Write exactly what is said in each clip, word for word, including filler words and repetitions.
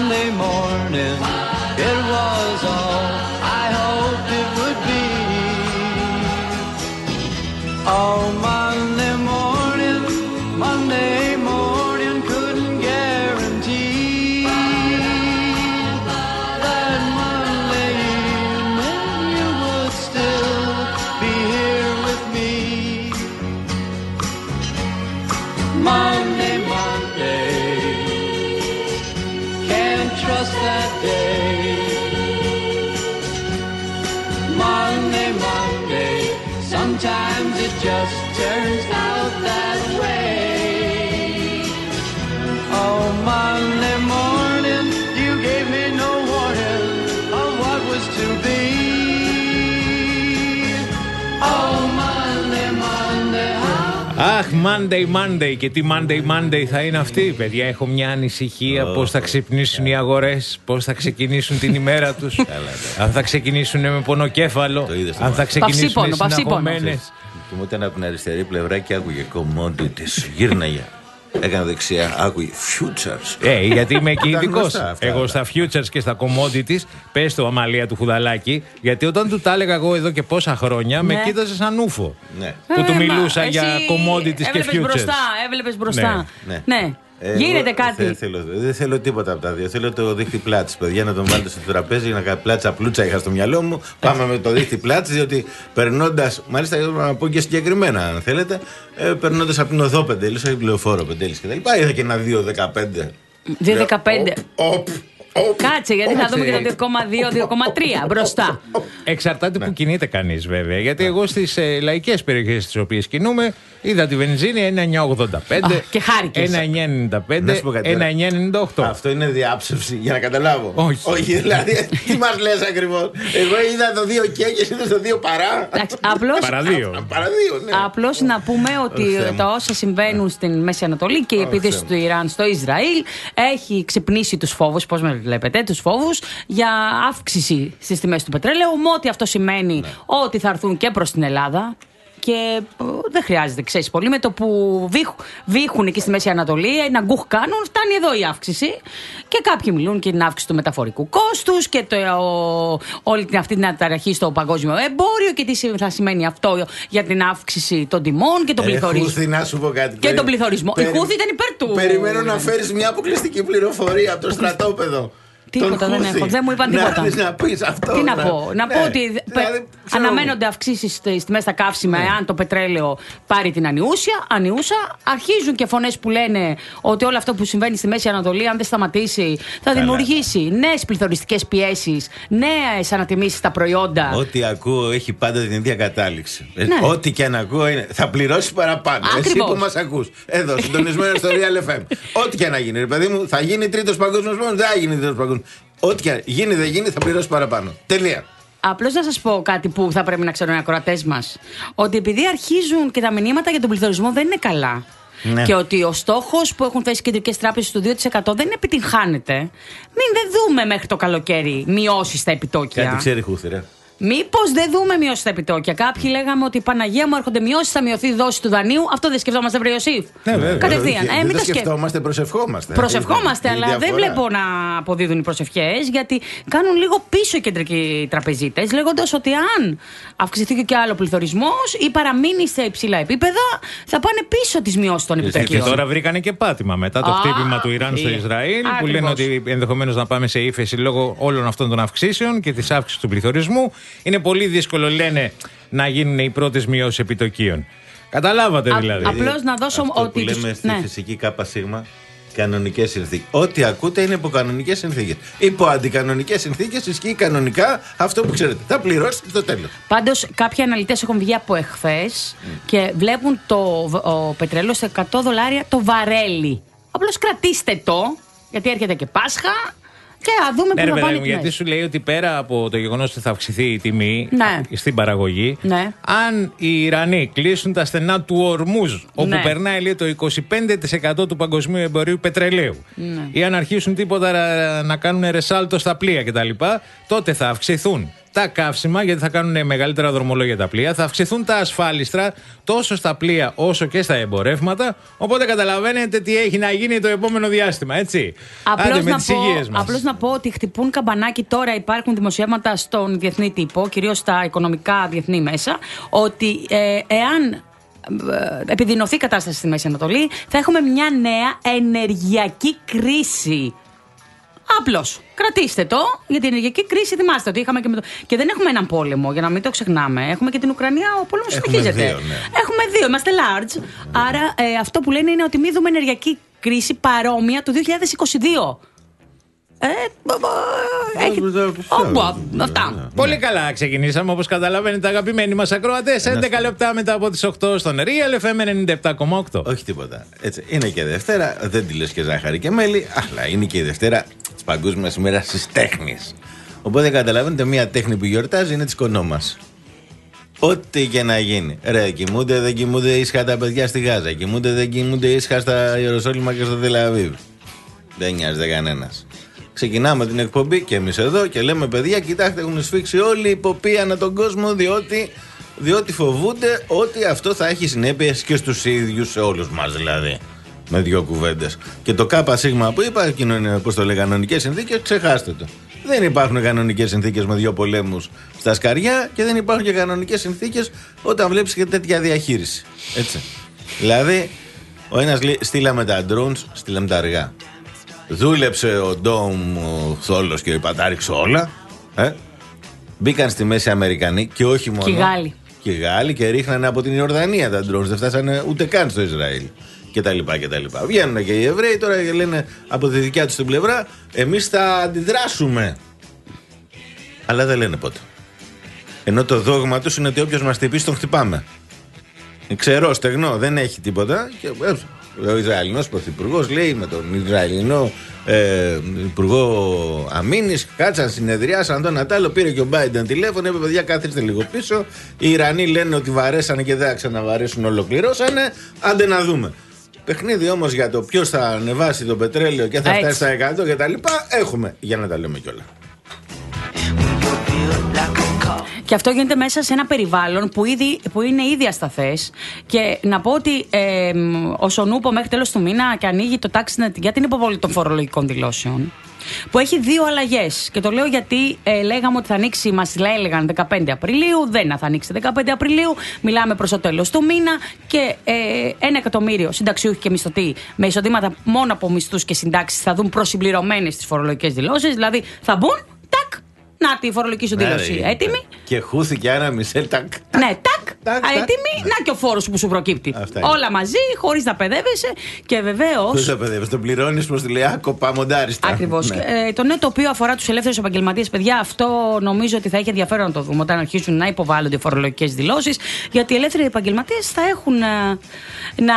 Monday morning, it was all I hoped it would be. Oh, Monday morning, Monday morning couldn't guarantee that Monday evening you would still be here with me. Monday, Monday, can't trust that day. Monday, Monday, sometimes it just turns out that way. Oh, Monday morning, you gave me no warning of what was to be. Oh, Monday, Monday, how... Αχ, Monday, Monday. Και τι Monday, Monday θα είναι αυτή, παιδιά. Έχω μια ανησυχία oh, πώς θα ξυπνήσουν οι αγορές, πώς θα ξεκινήσουν την ημέρα τους. Αν θα ξεκινήσουν με πονοκέφαλο, αν θα ξεκινήσουν συναγωμένες. Κοιμόταν από την αριστερή πλευρά και άκουγε commodities. Γύρναγε. Έκανε δεξιά, άκουγε futures. Ε, γιατί είμαι και ειδικός. Εγώ στα futures και στα commodities, πες το Αμαλία του Χουδαλάκη, γιατί όταν του τα έλεγα εγώ εδώ και πόσα χρόνια, ναι, με κοίταζε σαν ούφο. Ναι. Που ε, του μιλούσα μα, για commodities και futures. Μπροστά, έβλεπες μπροστά. Ναι. ναι. ναι. Ε, Γίνεται κάτι. Δεν θέλω, δεν θέλω τίποτα από τα δύο. Θέλω το δίχτυ πλάτης, παιδιά, να τον βάλετε στο τραπέζι. Να κάνω πλάτσα πλούτσα είχα στο μυαλό μου. Πάμε με το δίχτυ πλάτης, διότι περνώντας. Μάλιστα, να πω και συγκεκριμένα, αν θέλετε, ε, περνώντας από την οδό Πεντέλης, όχι πληροφόρο Πεντέλης κτλ. Είδα και ένα δύο δεκαπέντε. δύο δεκαπέντε. Κάτσε, γιατί θα δούμε και το δύο κόμμα δύο δύο κόμμα τρία μπροστά. Εξαρτάται που κινείται κανείς, βέβαια. Γιατί εγώ στις ε, λαϊκές περιοχές στις οποίες κινούμε, είδα τη βενζίνη ένα εννιά ογδόντα πέντε και χάρηκες. ένα εννιά ενενήντα πέντε, ένα εννιά ενενήντα οκτώ. Αυτό είναι διάψευση, για να καταλάβω. Όχι. Όχι, δηλαδή, τι μας λες ακριβώς. Εγώ είδα το δύο και και είδα το δύο παρά. Απλώς, παρά δύο. Ναι. Απλώς να πούμε ότι τα όσα συμβαίνουν στην Μέση Ανατολή και η επίθεση του Ιράν στο Ισραήλ έχει ξυπνήσει τους φόβους, πώς με βλέπετε, τους φόβους για αύξηση στις τιμές του πετρέλαιου. Ό,τι αυτό σημαίνει, ναι, ότι θα έρθουν και προς την Ελλάδα. Και δεν χρειάζεται, ξέρεις, πολύ. Με το που βήχουν εκεί στη Μέση Ανατολή, ένα γκουχ κάνουν, φτάνει εδώ η αύξηση. Και κάποιοι μιλούν και την αύξηση του μεταφορικού κόστους και το, ο, όλη την, αυτή την αταραχή στο παγκόσμιο εμπόριο και τι θα σημαίνει αυτό για την αύξηση των τιμών και τον ε, πληθωρισμό. Χούθη, να σου πω κάτι. Και περι... τον πληθωρισμό. Περι... Η Χούθη ήταν υπέρ του. Περιμένω να φέρεις μια αποκλειστική πληροφορία από το στρατόπεδο. Τίποτα δεν έχω. Δεν μου είπαν τίποτα. Να, να πεις αυτό. Τι να, να πω. Να ναι, πω ότι δηλαδή, αναμένονται αυξήσεις στις τιμές στα καύσιμα, ναι, εάν το πετρέλαιο πάρει την ανιούσια. Ανιούσα. Αρχίζουν και φωνές που λένε ότι όλο αυτό που συμβαίνει στη Μέση Ανατολή, αν δεν σταματήσει, θα Καλά. δημιουργήσει νέες πληθωριστικές πιέσεις, νέες ανατιμήσεις στα προϊόντα. Ό,τι ακούω έχει πάντα την ίδια κατάληξη. Ναι. Ό,τι και αν ακούω είναι θα πληρώσεις παραπάνω. Ακριβώς. Εσύ που μας ακούς. Εδώ, συντονισμένο στο Real εφ εμ. Ό,τι και να γίνει, ρε παιδί μου, θα γίνει τρίτος παγκόσμιος πόλεμος, δεν θα γίνει τρίτος παγκόσμιος. Ό,τι και γίνει δεν γίνει, θα πληρώσει παραπάνω. Τελεία. Απλώς να σας πω κάτι που θα πρέπει να ξέρουν οι ακροατές μας. Ότι επειδή αρχίζουν και τα μηνύματα για τον πληθωρισμό δεν είναι καλά. Ναι. Και ότι ο στόχος που έχουν θέσει οι κεντρικές τράπεζες του δύο τοις εκατό δεν επιτυγχάνεται. Μην δεν δούμε μέχρι το καλοκαίρι μειώσεις στα επιτόκια. Κάτι ξέρει Χούθη, ρε. Μήπως δεν δούμε μειώσεις στα επιτόκια. Κάποιοι λέγαμε ότι η Παναγία μου έρχονται μειώσεις, θα μειωθεί η δόση του δανείου. Αυτό δεν σκεφτόμαστε, βρε Ιωσήφ. Ναι, βέβαια. Κατευθείαν. Δεν, ε, δεν το σκεφτόμαστε, προσευχόμαστε. Προσευχόμαστε, αλλά διαφορά. Δεν βλέπω να αποδίδουν οι προσευχές, γιατί κάνουν λίγο πίσω οι κεντρικοί τραπεζίτες, λέγοντας ότι αν αυξηθεί και άλλο πληθωρισμός ή παραμείνει σε υψηλά επίπεδα, θα πάνε πίσω τις μειώσεις των επιτοκίων. Και τώρα βρήκανε και πάτημα μετά το χτύπημα του Ιράν στο Ισραήλ, που λένε ότι ενδεχομένως να πάμε σε ύφεση λόγω όλων αυτών των αυξήσεων και της αύξησης του πληθωρισμού. Είναι πολύ δύσκολο, λένε, να γίνουν οι πρώτες μειώσεις επιτοκίων. Καταλάβατε Α, δηλαδή. Απλώς να δώσω αυτό ότι. Που λέμε στη ναι. φυσική ΚΣ, κανονικές συνθήκες. Ό,τι ακούτε είναι υπό κανονικές συνθήκες. Υπό αντικανονικές συνθήκες ισχύει κανονικά αυτό που ξέρετε. Θα πληρώσετε το τέλος. Πάντως, κάποιοι αναλυτές έχουν βγει από εχθές mm. και βλέπουν το ο, πετρέλαιο σε εκατό δολάρια το βαρέλι. Απλώς κρατήστε το, γιατί έρχεται και Πάσχα. Και α, δούμε ναι, που ρε, θα πάνε μου, γιατί σου λέει ότι πέρα από το γεγονός ότι θα αυξηθεί η τιμή, ναι, στην παραγωγή, ναι, αν οι Ιρανοί κλείσουν τα στενά του Ορμούζ, όπου ναι, περνάει λέει, το είκοσι πέντε τοις εκατό του παγκοσμίου εμπορίου πετρελαίου, ναι, ή αν αρχίσουν τίποτα να κάνουν ρεσάλτο στα πλοία κτλ., τότε θα αυξηθούν τα καύσιμα, γιατί θα κάνουν μεγαλύτερα δρομολόγια τα πλοία. Θα αυξηθούν τα ασφάλιστρα τόσο στα πλοία όσο και στα εμπορεύματα. Οπότε καταλαβαίνετε τι έχει να γίνει το επόμενο διάστημα, έτσι. Απλώς, Άντε, να, με τις πω, υγείες μας. απλώς να πω ότι χτυπούν καμπανάκι τώρα. Υπάρχουν δημοσιεύματα στον διεθνή τύπο, κυρίως στα οικονομικά διεθνή μέσα, ότι ε, εάν επιδεινωθεί η κατάσταση στη Μέση Ανατολή, θα έχουμε μια νέα ενεργειακή κρίση. Απλώς. Κρατήστε το, για την ενεργειακή κρίση θυμάστε ότι είχαμε και με το... Και δεν έχουμε έναν πόλεμο, για να μην το ξεχνάμε. Έχουμε και την Ουκρανία, ο πόλεμος συνεχίζεται. Δύο, ναι. Έχουμε δύο, είμαστε large. Άρα ε, αυτό που λένε είναι ότι μη δούμε ενεργειακή κρίση παρόμοια του δύο χιλιάδες είκοσι δύο. Ε, έχει... Αυτά. Πολύ καλά ξεκινήσαμε, όπως καταλαβαίνετε, αγαπημένοι μας ακροατές. έντεκα λεπτά μετά από τις οκτώ στον Real εφ εμ ενενήντα επτά κόμμα οκτώ. Όχι τίποτα. Έτσι. Είναι και Δευτέρα, δεν τη λες και ζάχαρη και μέλι, αλλά είναι και η Δευτέρα της Παγκόσμιας ημέρας της τέχνης. Οπότε καταλαβαίνετε, μια τέχνη που γιορτάζει είναι της κονό μας. Ό,τι και να γίνει. Ρε, κοιμούνται, δεν κοιμούνται ήσυχα τα παιδιά στη Γάζα. Κοιμούνται, δεν κοιμούνται ήσυχα στα Ιεροσόλυμα και στο Τελαβίβ. Δεν νοιάζεται κανένας. Ξεκινάμε την εκπομπή και εμείς εδώ και λέμε: παιδιά, κοιτάξτε, έχουν σφίξει όλη η υποπία ανά τον κόσμο, διότι, διότι φοβούνται ότι αυτό θα έχει συνέπειες και στους ίδιους, σε όλους μας δηλαδή. Με δύο κουβέντες. Και το ΚΣ που είπα, εκείνο είναι, πώς το λέει, κανονικές συνθήκες, ξεχάστε το. Δεν υπάρχουν κανονικές συνθήκες με δύο πολέμους στα σκαριά και δεν υπάρχουν και κανονικές συνθήκες όταν βλέπεις και τέτοια διαχείριση. Έτσι. Δηλαδή, ο ένας λέει: στείλαμε τα drones, στείλαμε τα αργά. Δούλεψε ο Ντόμ, ο Θόλος και ο Ιπατάριξ όλα. Ε? Μπήκαν στη Μέση Αμερικανοί και όχι μόνο. Και οι Γάλλοι. Και οι Γάλλοι και ρίχνανε από την Ιορδανία τα drones. Δεν φτάσανε ούτε καν στο Ισραήλ. Και τα λοιπά και τα λοιπά. Βγαίνουν και οι Εβραίοι τώρα και λένε από τη δικιά τους την πλευρά: εμείς θα αντιδράσουμε. Αλλά δεν λένε πότε. Ενώ το δόγμα τους είναι ότι όποιος μας χτυπήσει τον χτυπάμε. Ξερό, στεγνό, δεν έχει τίποτα. Και ο Ισραηλινός πρωθυπουργός λέει με τον Ισραηλινό ε, υπουργό αμήνης, κάτσαν, συνεδριάσαν τον Νατάλο, πήρε και ο Μπάιντεν τηλέφωνο, είπε: παιδιά, κάθεστε λίγο πίσω. Οι Ιρανοί λένε ότι βαρέσανε και δεν θα ξαναβαρέσουν, ολοκληρώσανε. Άντε να δούμε. Παιχνίδι όμως για το ποιος θα ανεβάσει το πετρέλαιο και θα Έτσι. φτάσει στα εκατό και τα λοιπά, έχουμε, για να τα λέμε κιόλα. Και αυτό γίνεται μέσα σε ένα περιβάλλον που, ήδη, που είναι ήδη ασταθές. Και να πω ότι ε, ο Σονούπο μέχρι τέλος του μήνα και ανοίγει το TaxNet για την υποβολή των φορολογικών δηλώσεων, που έχει δύο αλλαγές. Και το λέω γιατί ε, λέγαμε ότι θα ανοίξει, μας έλεγαν δεκαπέντε Απριλίου, δεν θα ανοίξει δεκαπέντε Απριλίου, μιλάμε προς το τέλος του μήνα και ε, ένα εκατομμύριο συνταξιούχοι και μισθωτοί με εισοδήματα μόνο από μισθούς και συντάξεις θα δουν προσυμπληρωμένες τις φορολογικές δηλώσεις, δηλαδή θα μπουν, τάκ, να τη φορολογική σου δήλωση έτοιμη. Και χούθηκε Άννα Μισελ, τάκ. Ναι, τάκ, τάκ, έτοιμη. Ναι. Να και ο φόρος που σου προκύπτει. Όλα μαζί, χωρίς να παιδεύεσαι. Και βεβαίως. Χωρίς να παιδεύεσαι, το πληρώνεις προς τη λέει άκοπα μοντάριστα. Ακριβώς. Ναι. Ε, το νέο το οποίο αφορά τους ελεύθερους επαγγελματίες, παιδιά, αυτό νομίζω ότι θα έχει ενδιαφέρον να το δούμε όταν αρχίσουν να υποβάλλονται φορολογικές δηλώσεις. Γιατί οι ελεύθεροι επαγγελματίες θα έχουν ε, να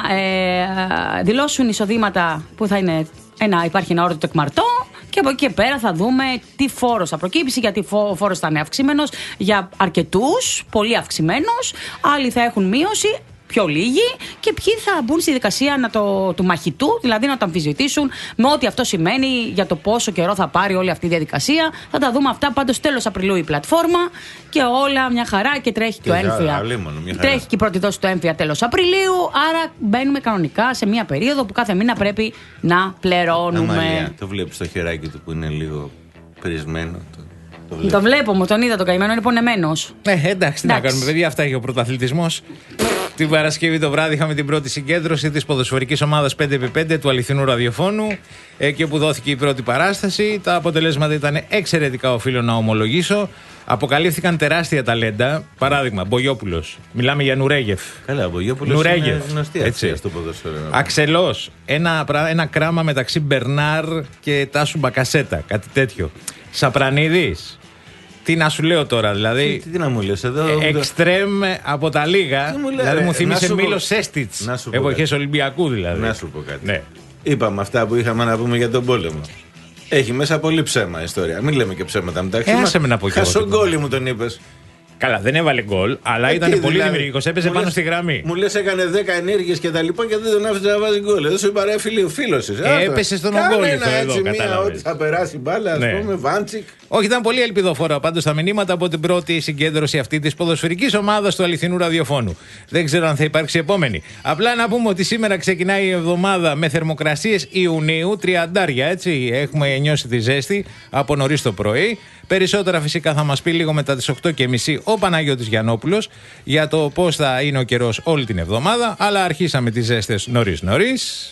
ε, δηλώσουν εισοδήματα που θα είναι. Ένα, υπάρχει ένα όριο το εκμαρτώ. Και από εκεί και πέρα θα δούμε τι φόρος θα προκύψει, γιατί ο φόρος θα είναι αυξημένος για αρκετούς, πολύ αυξημένος. Άλλοι θα έχουν μείωση, πιο λίγοι. Και ποιοι θα μπουν στη δικασία να το, του μαχητού, δηλαδή να το αμφισβητήσουν με ό,τι αυτό σημαίνει για το πόσο καιρό θα πάρει όλη αυτή η διαδικασία. Θα τα δούμε αυτά πάντως τέλος Απριλίου η πλατφόρμα και όλα μια χαρά και τρέχει και, και ο έμφυα. Τρέχει και η πρώτη δόση του έμφυα τέλος Απριλίου. Άρα μπαίνουμε κανονικά σε μια περίοδο που κάθε μήνα πρέπει να πληρώνουμε. Αμαλία, το βλέπεις το χεράκι του που είναι λίγο πρισμένο. Το, το, βλέπω. το βλέπω, μου τον είδα τον καημένο, είναι πονεμένος. Ε, εντάξει, τι να κάνουμε, παιδιά, αυτά έχει ο πρωταθλητισμός. Την Παρασκευή το βράδυ είχαμε την πρώτη συγκέντρωση της ποδοσφαιρικής ομάδας πέντε επί πέντε του αληθινού ραδιοφώνου, εκεί όπου δόθηκε η πρώτη παράσταση. Τα αποτελέσματα ήταν εξαιρετικά, οφείλω να ομολογήσω. Αποκαλύφθηκαν τεράστια ταλέντα. Παράδειγμα, Μπογιόπουλος. Μιλάμε για Νουρέγεφ. Καλά, Μπογιόπουλος είναι γνωστή αυτή στο ποδόσφαιρο. Αξελός. Ένα, ένα κράμα μεταξύ Μπερνάρ και Τάσου Μπακασέτα. Κάτι τέτοιο. Σαπρανίδης. Τι να σου λέω τώρα, δηλαδή. Τι, τι να μου λες εδώ. Εξτρέμ από τα λίγα. Μου λέει, δηλαδή μου θύμισε Μίλο πω... Σέστιτς. Εποχές Ολυμπιακού δηλαδή. Να σου πω κάτι. Ναι. Είπαμε αυτά που είχαμε να πούμε για τον πόλεμο. Έχει μέσα πολύ ψέμα η ιστορία. Μην λέμε και ψέματα μεταξύ μας. Άσε με να πω κι εγώ. Χασογκόλη μου τον είπες. Καλά, δεν έβαλε γκολ, αλλά ε, ήταν πολύ δηλαδή, δημιουργικός. Έπαιζε πάνω λες, στη γραμμή. Μου λες έκανε δέκα ενέργειες και τα λοιπά και δεν τον άφησε να βάζει γκολ. Δεν σου είπα ρε φίλο, φίλος είσαι. Ε, έπεσε στον ογκόλυθο εδώ, κατάλαβες. Ότι θα περάσει μπάλα, ας ναι. πούμε, Βάντσικ. Όχι, ήταν πολύ ελπιδοφόρα πάντως τα μηνύματα από την πρώτη συγκέντρωση αυτή της ποδοσφαιρικής ομάδας του αληθινού ραδιοφώνου. Δεν ξέρω αν θα υπάρξει επόμενη. Απλά να πούμε ότι σήμερα ξεκινάει η εβδομάδα με θερμοκρασίες Ιουνίου, τριαντάρια, έτσι. Έχουμε νιώσει τη ζέστη από νωρίς το πρωί. Περισσότερα φυσικά θα μας πει λίγο μετά τις οκτώ και μισή ο Παναγιώτης Γιαννόπουλος για το πώς θα είναι ο καιρός όλη την εβδομάδα. Αλλά αρχίσαμε τις ζέστες νωρίς νωρίς.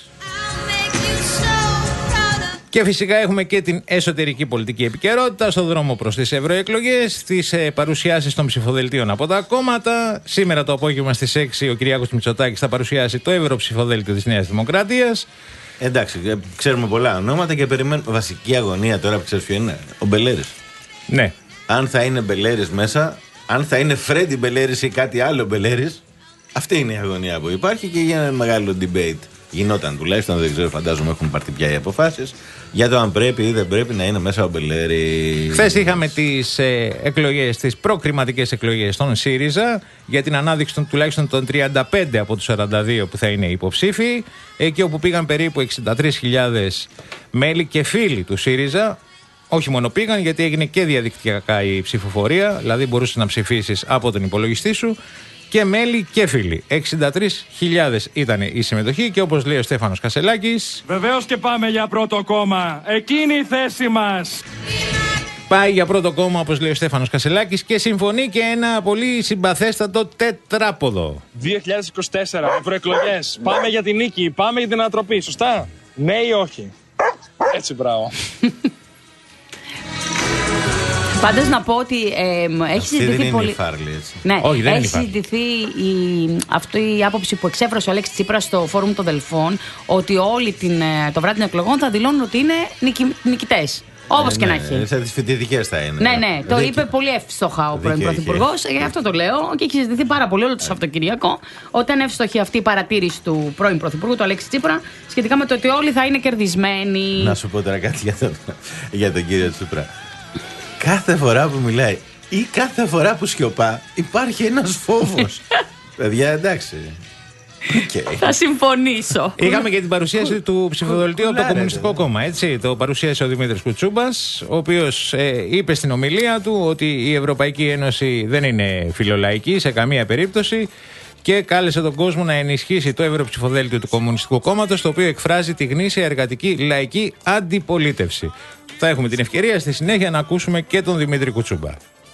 Και φυσικά έχουμε και την εσωτερική πολιτική επικαιρότητα στο δρόμο προς τις ευρωεκλογές, τις ε, παρουσιάσεις των ψηφοδελτίων από τα κόμματα. Σήμερα το απόγευμα στις έξι ο Κυριάκος Μητσοτάκης θα παρουσιάσει το ευρωψηφοδέλτιο της Νέας Δημοκρατίας. Εντάξει, ξέρουμε πολλά ονόματα και περιμένουμε. Βασική αγωνία τώρα που ξέρεις ποιο είναι, ο Μπελέρης. Ναι. Αν θα είναι Μπελέρης μέσα, αν θα είναι Φρέντι Μπελέρης ή κάτι άλλο Μπελέρης, αυτή είναι η αγωνία που υπάρχει και για ένα μεγάλο debate. Γινόταν τουλάχιστον, δεν ξέρω, φαντάζομαι έχουν πάρθει πια οι αποφάσεις για το αν πρέπει ή δεν πρέπει να είναι μέσα ο Μπελέρης. Χθες είχαμε τις ε, εκλογές, τις προκριματικές εκλογές των ΣΥΡΙΖΑ για την ανάδειξη των τουλάχιστον των τριάντα πέντε από τους σαράντα δύο που θα είναι υποψήφοι, εκεί όπου πήγαν περίπου εξήντα τρεις χιλιάδες μέλη και φίλοι του ΣΥΡΙΖΑ. Όχι μόνο πήγαν, γιατί έγινε και διαδικτυακά η ψηφοφορία, δηλαδή μπορούσες να ψηφίσεις από τον υπολογιστή σου. Και μέλη και φίλοι. εξήντα τρεις χιλιάδες ήταν η συμμετοχή και όπως λέει ο Στέφανος Κασελάκης. Βεβαίως και πάμε για πρώτο κόμμα. Εκείνη η θέση μας. Πάει για πρώτο κόμμα όπως λέει ο Στέφανος Κασελάκης και συμφωνεί και ένα πολύ συμπαθέστατο τετράποδο. δύο χιλιάδες είκοσι τέσσερα ευρωεκλογές. Πάμε για την νίκη. Πάμε για την ανατροπή. Σωστά. Ναι ή όχι. Έτσι, μπράβο. Πάντως να πω ότι ε, έχει συζητηθεί πολύ. Φάρλη, έτσι. Ναι, όχι, δεν έχει είναι συζητηθεί η, αυτή η άποψη που εξέφρασε ο Αλέξης Τσίπρας στο Φόρουμ των Δελφών, ότι όλοι την, το βράδυ των εκλογών θα δηλώνουν ότι είναι νικη, νικητές. Όπως ε, και ναι, να έχει. Σαν τις φοιτητικές θα είναι. Ναι, ναι, το Δίκη. είπε πολύ εύστοχα ο πρώην Πρωθυπουργός. Γι' αυτό το λέω και έχει συζητηθεί πάρα πολύ όλο το Σαββατοκύριακο. Όταν εύστοχη αυτή η παρατήρηση του πρώην Πρωθυπουργού, του Αλέξη Τσίπρα, σχετικά με το ότι όλοι θα είναι κερδισμένοι. Να σου πω τώρα κάτι για τον, για τον κύριο Τσίπρα. Κάθε φορά που μιλάει ή κάθε φορά που σιωπά υπάρχει ένας φόβος. Παιδιά, εντάξει. Okay. Θα συμφωνήσω. Είχαμε και την παρουσίαση του ψηφοδελτίου από το Κομμουνιστικό Κόμμα. Έτσι. Το παρουσίασε ο Δημήτρης Κουτσούμπας, ο οποίος ε, είπε στην ομιλία του ότι η Ευρωπαϊκή Ένωση δεν είναι φιλολαϊκή σε καμία περίπτωση και κάλεσε τον κόσμο να ενισχύσει το ευρωψηφοδέλτιο του Κομμουνιστικού Κόμματος, το οποίο εκφράζει τη γνήσια εργατική λαϊκή αντιπολίτευση. Θα έχουμε την ευκαιρία στη συνέχεια να ακούσουμε και τον Δημήτρη Κουτσούμπα.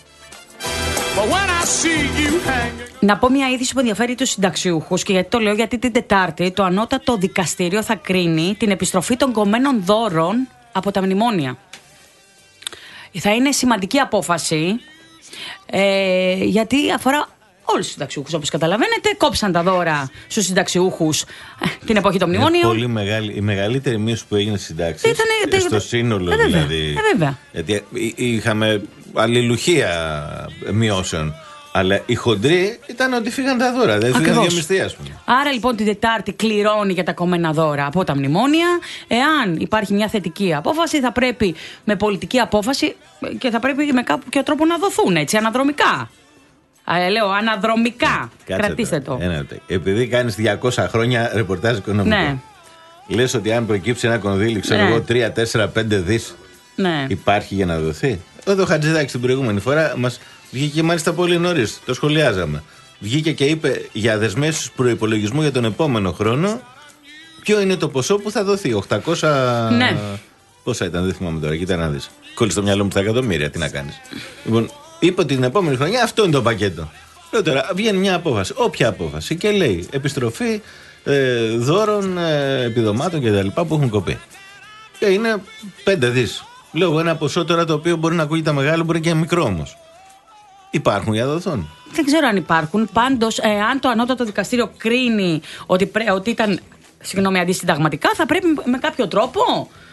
Να πω μια είδηση που ενδιαφέρει τους συνταξιούχους, και γιατί το λέω, γιατί την Τετάρτη το ανώτατο δικαστήριο θα κρίνει την επιστροφή των κομμένων δώρων από τα μνημόνια. Θα είναι σημαντική απόφαση, ε, γιατί αφορά όλους τους συνταξιούχους, όπως καταλαβαίνετε. Κόψαν τα δώρα στους συνταξιούχους την εποχή των μνημόνιων. Είναι πολύ μεγάλη, η μεγαλύτερη μείωση που έγινε στις συντάξεις. Ήτανε, στο σύνολο ε, βέβαια, δηλαδή. Ε, βέβαια. Γιατί είχαμε αλληλουχία μειώσεων. Αλλά η χοντρή ήταν ότι φύγαν τα δώρα. Δεν φύγαν δύο μισθοί, ας πούμε. Άρα λοιπόν την Τετάρτη κληρώνει για τα κομμένα δώρα από τα μνημόνια. Εάν υπάρχει μια θετική απόφαση, θα πρέπει με πολιτική απόφαση και θα πρέπει με κάποιο τρόπο να δοθούν, έτσι, αναδρομικά. Α, λέω αναδρομικά. Κάτσε Κρατήστε το. το. Ένα, επειδή κάνεις διακόσια χρόνια ρεπορτάζ οικονομικό. Ναι. Λες ότι αν προκύψει ένα κονδύλι, ξέρω ναι. εγώ, τρία, τέσσερα, πέντε δις, ναι. υπάρχει για να δοθεί. Εδώ ο Χατζηδάκης την προηγούμενη φορά μας βγήκε και μάλιστα πολύ νωρίς. Το σχολιάζαμε. Βγήκε και είπε για δεσμεύσεις προϋπολογισμού για τον επόμενο χρόνο ποιο είναι το ποσό που θα δοθεί. οκτακόσια. Ναι. Πόσα ήταν, δεν θυμάμαι τώρα. Κοίτα να δεις. Κόλλησε στο μυαλό μου τα εκατομμύρια. Τι να κάνεις. Λοιπόν, είπε ότι την επόμενη χρονιά αυτό είναι το πακέτο. Λέω τώρα, βγαίνει μια απόφαση. Όποια απόφαση. Και λέει επιστροφή ε, δώρων, ε, επιδομάτων κτλ. Που έχουν κοπεί. Και είναι πέντε δις. Λέω ένα ποσό τώρα το οποίο μπορεί να ακούγεται μεγάλο, μπορεί και μικρό όμως. Υπάρχουν για δοθούν. Δεν ξέρω αν υπάρχουν. Πάντως, ε, αν το ανώτατο δικαστήριο κρίνει ότι, πρέ, ότι ήταν, συγγνώμη, αντισυνταγματικά, θα πρέπει με κάποιο τρόπο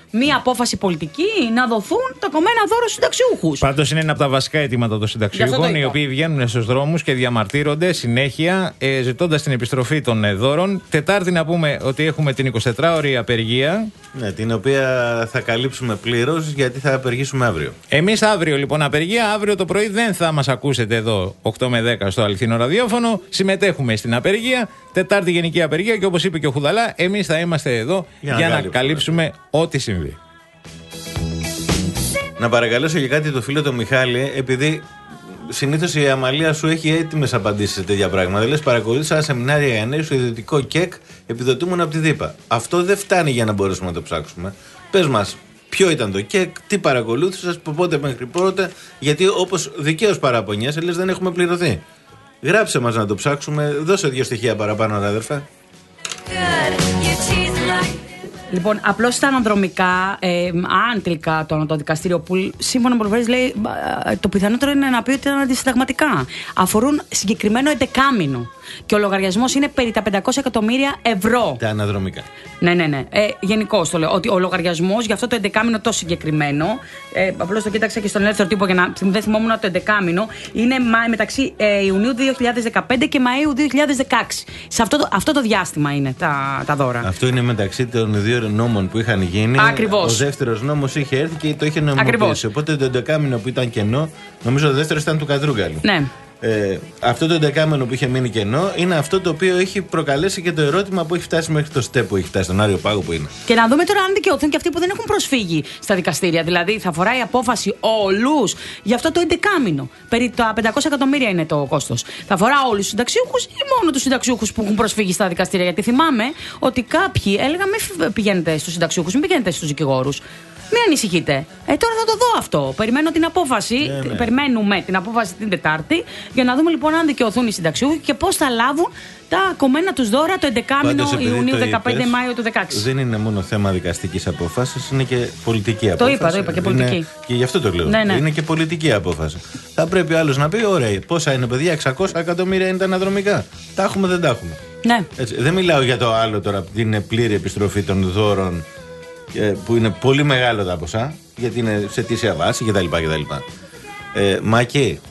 μία απόφαση πολιτική να δοθούν τα κομμένα δώρα στους συνταξιούχους. Πάντως είναι ένα από τα βασικά αιτήματα των συνταξιούχων, οι οποίοι βγαίνουν στους δρόμους και διαμαρτύρονται συνέχεια ε, ζητώντας την επιστροφή των ε, δώρων. Τετάρτη να πούμε ότι έχουμε την εικοσιτετράωρη απεργία. Ναι, την οποία θα καλύψουμε πλήρως γιατί θα απεργήσουμε αύριο. Εμείς αύριο λοιπόν απεργία, αύριο το πρωί δεν θα μας ακούσετε εδώ οκτώ με δέκα στο αληθινό ραδιόφωνο. Συμμετέχουμε στην απεργία, Τετάρτη γενική απεργία και όπως είπε και ο Χουδαλά, εμείς θα είμαστε εδώ για, για να, να καλύψουμε ό,τι συμβεί. Να παρακαλέσω για κάτι το φίλο τον Μιχάλη, επειδή συνήθως η Αμαλία σου έχει έτοιμες απαντήσεις σε τέτοια πράγματα. Λες, παρακολούθησα σεμινάρια για νέους, ιδιωτικό κεκ, επιδοτούμουν από τη ΔΥΠΑ. Αυτό δεν φτάνει για να μπορέσουμε να το ψάξουμε. Πες μας, ποιο ήταν το κεκ, τι παρακολούθησες, από πότε μέχρι πότε, γιατί όπως δικαίως παραπονιέσαι, λες δεν έχουμε πληρωθεί. Γράψε μας να το ψάξουμε, δώσε δύο στοιχεία παραπάνω, αδερφέ. Λοιπόν, απλώς τα αναδρομικά, ε, αν τελικά το, το δικαστήριο που σύμφωνα με πληροφορίες λέει το πιθανότερο είναι να πει ότι ήταν αντισυνταγματικά, αφορούν συγκεκριμένο εντεκάμηνο. Και ο λογαριασμός είναι περί τα πεντακόσια εκατομμύρια ευρώ. Τα αναδρομικά. Ναι, ναι, ναι. Ε, γενικώς το λέω. Ότι ο λογαριασμός για αυτό το εντεκάμηνο το συγκεκριμένο, ε, απλώς το κοίταξα και στον ελεύθερο τύπο για να δεν θυμόμουν το εντεκάμηνο, είναι μεταξύ ε, Ιουνίου δύο χιλιάδες δεκαπέντε και Μαΐου δύο χιλιάδες δεκαέξι. Σε αυτό το, αυτό το διάστημα είναι τα, τα δώρα. Αυτό είναι μεταξύ των δύο νόμων που είχαν γίνει. Ακριβώς. Ο δεύτερος νόμος είχε έρθει και το είχε νομιμοποιήσει. Οπότε το εντεκάμηνο που ήταν κενό, νομίζω ο δεύτερος ήταν του Κατρούγκαλου. Ναι. Ε, αυτό το εντεκάμενο που είχε μείνει κενό είναι αυτό το οποίο έχει προκαλέσει και το ερώτημα που έχει φτάσει μέχρι το ΣΤΕ που έχει φτάσει, τον Άριο Πάγο που είναι. Και να δούμε τώρα αν δικαιωθούν και αυτοί που δεν έχουν προσφύγει στα δικαστήρια. Δηλαδή θα φοράει η απόφαση όλους για αυτό το εντεκάμηνο. Περί τα πεντακόσια εκατομμύρια είναι το κόστος. Θα αφορά όλους τους συνταξιούχους ή μόνο τους συνταξιούχους που έχουν προσφύγει στα δικαστήρια? Γιατί θυμάμαι ότι κάποιοι έλεγαν μην πηγαίνετε στους συνταξιούχους, μην πηγαίνετε στους δικηγόρους. Μην ανησυχείτε. Ε, τώρα θα το δω αυτό. Περιμένω την απόφαση. Ναι, ναι. Περιμένουμε την απόφαση την Τετάρτη για να δούμε λοιπόν αν δικαιωθούν οι συνταξιούχοι και πώς θα λάβουν τα κομμένα τους δώρα το εντεκάμηνο Ιουνίου δεκαπέντε Μάιο του δεκαέξι. Δεν είναι μόνο θέμα δικαστικής απόφασης, είναι και πολιτική απόφαση. Το είπα, το είπα και πολιτική. Είναι, και γι' αυτό το λέω. Ναι, ναι. Είναι και πολιτική απόφαση. Θα πρέπει άλλος να πει: ωραία, πόσα είναι, παιδιά, εξακόσια εκατομμύρια είναι τα αναδρομικά. Τα έχουμε, δεν τα έχουμε. Ναι. Έτσι, δεν μιλάω για το άλλο τώρα, που είναι πλήρη επιστροφή των δώρων, που είναι πολύ μεγάλο τα ποσά, γιατί είναι σε αιτήσια βάση κτλ. κτλ. Ε, Μάκη,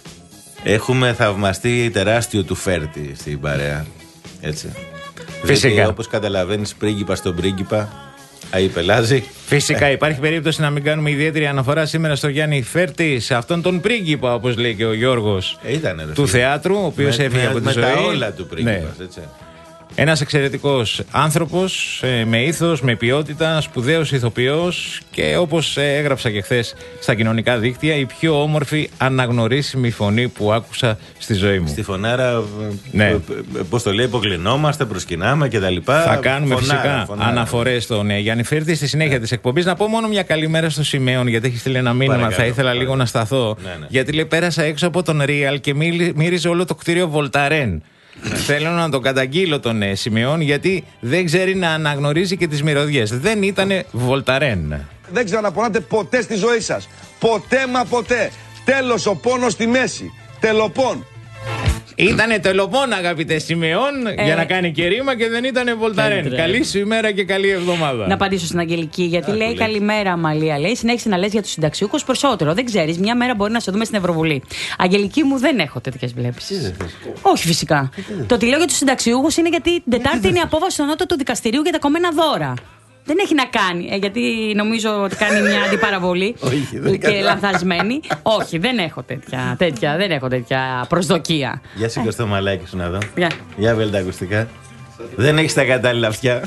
έχουμε θαυμαστεί τεράστιο του Φέρτη στην παρέα. Έτσι. Φυσικά. Δηλαδή, όπως καταλαβαίνεις, πρίγκιπα στον πρίγκιπα, αή πελάζει. Φυσικά υπάρχει περίπτωση να μην κάνουμε ιδιαίτερη αναφορά σήμερα στο Γιάννη Φέρτη, σε αυτόν τον πρίγκιπα, όπως λέει και ο Γιώργος, ε, ήτανε, ρε, του θεάτρου, ο οποίος με, έφυγε με, από τη με ζωή. Με τα όλα του πρίγκιπας, ναι. Έτσι. Ένας εξαιρετικός άνθρωπος, με ήθος, με ποιότητα, σπουδαίος ηθοποιός και όπως έγραψα και χθες στα κοινωνικά δίκτυα, η πιο όμορφη αναγνωρίσιμη φωνή που άκουσα στη ζωή μου. Στη φωνάρα, ναι. Πώς το λέει, υποκλεινόμαστε, προσκυνάμε κτλ. Θα κάνουμε φωνάρα, φυσικά φωνάρα. αναφορές στον Γιάννη Φέρτη στη συνέχεια yeah. της εκπομπής. Να πω μόνο μια καλημέρα στο Σιμέον, γιατί έχει στείλει ένα μήνυμα. Παρακαλώ, θα ήθελα παρακαλώ. λίγο να σταθώ. Ναι, ναι. Γιατί λέει, πέρασα έξω από τον Real και μύριζε όλο το κτίριο Βολταρέν. Θέλω να τον καταγγείλω τον ε, Σιμεών, γιατί δεν ξέρει να αναγνωρίζει και τις μυρωδιές. Δεν ήτανε Βολταρέν. Δεν ξαναπονάτε ποτέ στη ζωή σας. Ποτέ μα ποτέ. Τέλος ο πόνος στη μέση. Τελοπών. Ήτανε τελοπών, αγαπητέ Σιμεών, ε, για να κάνει και ρήμα, και δεν ήτανε Βολταρέν. Έντρε. Καλή σου ημέρα και καλή εβδομάδα. Να απαντήσω στην Αγγελική, γιατί Α, λέει καλημέρα, Αμαλία. Λέει συνέχισε να λες για τους συνταξιούχους περισσότερο. Δεν ξέρεις, μια μέρα μπορεί να σε δούμε στην Ευρωβουλή. Αγγελική μου, δεν έχω τέτοιες βλέψεις. Όχι, φυσικά. Το ότι λέω για τους συνταξιούχους είναι γιατί την Τετάρτη είναι η απόφαση του Ανώτατου Δικαστηρίου για τα κομμένα δώρα. Δεν έχει να κάνει, ε, γιατί νομίζω ότι κάνει μια αντιπαραβολή και λανθασμένη. Όχι, δεν έχω τέτοια, τέτοια, δεν έχω τέτοια προσδοκία. Για σήκω στο μαλάκι σου να δω. Για, Για βέλε τα ακουστικά. Δεν έχεις τα κατάλληλα αυτιά.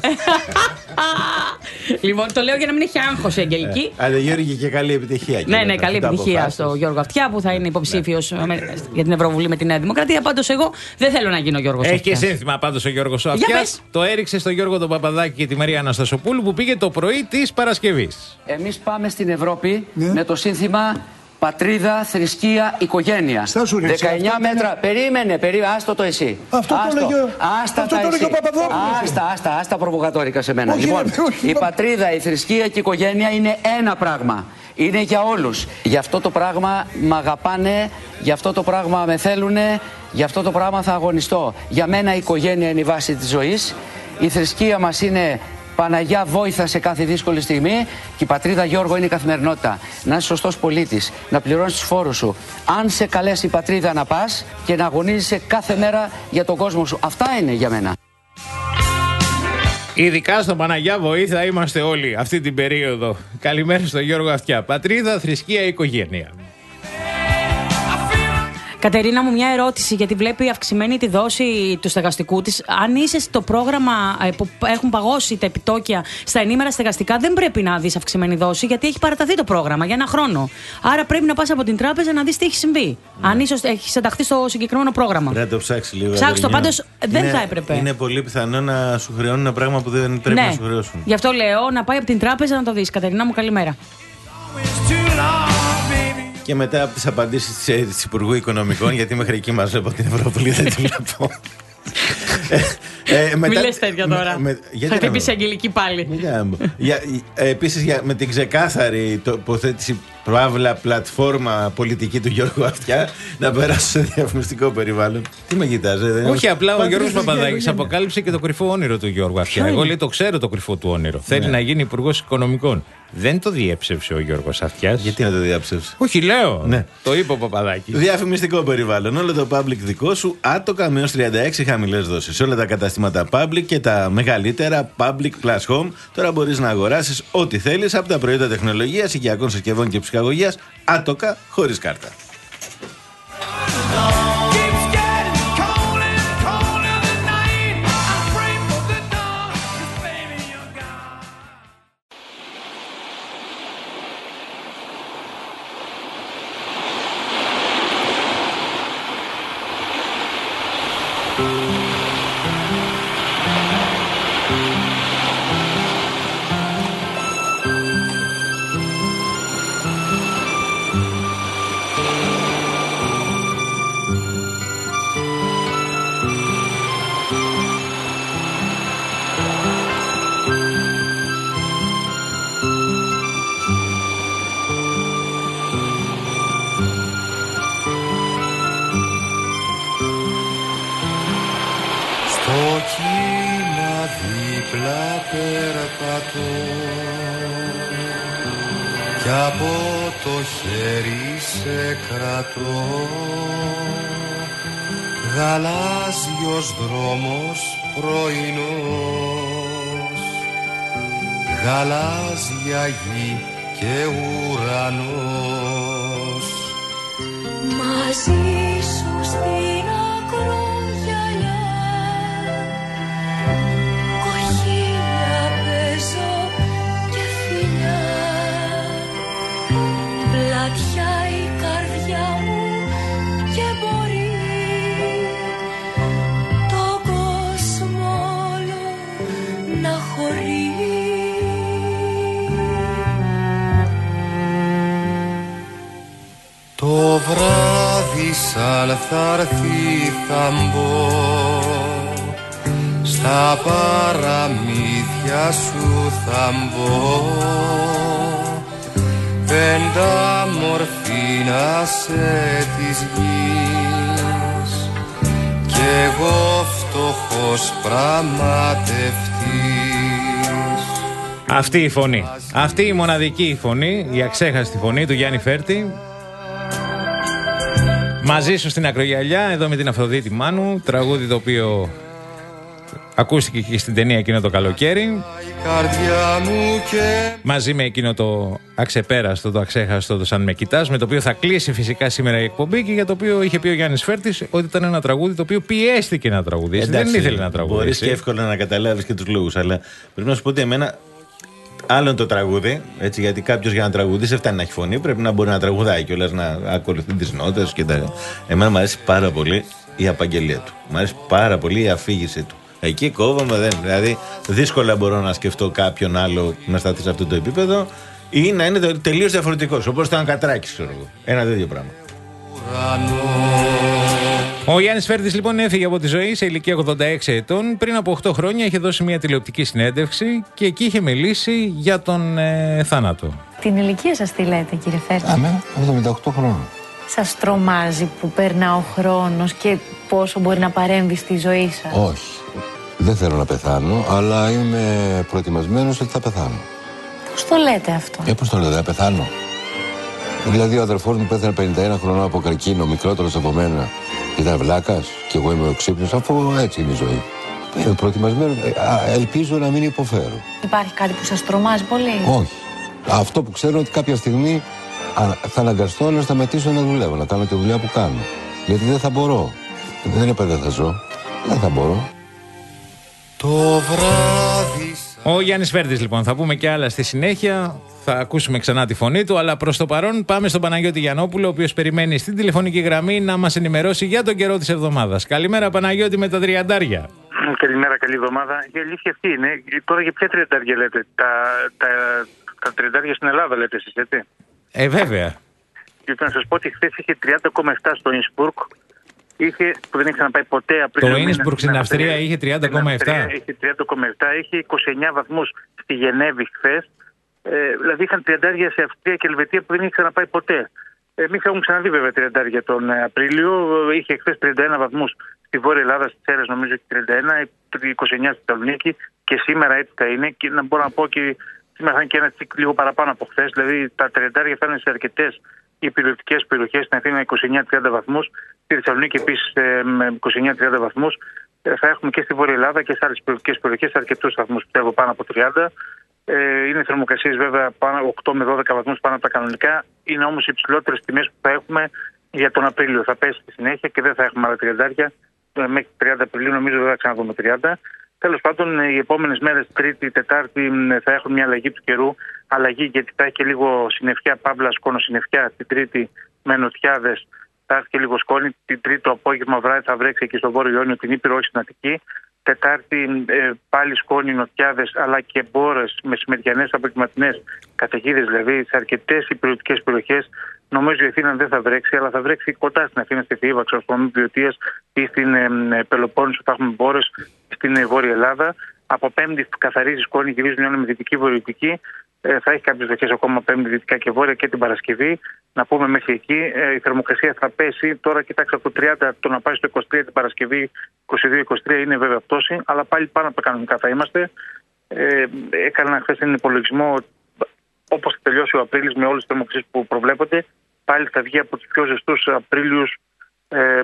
Λοιπόν, το λέω για να μην έχει άγχος η Αγγελική. Αλλά Γιώργη, και καλή επιτυχία. Ναι, ναι, καλή επιτυχία στο Γιώργο Αυτιά, που θα είναι υποψήφιος για την Ευρωβουλή με τη Νέα Δημοκρατία. Πάντως εγώ δεν θέλω να γίνω Γιώργος Αυτιά. Έχει και σύνθημα πάντως ο Γιώργος Αυτιάς. Το έριξε στο Γιώργο τον Παπαδάκη και τη Μαρία Αναστασοπούλου, που πήγε το πρωί της Παρασκευής. Εμείς πάμε στην Ευρώπη με το σύνθημα πατρίδα, θρησκεία, οικογένεια. Στάσου, ρε, δεκαεννιά αυτό μέτρα. είναι... Περίμενε, περίμενε. Άστο το εσύ. Αυτό άστο. το λέγε, άστα αυτό τα το εσύ. λέγε ο Παπαδόπουλος. Άστα, άστα, άστα προβοκατόρικα σε μένα. Όχι, λοιπόν, ρε, όχι, η πατρίδα, η θρησκεία και η οικογένεια είναι ένα πράγμα. Είναι για όλους. Γι' αυτό το πράγμα μ' αγαπάνε, γι' αυτό το πράγμα με θέλουνε, γι' αυτό το πράγμα θα αγωνιστώ. Για μένα η οικογένεια είναι η βάση της ζωής. Η θρησκεία μας είναι Παναγιά βόηθα σε κάθε δύσκολη στιγμή και η πατρίδα, Γιώργο, είναι η καθημερινότητα. Να είσαι σωστός πολίτης, να πληρώνεις τους φόρους σου. Αν σε καλέσει η πατρίδα να πας και να αγωνίζεσαι κάθε μέρα για τον κόσμο σου. Αυτά είναι για μένα. Ειδικά στο Παναγιά βοήθεια είμαστε όλοι αυτή την περίοδο. Καλημέρα στον Γιώργο Αυτιά. Πατρίδα, θρησκεία, οικογένεια. Κατερίνα μου, μια ερώτηση, γιατί βλέπει αυξημένη τη δόση του στεγαστικού της. Αν είσαι στο πρόγραμμα που έχουν παγώσει τα επιτόκια στα ενήμερα στεγαστικά, δεν πρέπει να δεις αυξημένη δόση, γιατί έχει παραταθεί το πρόγραμμα για ένα χρόνο. Άρα πρέπει να πας από την τράπεζα να δεις τι έχει συμβεί. Ναι. Αν ίσως έχεις ενταχθεί στο συγκεκριμένο πρόγραμμα. Πρέπει να το ψάξει λίγο. Ψάξτε το, πάντως δεν θα έπρεπε. Είναι πολύ πιθανό να σου χρεώνουν ένα πράγμα που δεν πρέπει ναι. να σου χρεώσουν. Γι' αυτό λέω να πάει από την τράπεζα να το δεις. Κατερίνα μου, καλημέρα. Και μετά από τις απαντήσεις της Υπουργού Οικονομικών, γιατί μέχρι εκεί μας βλέπω την Ευρώπη, δεν τη βλέπω. ε, μετά, Μη λες τέτοια τώρα. Με, με, θα χτυπήσει Αγγελική πάλι. ε, επίσης για, με την ξεκάθαρη τοποθέτηση προάβλα πλατφόρμα πολιτική του Γιώργου Αυτιά, να περάσω σε διαφημιστικό περιβάλλον. Τι με κοιτάς, ε, όχι, απλά ο Γιώργος Παπαδάκης αποκάλυψε και το κρυφό όνειρο του Γιώργου Αυτιά. Εγώ λέει το ξέρω το κρυφό του όνειρο. Ναι. Θέλει να γίνει υπουργός οικονομικών. Δεν το διέψευσε ο Γιώργος Αυτιάς. Γιατί να το διέψευσε? Όχι, λέω. Ναι. Το είπε ο Παπαδάκης. Διαφημιστικό περιβάλλον. Όλο το public δικό σου, άτοκα με έως τριάντα έξι χαμηλές δόσεις. Όλα τα καταστήματα public και τα μεγαλύτερα public plus home. Τώρα μπορείς να αγοράσεις ό,τι θέλεις από τα προϊόντα τεχνολογίας, οικιακών συσκευών και ψυχαγωγίας, άτοκα χωρίς κάρτα. Κι από το χέρι σε κρατώ, γαλάζιος δρόμος πρωινός, γαλάζια γη και ουρανός. Μαζί σου στην ακρογιαλιά, κοχύλια παίζω και φιλιά, πλατιά η καρδιά μου και μπορεί τον κόσμο όλο να χωρεί. Το βράδυ σαν θ'αρθεί θα μπω στα παραμύθια σου θα μπω, πέντα μορφή να σε της γης κι εγώ φτωχός πραγματευτής. Αυτή η φωνή, αυτή η μοναδική φωνή, η αξέχαστη φωνή του Γιάννη Φέρτη. Μαζί σου στην ακρογιαλιά, εδώ με την Αφροδίτη Μάνου, τραγούδι το οποίο ακούστηκε και στην ταινία εκείνο το καλοκαίρι. Και... μαζί με εκείνο το αξεπέραστο, το αξέχαστο, το σαν με κοιτάς, με το οποίο θα κλείσει φυσικά σήμερα η εκπομπή και για το οποίο είχε πει ο Γιάννης Φέρτης ότι ήταν ένα τραγούδι το οποίο πιέστηκε να τραγουδήσει. Εντάξει, δεν ήθελε να τραγουδήσει. Μπορείς και εύκολα να καταλάβεις και τους λόγους, αλλά πρέπει να σου πω ότι εμένα άλλο το τραγούδι, έτσι, γιατί κάποιος για να τραγουδήσει δεν φτάνει να έχει φωνή, πρέπει να μπορεί να τραγουδάει κιόλας, να ακολουθεί τις νότες και τα. Εμένα μου αρέσει πάρα πολύ η απαγγελία του. Μου αρέσει πάρα πολύ η αφήγησή του. Εκεί κόβομαι, δεν. Δηλαδή, δύσκολα μπορώ να σκεφτώ κάποιον άλλο να σταθεί σε αυτό το επίπεδο ή να είναι τελείως διαφορετικός. Όπως ήταν Κατράκης, ξέρω εγώ. Ένα τέτοιο πράγμα. Ο Γιάννης Φέρτης λοιπόν έφυγε από τη ζωή σε ηλικία ογδόντα έξι ετών. Πριν από οκτώ χρόνια είχε δώσει μια τηλεοπτική συνέντευξη και εκεί είχε μιλήσει για τον ε, θάνατο. Την ηλικία σας τι λέτε, κύριε Φέρτη? Αμένα, εβδομήντα οκτώ χρόνια. Σας τρομάζει που περνά ο χρόνος και πόσο μπορεί να παρέμβει στη ζωή σας? Όχι. Δεν θέλω να πεθάνω, αλλά είμαι προετοιμασμένος ότι θα πεθάνω. Πώς το λέτε αυτό? Ε, πώς το λέτε, θα πεθάνω. Δηλαδή ο αδερφός μου πέθανε πενήντα ένα χρονών από καρκίνο, μικρότερος από μένα. Ήταν βλάκας και εγώ είμαι ο ξύπνιος, αφού έτσι είναι η ζωή. Είμαι προετοιμασμένος, ελπίζω να μην υποφέρω. Υπάρχει κάτι που σας τρομάζει πολύ? Όχι. Αυτό που ξέρω είναι ότι κάποια στιγμή θα αναγκαστώ να σταματήσω να δουλεύω, να κάνω τη δουλειά που κάνω. Γιατί δεν θα μπορώ. Δεν είπα δεν θα ζω. Δεν θα μπορώ. Το βράδυ... Ο Γιάννης Φέρτης, λοιπόν. Θα πούμε και άλλα στη συνέχεια. Θα ακούσουμε ξανά τη φωνή του. Αλλά προς το παρόν πάμε στον Παναγιώτη Γιαννόπουλο, ο οποίος περιμένει στην τηλεφωνική γραμμή να μας ενημερώσει για τον καιρό της εβδομάδας. Καλημέρα, Παναγιώτη, με τα τριαντάρια. Καλημέρα, καλή εβδομάδα. Η αλήθεια αυτή είναι. Τώρα για ποια τριαντάρια λέτε? Τα, τα, τα τριαντάρια στην Ελλάδα λέτε εσείς, έτσι? Ε, βέβαια. Λοιπόν, να σας πω ότι χθες είχε τριάντα κόμμα επτά στο Ινσμπουργκ. Είχε, που δεν έχει ξαναπάει ποτέ Απρίλιο. Το Ινσμπουργκ στην Αυστρία είχε τριάντα κόμμα επτά. Είχε τριάντα κόμμα επτά, είχε είκοσι εννέα βαθμούς στη Γενέβη χθες. Ε, δηλαδή είχαν τριαντάρια σε Αυστρία και Ελβετία που δεν είχε ξαναπάει ποτέ. Εμείς έχουμε ξαναδεί βέβαια τριαντάρια τον Απρίλιο. Είχε χθες τριάντα ένα βαθμούς στη Βόρεια Ελλάδα, στις Σέρρες νομίζω και τριάντα ένα, είκοσι εννέα στη Θεσσαλονίκη και σήμερα έτσι θα είναι. Και να μπορώ να πω και σήμερα θα είναι και ένα τσικ λίγο παραπάνω από χθες. Δηλαδή τα τριαντάρια θα είναι σε αρκετές υπηρετικές περιοχές, στην Αθήνα είκοσι εννέα τριάντα βαθμούς, στη Θεσσαλονίκη επίσης με είκοσι εννέα τριάντα βαθμούς. Θα έχουμε και στη Βόρεια Ελλάδα και σε άλλες υπηρετικές περιοχές αρκετούς βαθμούς, πιστεύω πάνω από τριάντα. Ε, είναι θερμοκρασίες βέβαια πάνω, οκτώ με δώδεκα βαθμούς πάνω από τα κανονικά. Είναι όμως οι υψηλότερες τιμές που θα έχουμε για τον Απρίλιο. Θα πέσει στη συνέχεια και δεν θα έχουμε άλλα τριαντάρια. Μέχρι τριάντα Απριλίου νομίζω δεν θα ξαναδούμε τριάντα. Τέλος πάντων, οι επόμενες μέρες, Τρίτη, Τετάρτη, θα έχουν μια αλλαγή του καιρού. Αλλαγή γιατί θα έχει και λίγο συννεφιά, παύλα σκόνο-συννεφιά την Τρίτη με νοτιάδες. Θα έρθει και λίγο σκόνη. Την Τρίτη το απόγευμα βράδυ θα βρέξει εκεί στο Βόρειο Ιόνιο, την Ήπειρο, όχι στην Αττική. Τετάρτη ε, πάλι σκόνη, νοτιάδες αλλά και μπόρες μεσημεριανές απογευματινές καταιγίδες, δηλαδή σε αρκετές υπηρετικές περιοχές. Νομίζω η Αθήνα δεν θα βρέξει, αλλά θα βρέξει κοντά στην Αθήνα, στη Θηύαξο, στο Νομό Ποιοτίας ή στην ε, ε, Πελοπόννησο, θα έχουμε μπόρες στην ε, Βόρεια Ελλάδα. Από Πέμπτη καθαρίζει σκόνη, γυρίζουν με δυτική βορειοδυτική. Ε, θα έχει κάποιες βροχές ακόμα Πέμπτη, δυτικά και βόρεια και την Παρασκευή. Να πούμε μέχρι εκεί. Ε, η θερμοκρασία θα πέσει. Τώρα κοιτάξτε από το τριάντα το να πάει στο είκοσι τρία την Παρασκευή, είκοσι δύο είκοσι τρία είναι βέβαια πτώση, αλλά πάλι πάνω από τα κανονικά θα είμαστε. Ε, έκανα χθες έναν υπολογισμό όπως θα τελειώσει ο Απρίλης με όλες τις θερμοκρασίες που προβλέπονται. Πάλι θα βγει από τους πιο ζεστούς Απρίλιους, ε,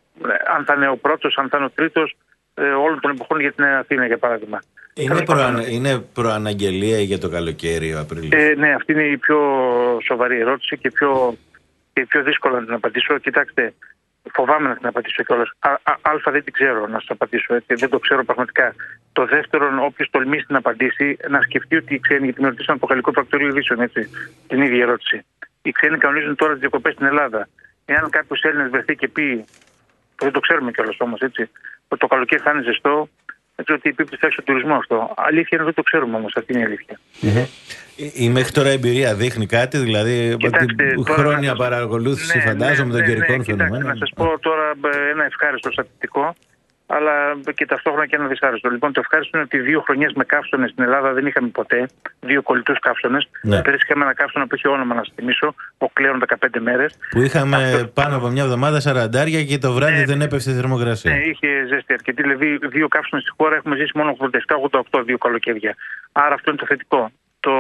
αν θα είναι ο πρώτος, αν θα είναι ο τρίτος, ε, όλων των εποχών για την Αθήνα για παράδειγμα. Είναι, προανα... είναι προαναγγελία για το καλοκαίρι ο Απρίλιος? Ε, ναι, αυτή είναι η πιο σοβαρή ερώτηση και πιο, και πιο δύσκολο να την απαντήσω. Κοιτάξτε, φοβάμαι να την απαντήσω κιόλας. Α, α, α, δεν την ξέρω να σας απαντήσω, έτσι, δεν το ξέρω πραγματικά. Το δεύτερον, όποιος τολμήσει να απαντήσει, να σκεφτεί ότι οι ξένοι, γιατί με ρωτήσαν από το Γαλλικό Πρακτορείο Ειδήσεων, έτσι, την ίδια ερώτηση. Οι ξένοι κανονίζουν τώρα τις διακοπές στην Ελλάδα. Εάν κάποιος Έλληνας βρεθεί και πει, δεν το ξέρουμε κιόλας όμως, έτσι, ότι το καλοκαίρι θα είναι ζεστό, έτσι ότι υπήρχε θα έχει στον τουρισμό αυτό. Αλήθεια είναι, δεν το ξέρουμε όμως, αυτή είναι η αλήθεια. Mm-hmm. Η, η μέχρι τώρα εμπειρία δείχνει κάτι, δηλαδή Κοιτάξτε, χρόνια σας... παρακολούθηση, ναι, φαντάζομαι, ναι, των καιρικών ναι, φαινομένων. Να σας πω τώρα ένα ευχάριστο στατιστικό, αλλά και ταυτόχρονα και ένα δυσάρεστο. Λοιπόν, το ευχάριστο είναι ότι δύο χρονιές με καύσωνες στην Ελλάδα δεν είχαμε ποτέ. Δύο κολλητούς καύσωνες. Ναι. Πέρυσι είχαμε ένα καύσωνα που είχε όνομα, να σας θυμίσω, ο Κλέον δεκαπέντε μέρες. Που είχαμε αυτό... πάνω από μια εβδομάδα σαραντάρια και το βράδυ ναι, δεν έπεφτε η θερμοκρασία. Ναι, είχε ζέστη αρκετή. Δηλαδή, δύο καύσωνες στη χώρα έχουμε ζήσει μόνο ογδόντα επτά ογδόντα οκτώ δύο καλοκαίρια. Άρα αυτό είναι το θετικό. Το,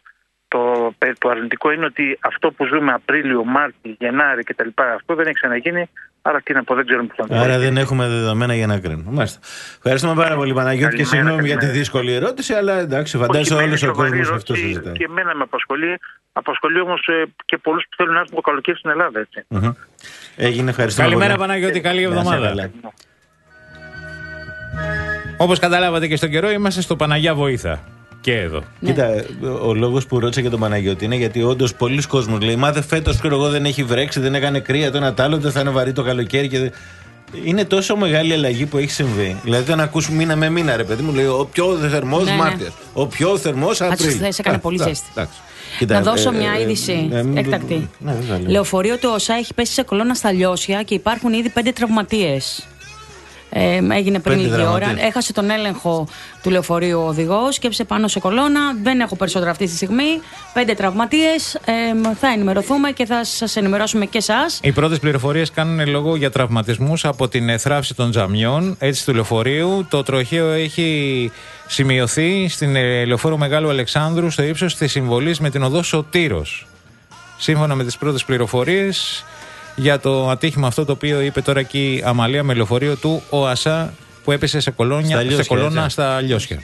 το, το αρνητικό είναι ότι αυτό που ζούμε Απρίλιο, Μάρτιο, Γενάρη κτλ. Αυτό δεν έχει ξαναγίνει. Άρα τι να πω, δεν ξέρουμε που θα το Άρα δεν έχουμε δεδομένα για να κρίνουμε. Μάλιστα. Ευχαριστούμε πάρα πολύ, Παναγιώτη, και συγγνώμη για τη δύσκολη ερώτηση, αλλά εντάξει, φαντάζομαι όλος ο κόσμος αυτό συζητάει. Και εμένα με απασχολεί, απασχολεί όμως ε, και πολλούς που θέλουν να έρθουν το καλοκαίρι στην Ελλάδα. Έτσι. Mm-hmm. Έγινε, ευχαριστούμε. Καλημέρα, πολύ. Παναγιώτη, καλή εβδομάδα. Όπως καταλάβατε και στον καιρό, είμαστε στο Παναγιά Βοήθα. Και εδώ. Ναι. Κοίτα, ο λόγος που ρώτησα για τον Παναγιώτη είναι γιατί όντως πολλοί κόσμος λέει: Μάθε φέτος, ξέρω εγώ, δεν έχει βρέξει, δεν έκανε κρύα, το ένα τ' άλλο, δεν θα είναι βαρύ το καλοκαίρι. Και... είναι τόσο μεγάλη αλλαγή που έχει συμβεί. Δηλαδή, δεν ακούς μήνα με μήνα, ρε παιδί μου, λέει: Ο πιο θερμός ναι, Μάρτιος, ναι. Ο πιο θερμός Απρίλιος. Χθες έκανε πολύ ζέστη. Να δώσω μια ε, είδηση ε, ε, έκτακτη. Ναι, Λεωφορείο του ΟΣΑ έχει πέσει σε κολόνα στα Λιώσια και υπάρχουν ήδη πέντε τραυματίες. Ε, έγινε πριν λίγη ώρα. Έχασε τον έλεγχο του λεωφορείου ο οδηγός, σκέψε πάνω σε κολόνα. Δεν έχω περισσότερα αυτή τη στιγμή. Πέντε τραυματίες. Ε, θα ενημερωθούμε και θα σας ενημερώσουμε και εσάς. Οι πρώτες πληροφορίες κάνουν λόγο για τραυματισμούς από την θράψη των τζαμιών, έτσι, του λεωφορείου. Το τροχαίο έχει σημειωθεί στην λεωφόρο Μεγάλου Αλεξάνδρου στο ύψος της συμβολής με την οδό Σωτήρος. Σύμφωνα με τις πρώτες πληροφορίες για το ατύχημα αυτό, το οποίο είπε τώρα και η Αμαλία, με λεωφορείο του ΟΑΣΑ που έπεσε σε, κολόνια, στα Λιώσια, σε κολόνα έτσι, στα Λιώσια.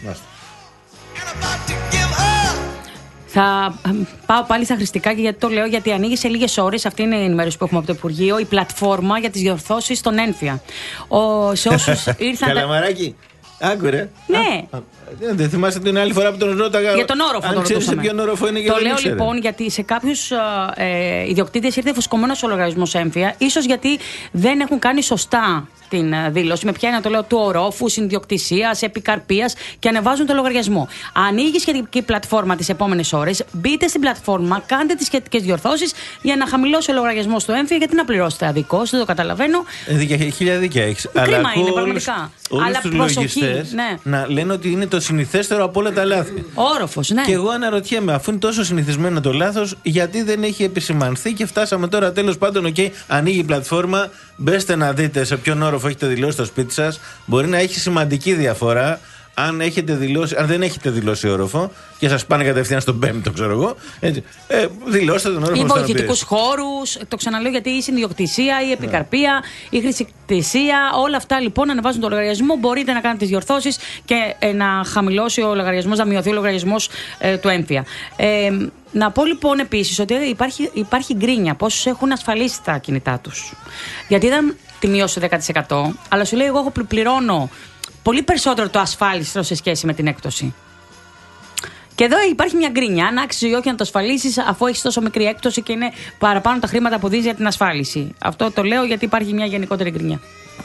Θα πάω πάλι στα χρηστικά, και γιατί το λέω, γιατί ανοίγει σε λίγες ώρες, αυτή είναι η ενημέρωση που έχουμε από το Υπουργείο, η πλατφόρμα για τις διορθώσεις στον έμφυα. Ο, σε όσους ήρθαν. Καλαμαράκι, άκουρε. Ναι. Α, δεν θυμάστε την άλλη φορά που τον ρώταγα. Για τον όροφο. Αν ξέρεις σε ποιον όροφο είναι και το δεν λέω ήξερε. Λοιπόν γιατί σε κάποιους ε, ιδιοκτήτες ήρθε φουσκωμένος ο λογαριασμός έμφυα, ίσως γιατί δεν έχουν κάνει σωστά την δήλωση. Με ποια είναι, το λέω, του ορόφου, συνδιοκτησίας, επικαρπίας, και ανεβάζουν το λογαριασμό. Ανοίγει σχετική πλατφόρμα τις επόμενες ώρες. Μπείτε στην πλατφόρμα, κάντε τις σχετικές διορθώσεις για να χαμηλώσει ο λογαριασμός του έμφυα, γιατί να πληρώσετε αδικώς, δεν το καταλαβαίνω. Ε, χίλια δίκαια έχεις. Κρίμα είναι, πραγματικά. Όλους Αλλά τους προσοχή. λογιστές Ναι. να λένε ότι είναι το συνηθέστερο από όλα τα λάθη. Όροφος, ναι. Και εγώ αναρωτιέμαι, αφού είναι τόσο συνηθισμένο το λάθος, γιατί δεν έχει επισημανθεί και φτάσαμε τώρα τέλος πάντων. Οκ, okay, ανοίγει η πλατφόρμα, μπέστε να δείτε σε ποιον όροφο έχετε δηλώσει στο σπίτι σας. Μπορεί να έχει σημαντική διαφορά αν, έχετε δηλώσει, αν δεν έχετε δηλώσει όροφο και σας πάνε κατευθείαν στον πέμπτο, ξέρω εγώ. Έτσι, ε, δηλώστε τον όροφο. Ή βοηθητικούς χώρους, το ξαναλέω, γιατί η συνδιοκτησία, η επικαρπία, η χρησικτησία, όλα αυτά λοιπόν ανεβάζουν το λογαριασμό. Μπορείτε να κάνετε τις διορθώσεις και ε, να χαμηλώσει ο λογαριασμός, να μειωθεί ο λογαριασμός ε, του έμφυα. Ε, να πω λοιπόν επίσης ότι υπάρχει, υπάρχει γκρίνια πόσους έχουν ασφαλίσει τα κινητά τους. Γιατί ήταν τη μείωση δέκα τοις εκατό, αλλά σου λέει, εγώ πληρώνω πολύ περισσότερο το ασφάλιστρο σε σχέση με την έκπτωση. Και εδώ υπάρχει μια γκρίνια. Αν άξιζε ή όχι να το ασφαλίσεις, αφού έχεις τόσο μικρή έκπτωση και είναι παραπάνω τα χρήματα που δίνεις για την ασφάλιση. Αυτό το λέω γιατί υπάρχει μια γενικότερη γκρίνια.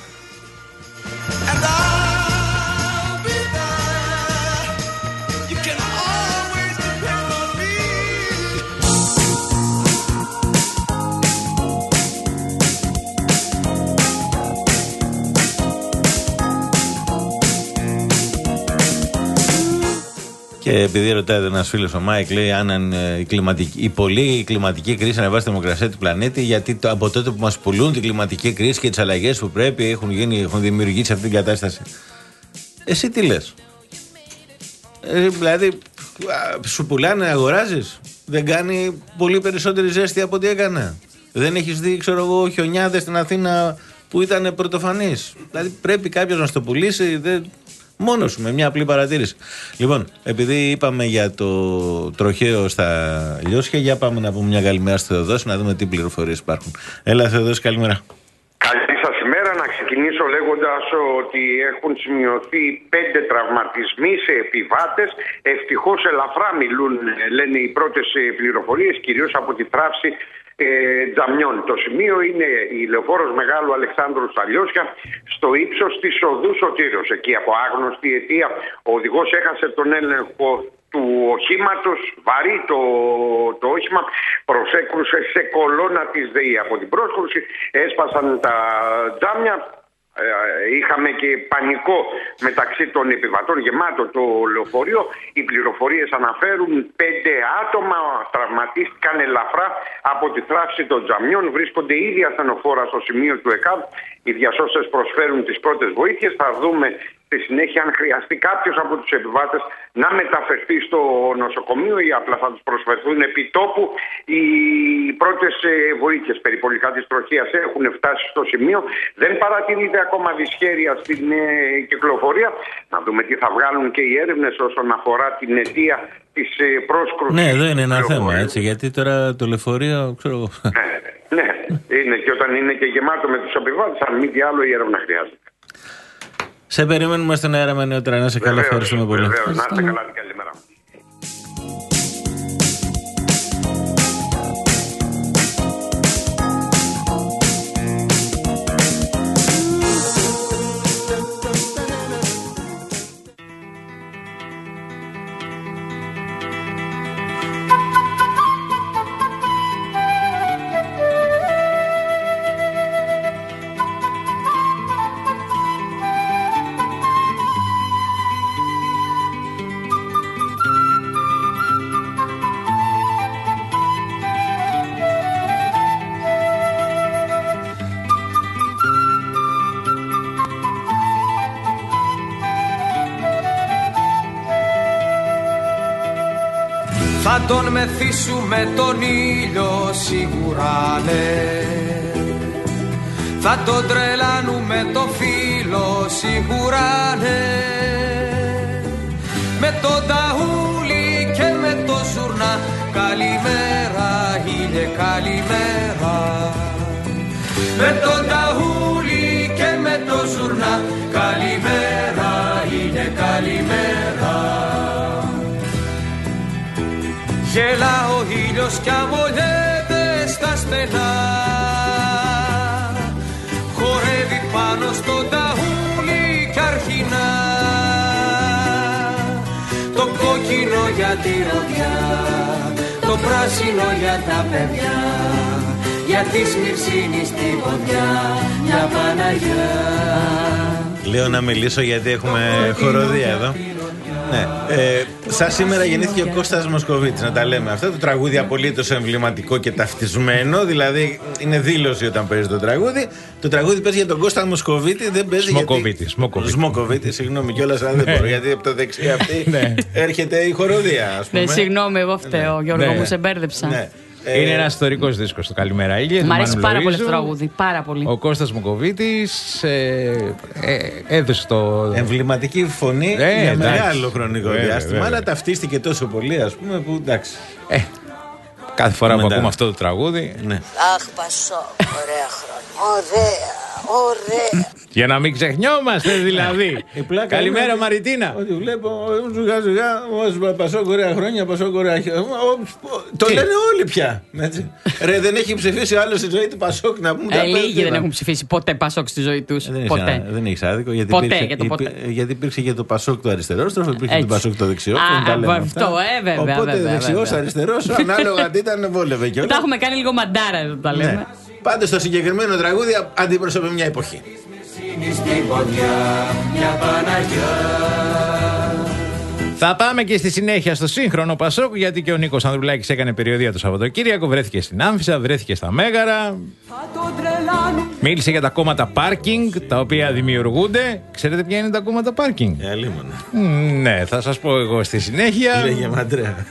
Και επειδή ρωτάει ένα φίλο ο Μάικ, λέει αν η, κλιματική, η πολύ κλιματική κρίση ανεβάσει τη θερμοκρασία του πλανήτη, γιατί το, από τότε που μας πουλούν την κλιματική κρίση και τις αλλαγές που πρέπει έχουν, γίνει, έχουν δημιουργήσει αυτή την κατάσταση. Εσύ τι λες? Ε, δηλαδή, σου πουλάνε, αγοράζεις. Δεν κάνει πολύ περισσότερη ζέστη από ό,τι έκανε. Δεν έχεις δει, ξέρω εγώ, χιονιάδες στην Αθήνα που ήταν πρωτοφανείς. Δηλαδή πρέπει κάποιος να στο πουλήσει. Δεν... Μόνος σου, με μια απλή παρατήρηση. Λοιπόν, επειδή είπαμε για το τροχαίο στα Λιώσια, για πάμε να πούμε μια καλημέρα στο Θεοδόση, να δούμε τι πληροφορίες υπάρχουν. Έλα, Θεοδόση, καλημέρα. Καλή σας ημέρα. Να ξεκινήσω λέγοντας ότι έχουν σημειωθεί πέντε τραυματισμοί σε επιβάτες. Ευτυχώς ελαφρά μιλούν, λένε οι πρώτες πληροφορίες, κυρίως από τη θράψη Ε, τζαμιών. Το σημείο είναι η λεωφόρος Μεγάλου Αλεξάνδρου στα Λιώσια, στο ύψος της οδού Σωτήρος. Εκεί από άγνωστη αιτία ο οδηγός έχασε τον έλεγχο του οχήματος, βαρύ το, το όχημα, προσέκρουσε σε κολόνα της ΔΕΗ. Από την πρόσκρουση έσπασαν τα τζάμια. Είχαμε και πανικό μεταξύ των επιβατών, γεμάτο το λεωφορείο. Οι πληροφορίες αναφέρουν πέντε άτομα τραυματίστηκαν ελαφρά από τη θράψη των τζαμιών. Βρίσκονται ήδη ασθενοφόρα στο σημείο του ΕΚΑΒ. Οι διασώστες προσφέρουν τις πρώτες βοήθειες. Θα δούμε στη συνέχεια αν χρειαστεί κάποιος από τους επιβάτες να μεταφερθεί στο νοσοκομείο ή απλά θα τους προσφερθούν επί τόπου. Οι πρώτες βοήθειες περιπολικά της τροχείας έχουν φτάσει στο σημείο. Δεν παρατηρείται ακόμα δυσχέρεια στην ε, κυκλοφορία. Να δούμε τι θα βγάλουν και οι έρευνες όσον αφορά την αιτία της ε, πρόσκρουσης. Ναι, εδώ είναι ένα θέμα, έτσι, γιατί τώρα το λεωφορείο, ξέρω εγώ. Ναι, ναι, είναι και όταν είναι και γεμάτο με τους επιβάτες, αν μη τι άλλο η έρευνα χρειάζεται. Σε περιμένουμε στον αέρα με νεότερα. Να είσαι καλά, ευχαριστούμε πολύ. Βεβαίως, να είστε καλά, καλημέρα. τον μεθύσουμε τον ήλιο σίγουρα ναι. Θα τον τρελάνουμε το φίλο σίγουρα ναι. Με το ταούλι και με το ζουρνά, καλημέρα ήλιε καλημέρα. Με το ταούλι και με το ζουρνά, καλημέρα ήλιε καλημέρα. Γελά ο ήλιος κι αμολιέται στα στενά, χορεύει πάνω στο ταούλι κι αρχινά. Το κόκκινο για τη ροδιά, το πράσινο για τα παιδιά, για τη Σμυρσίνη στη βοδιά, μια Παναγιά. Λέω να μιλήσω γιατί έχουμε χοροδία εδώ. Ναι. Ε, σαν σήμερα γεννήθηκε ο Κώστας Μοσκοβίτης, να τα λέμε αυτά. Το τραγούδι απολύτως εμβληματικό και ταυτισμένο. Δηλαδή είναι δήλωση όταν παίζει το τραγούδι. Το τραγούδι παίζει για τον Κώστα Μοσκοβίτη, δεν παίζει Σμοκοβίτη, γιατί... Σμοκοβίτη. Σμοκοβίτη, συγγνώμη κιόλας, αλλά δεν μπορώ. Γιατί από το δεξί αυτή έρχεται η χοροδία, ας πούμε. Ναι, συγγνώμη, εγώ φταίω, Γιώργο, μου σε μπέρδεψα. Ναι. Είναι ένας ιστορικός δίσκος το Καλημέρα Ήλιε. Μ' αρέσει πάρα πολύ αυτό το τραγούδι. Πάρα πολύ. Ο Κώστας Μοσκοβίτης ε, ε, έδωσε το. Εμβληματική φωνή ε, για εντάξει. μεγάλο χρονικό βέβαια, διάστημα. βέβαια. Αλλά ταυτίστηκε τόσο πολύ, ας πούμε, που εντάξει. Ε, κάθε φορά που ακούμε αυτό το τραγούδι. Ναι. Αχ, Πασό, ωραία χρόνια. Ωραία, ωραία. Για να μην ξεχνιόμαστε δηλαδή. Καλημέρα Μαριτίνα. Ότι βλέπω σιγά σιγά Πασό ωραία χρόνια, Πασό ωραία χρόνια. Το λένε όλοι πια. Ρε, δεν έχει ψηφίσει άλλο στη ζωή του Πασόκ να πούμε. Ε, λίγοι δεν έχουν ψηφίσει ποτέ Πασόκ στη ζωή του. Ποτέ. Δεν έχει άδικο. Γιατί υπήρξε και το Πασόκ το αριστερόστροφο, υπήρχε το Πασόκ το δεξιό. Αυτό, ε, βέβαια. Οπότε δεξιό, αριστερό, ανάλογα τι ήταν, βόλευε κιόλα. Τα έχουμε κάνει λίγο μαντάρα εδώ τα λέμε. Πάντως το συγκεκριμένο τραγούδι αντιπροσωπεύει μια εποχή. Θα πάμε και στη συνέχεια στο σύγχρονο Πασόκ, γιατί και ο Νίκος Ανδρουλάκης έκανε περιοδεία το Σαββατοκύριακο, βρέθηκε στην Άμφισσα, βρέθηκε στα Μέγαρα. Μίλησε για τα κόμματα πάρκινγκ, τα οποία δημιουργούνται. Ξέρετε ποια είναι τα κόμματα πάρκινγκ? Ε, αλίμονα. Ναι, θα σας πω εγώ στη συνέχεια. Λέγε μαντρέα.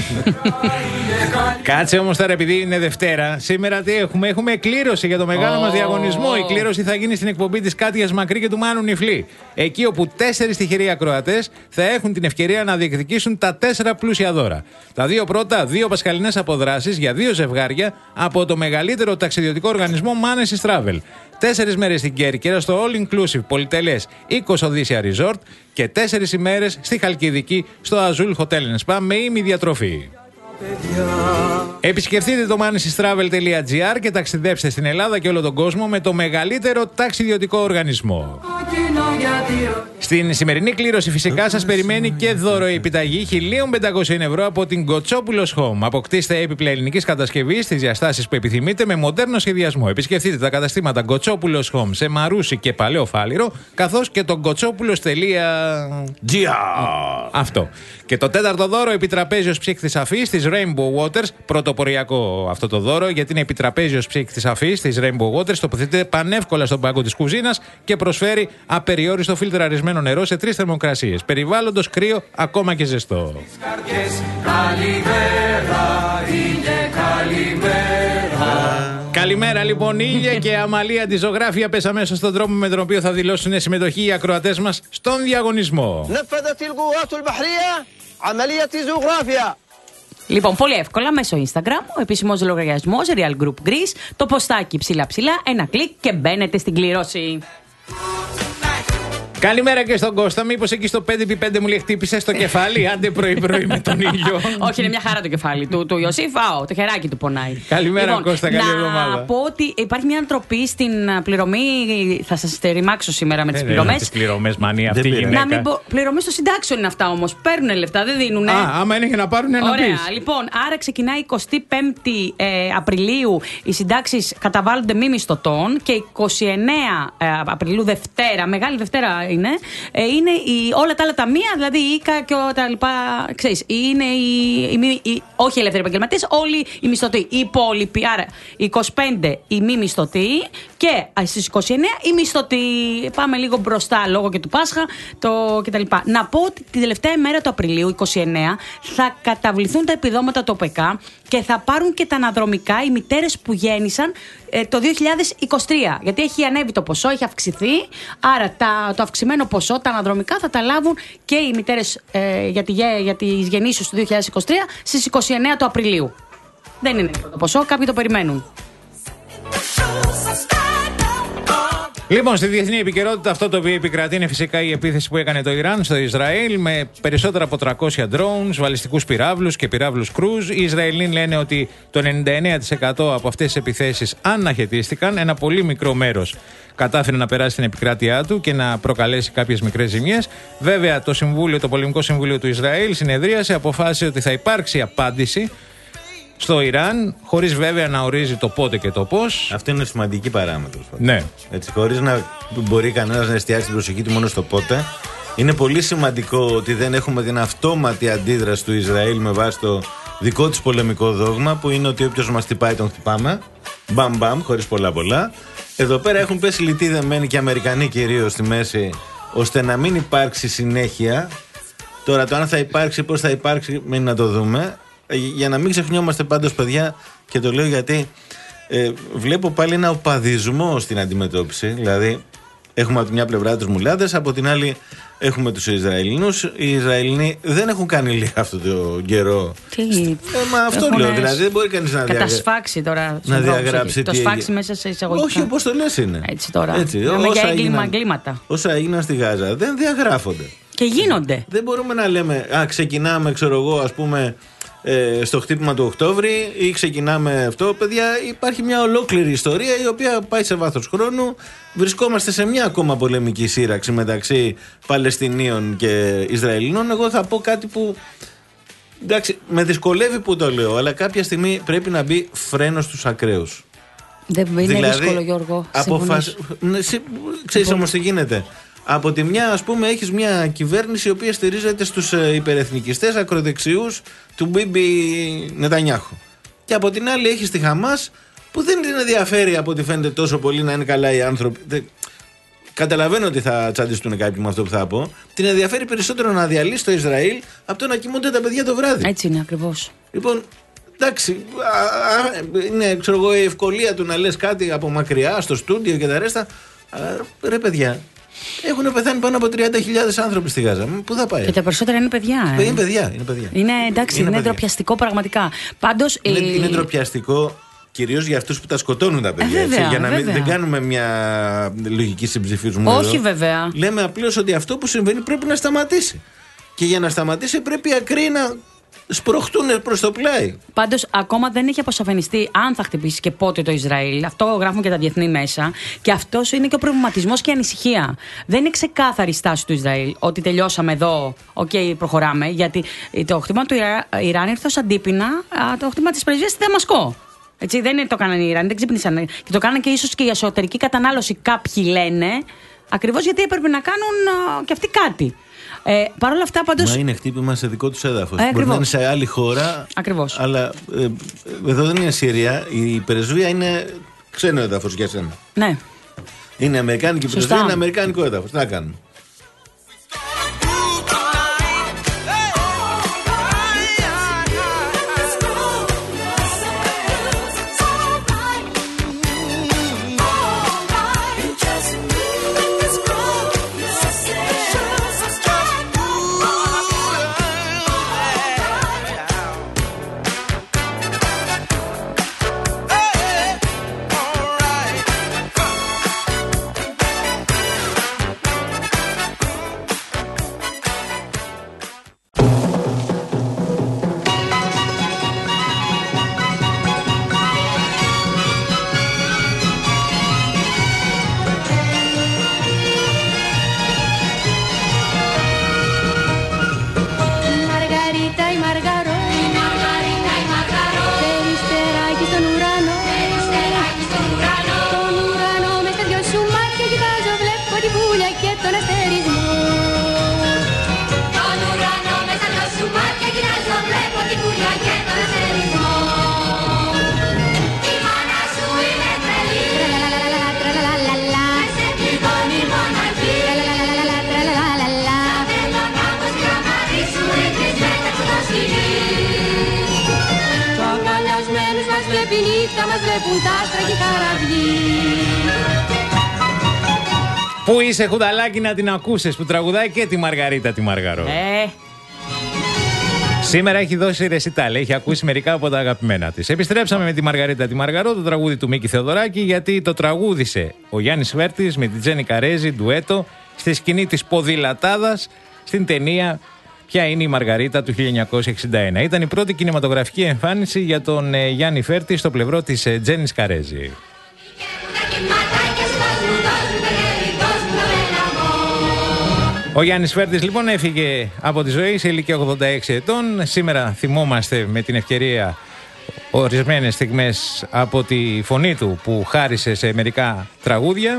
Κάτσε όμως τώρα, επειδή είναι Δευτέρα, σήμερα τι έχουμε? Έχουμε εκκλήρωση για το μεγάλο oh. μας διαγωνισμό. Η εκκλήρωση θα γίνει στην εκπομπή της Κάτιας Μακρύ και του Μάνου Νιφλή. Εκεί όπου τέσσερις τυχεροί ακροατές θα έχουν την ευκαιρία να διεκδικήσουν τα τέσσερα πλούσια δώρα. Τα δύο πρώτα, δύο πασχαλινές αποδράσεις για δύο ζευγάρια από το μεγαλύτερο ταξιδιωτικό οργανισμό Manesis Travel. Τέσσερις μέρες στην Κέρκυρα στο All Inclusive πολυτελές Οίκος Οδύσσια Resort και τέσσερις ημέρες στη Χαλκιδική στο Azul Hotel and Spa με ημιδιατροφή. Επισκεφτείτε το manesis travel τελεία gr και ταξιδέψτε στην Ελλάδα και όλο τον κόσμο με το μεγαλύτερο ταξιδιωτικό οργανισμό. Στην σημερινή κλήρωση φυσικά σας περιμένει και δώρο επιταγή χίλια πεντακόσια ευρώ από την Κοτσόπουλος Home. Αποκτήστε έπιπλα ελληνικής κατασκευής στις διαστάσεις που επιθυμείτε με μοντέρνο σχεδιασμό. Επισκεφτείτε τα καταστήματα Κοτσόπουλος Home σε Μαρούσι και Παλαιό Φάληρο, καθώς και το κοτσόπουλος τελεία gr. Αυτό. Και το τέταρτο δώρο, επιτραπέζιος ψύκτης αφής της Rainbow Waters. Πρωτοποριακό αυτό το δώρο, γιατί είναι επιτραπέζιος ψύκτης αφής της Rainbow Waters. Τοποθετείται πανεύκολα στον πάγκο της κουζίνας και προσφέρει απεριόριστο φιλτραρισμένο νερό σε τρεις θερμοκρασίες. Περιβάλλοντος, κρύο, ακόμα και ζεστό. Καλημέρα λοιπόν Ήλια και Αμαλία τη Ζωγράφια. Πες αμέσως στον τρόπο με τον οποίο θα δηλώσουν συμμετοχή οι ακροατές μας στον διαγωνισμό. Λοιπόν, πολύ εύκολα μέσω Instagram, ο επίσημος λογαριασμός Real Group Greece, το ποστάκι ψηλά ψηλά, ένα κλικ και μπαίνετε στην κλήρωση. Καλημέρα και στον Κώστα. Μήπως εκεί στο πέντε επί πέντε μου λέει χτύπησε στο κεφάλι, άντε πρωί-πρωί με τον ήλιο. Όχι, είναι μια χαρά το κεφάλι του. Του Ιωσήφ, άω, το χεράκι του πονάει. Καλημέρα, λοιπόν, Κώστα, καλή εβδομάδα. Να πω ότι υπάρχει μια ανατροπή στην πληρωμή. Θα σας ρημάξω σήμερα με τις πληρωμές. Τις πληρωμές, μανία αυτή η γυναίκα. Να μην πω. Πληρωμές στο συντάξεων είναι αυτά όμως. Παίρνουν λεφτά, δεν δίνουν. Α, άμα είναι για να πάρουν ένα. Ωραία. Λοιπόν, άρα ξεκινάει εικοστή πέμπτη ε, Απριλίου. Οι συντάξεις καταβάλλονται μη μισθωτών και εικοστή ενάτη ε, Απριλίου Δευτέρα, Μεγάλη Δευτέρα είναι. Ε, είναι η, όλα τα άλλα ταμεία, δηλαδή η ΙΚΑ και όλα τα λοιπά. Ξέρεις, είναι οι, οι, οι, όχι οι ελεύθεροι επαγγελματίες, όλοι οι μισθωτοί. Οι υπόλοιποι, άρα είκοσι πέντε οι μη μισθωτοί και στις είκοσι εννέα οι μισθωτοί. Πάμε λίγο μπροστά λόγω και του Πάσχα το, κτλ. Να πω ότι την τελευταία ημέρα του Απριλίου, είκοσι εννέα, θα καταβληθούν τα επιδόματα του ΟΠΕΚΑ και θα πάρουν και τα αναδρομικά οι μητέρες που γέννησαν ε, το δύο χιλιάδες είκοσι τρία. Γιατί έχει ανέβει το ποσό, έχει αυξηθεί. Άρα τα, το αυξημένο ποσό, τα αναδρομικά, θα τα λάβουν και οι μητέρες ε, για, τη, για τις γεννήσεις του δύο χιλιάδες είκοσι τρία στις είκοσι εννέα του Απριλίου. Δεν είναι το ποσό, κάποιοι το περιμένουν. Λοιπόν, στη διεθνή επικαιρότητα, αυτό το οποίο επικρατεί είναι φυσικά η επίθεση που έκανε το Ιράν στο Ισραήλ με περισσότερα από τριακόσια drones, βαλιστικούς πυράβλους και πυράβλους κρούζ. Οι Ισραηλοί λένε ότι το ενενήντα εννέα τοις εκατό από αυτές τις επιθέσεις αναχαιτίστηκαν. Ένα πολύ μικρό μέρος κατάφερε να περάσει στην επικράτειά του και να προκαλέσει κάποιες μικρές ζημιές. Βέβαια, το, συμβούλιο, το Πολεμικό Συμβούλιο του Ισραήλ συνεδρίασε, αποφάσισε ότι θα υπάρξει απάντηση στο Ιράν, χωρίς βέβαια να ορίζει το πότε και το πώς. Αυτό είναι σημαντική παράμετρος. Ναι. Έτσι, χωρίς να μπορεί κανένας να εστιάσει την προσοχή του μόνο στο πότε. Είναι πολύ σημαντικό ότι δεν έχουμε την αυτόματη αντίδραση του Ισραήλ με βάση το δικό της πολεμικό δόγμα, που είναι ότι όποιος μας χτυπάει τον χτυπάμε. Μπαμ μπαμ, χωρίς πολλά πολλά. Εδώ πέρα έχουν πέσει λιτοί δεμένοι και Αμερικανοί κυρίως στη μέση, ώστε να μην υπάρξει συνέχεια. Τώρα το αν θα υπάρξει, πώς θα υπάρξει, μένει να το δούμε. Για να μην ξεχνιόμαστε πάντως, παιδιά, και το λέω γιατί ε, βλέπω πάλι ένα οπαδισμό στην αντιμετώπιση. Δηλαδή, έχουμε από τη μια πλευρά τους μουλάτες, από την άλλη έχουμε τους Ισραηλινούς. Οι Ισραηλινοί δεν έχουν κάνει λίγα αυτό το καιρό. Τι, ε, μα αυτό λέω, δηλαδή δεν μπορεί κανείς να κατασφάξει τώρα. Να διαγράψει. Το σφάξει μέσα σε εισαγωγικά. Όχι, όπως το λες είναι. Έτσι τώρα. Έτσι, για έγκλημα, εγκλήματα. Όσα έγιναν στη Γάζα δεν διαγράφονται. Και γίνονται. Δεν μπορούμε να λέμε, α, ξεκινάμε, ξέρω εγώ, ας πούμε, Ε, στο χτύπημα του Οκτώβρη ή ξεκινάμε αυτό. Παιδιά, υπάρχει μια ολόκληρη ιστορία η οποία πάει σε βάθος χρόνου. Βρισκόμαστε σε μια ακόμα πολεμική σύραξη μεταξύ Παλαιστινίων και Ισραηλινών. Εγώ θα πω κάτι που, εντάξει, με δυσκολεύει που το λέω, αλλά κάποια στιγμή πρέπει να μπει φρένο στους ακραίους. Δεν είναι δηλαδή, δύσκολο, Γιώργο. Αποφασ... Ναι, ξέρεις όμως τι γίνεται. Από τη μια, ας πούμε, έχεις μια κυβέρνηση η οποία στηρίζεται στους υπερεθνικιστές ακροδεξιούς του Μπίμπι Νετανιάχου. Και από την άλλη έχεις τη Χαμάς που δεν την ενδιαφέρει από ό,τι φαίνεται τόσο πολύ να είναι καλά οι άνθρωποι. Καταλαβαίνω ότι θα τσαντιστούν κάποιοι με αυτό που θα πω. Την ενδιαφέρει περισσότερο να διαλύσει το Ισραήλ από το να κοιμούνται τα παιδιά το βράδυ. Έτσι είναι ακριβώς. Λοιπόν, εντάξει, α, α, είναι, ξέρω εγώ, η ευκολία του να λες κάτι από μακριά στο στούντιο και τα ρέστα. Α, ρε παιδιά, έχουν πεθάνει πάνω από τριάντα χιλιάδες άνθρωποι στη Γάζα. Πού θα πάει? Και τα περισσότερα είναι παιδιά. Ε. Είναι παιδιά. Είναι, παιδιά. είναι εντάξει, είναι, είναι ντροπιαστικό πραγματικά. Πάντως, είναι, ε... είναι ντροπιαστικό κυρίως για αυτούς που τα σκοτώνουν τα παιδιά. Ε, βέβαια, έτσι, για να μην, βέβαια. δεν κάνουμε μια λογική συμψηφισμό. Όχι, εδώ. βέβαια. Λέμε απλώς ότι αυτό που συμβαίνει πρέπει να σταματήσει. Και για να σταματήσει πρέπει οι ακραίοι να σπροχτούν προς το πλάι. Πάντως, ακόμα δεν έχει αποσαφενιστεί αν θα χτυπήσει και πότε το Ισραήλ. Αυτό γράφουν και τα διεθνή μέσα. Και αυτός είναι και ο προβληματισμός και η ανησυχία. Δεν είναι ξεκάθαρη η στάση του Ισραήλ ότι τελειώσαμε εδώ, οκ, okay, προχωράμε. Γιατί το χτύπημα του Ιράν ήρθε ως αντίπεινα το χτύπημα της πρεσβείας στη Δαμασκό. Έτσι, δεν το κάνανε οι Ιρανοί, δεν ξύπνησαν. Και το κάνανε και ίσως και η εσωτερική κατανάλωση, κάποιοι λένε. Ακριβώς γιατί έπρεπε να κάνουν uh, και αυτοί κάτι. Ε, Παρ' όλα αυτά, πάντως. Μα είναι χτύπημα σε δικό τους έδαφος. Ε, Μπορεί να είναι σε άλλη χώρα. Ακριβώς. Αλλά ε, εδώ δεν είναι Συρία. Η πρεσβεία είναι ξένο έδαφος για σένα. Ναι. Είναι αμερικάνικη πρεσβεία, είναι αμερικάνικο έδαφος. Τι να κάνουμε. μας βλέπει νύχτα, μας βλέπουν τα άστρα και καραβιοί. Πού είσαι Χουδαλάκη να την ακούσες, που τραγουδάει και τη Μαργαρίτα τη Μαργαρό. Ε. Σήμερα έχει δώσει ρεσιτάλ, έχει ακούσει μερικά από τα αγαπημένα της. Επιστρέψαμε με τη Μαργαρίτα τη Μαργαρό, το τραγούδι του Μίκη Θεοδωράκη, γιατί το τραγούδισε ο Γιάννης Φέρτης με την Τζέννη Καρέζη, ντουέτο, στη σκηνή της ποδηλατάδας, στην ταινία Ποια είναι η Μαργαρίτα του χίλια εννιακόσια εξήντα ένα. Ήταν η πρώτη κινηματογραφική εμφάνιση για τον ε, Γιάννη Φέρτη στο πλευρό της ε, Τζέννης Καρέζη. Ο Γιάννης Φέρτης λοιπόν έφυγε από τη ζωή σε ηλικία ογδόντα έξι ετών. Σήμερα θυμόμαστε με την ευκαιρία ορισμένες στιγμές από τη φωνή του που χάρισε σε μερικά τραγούδια.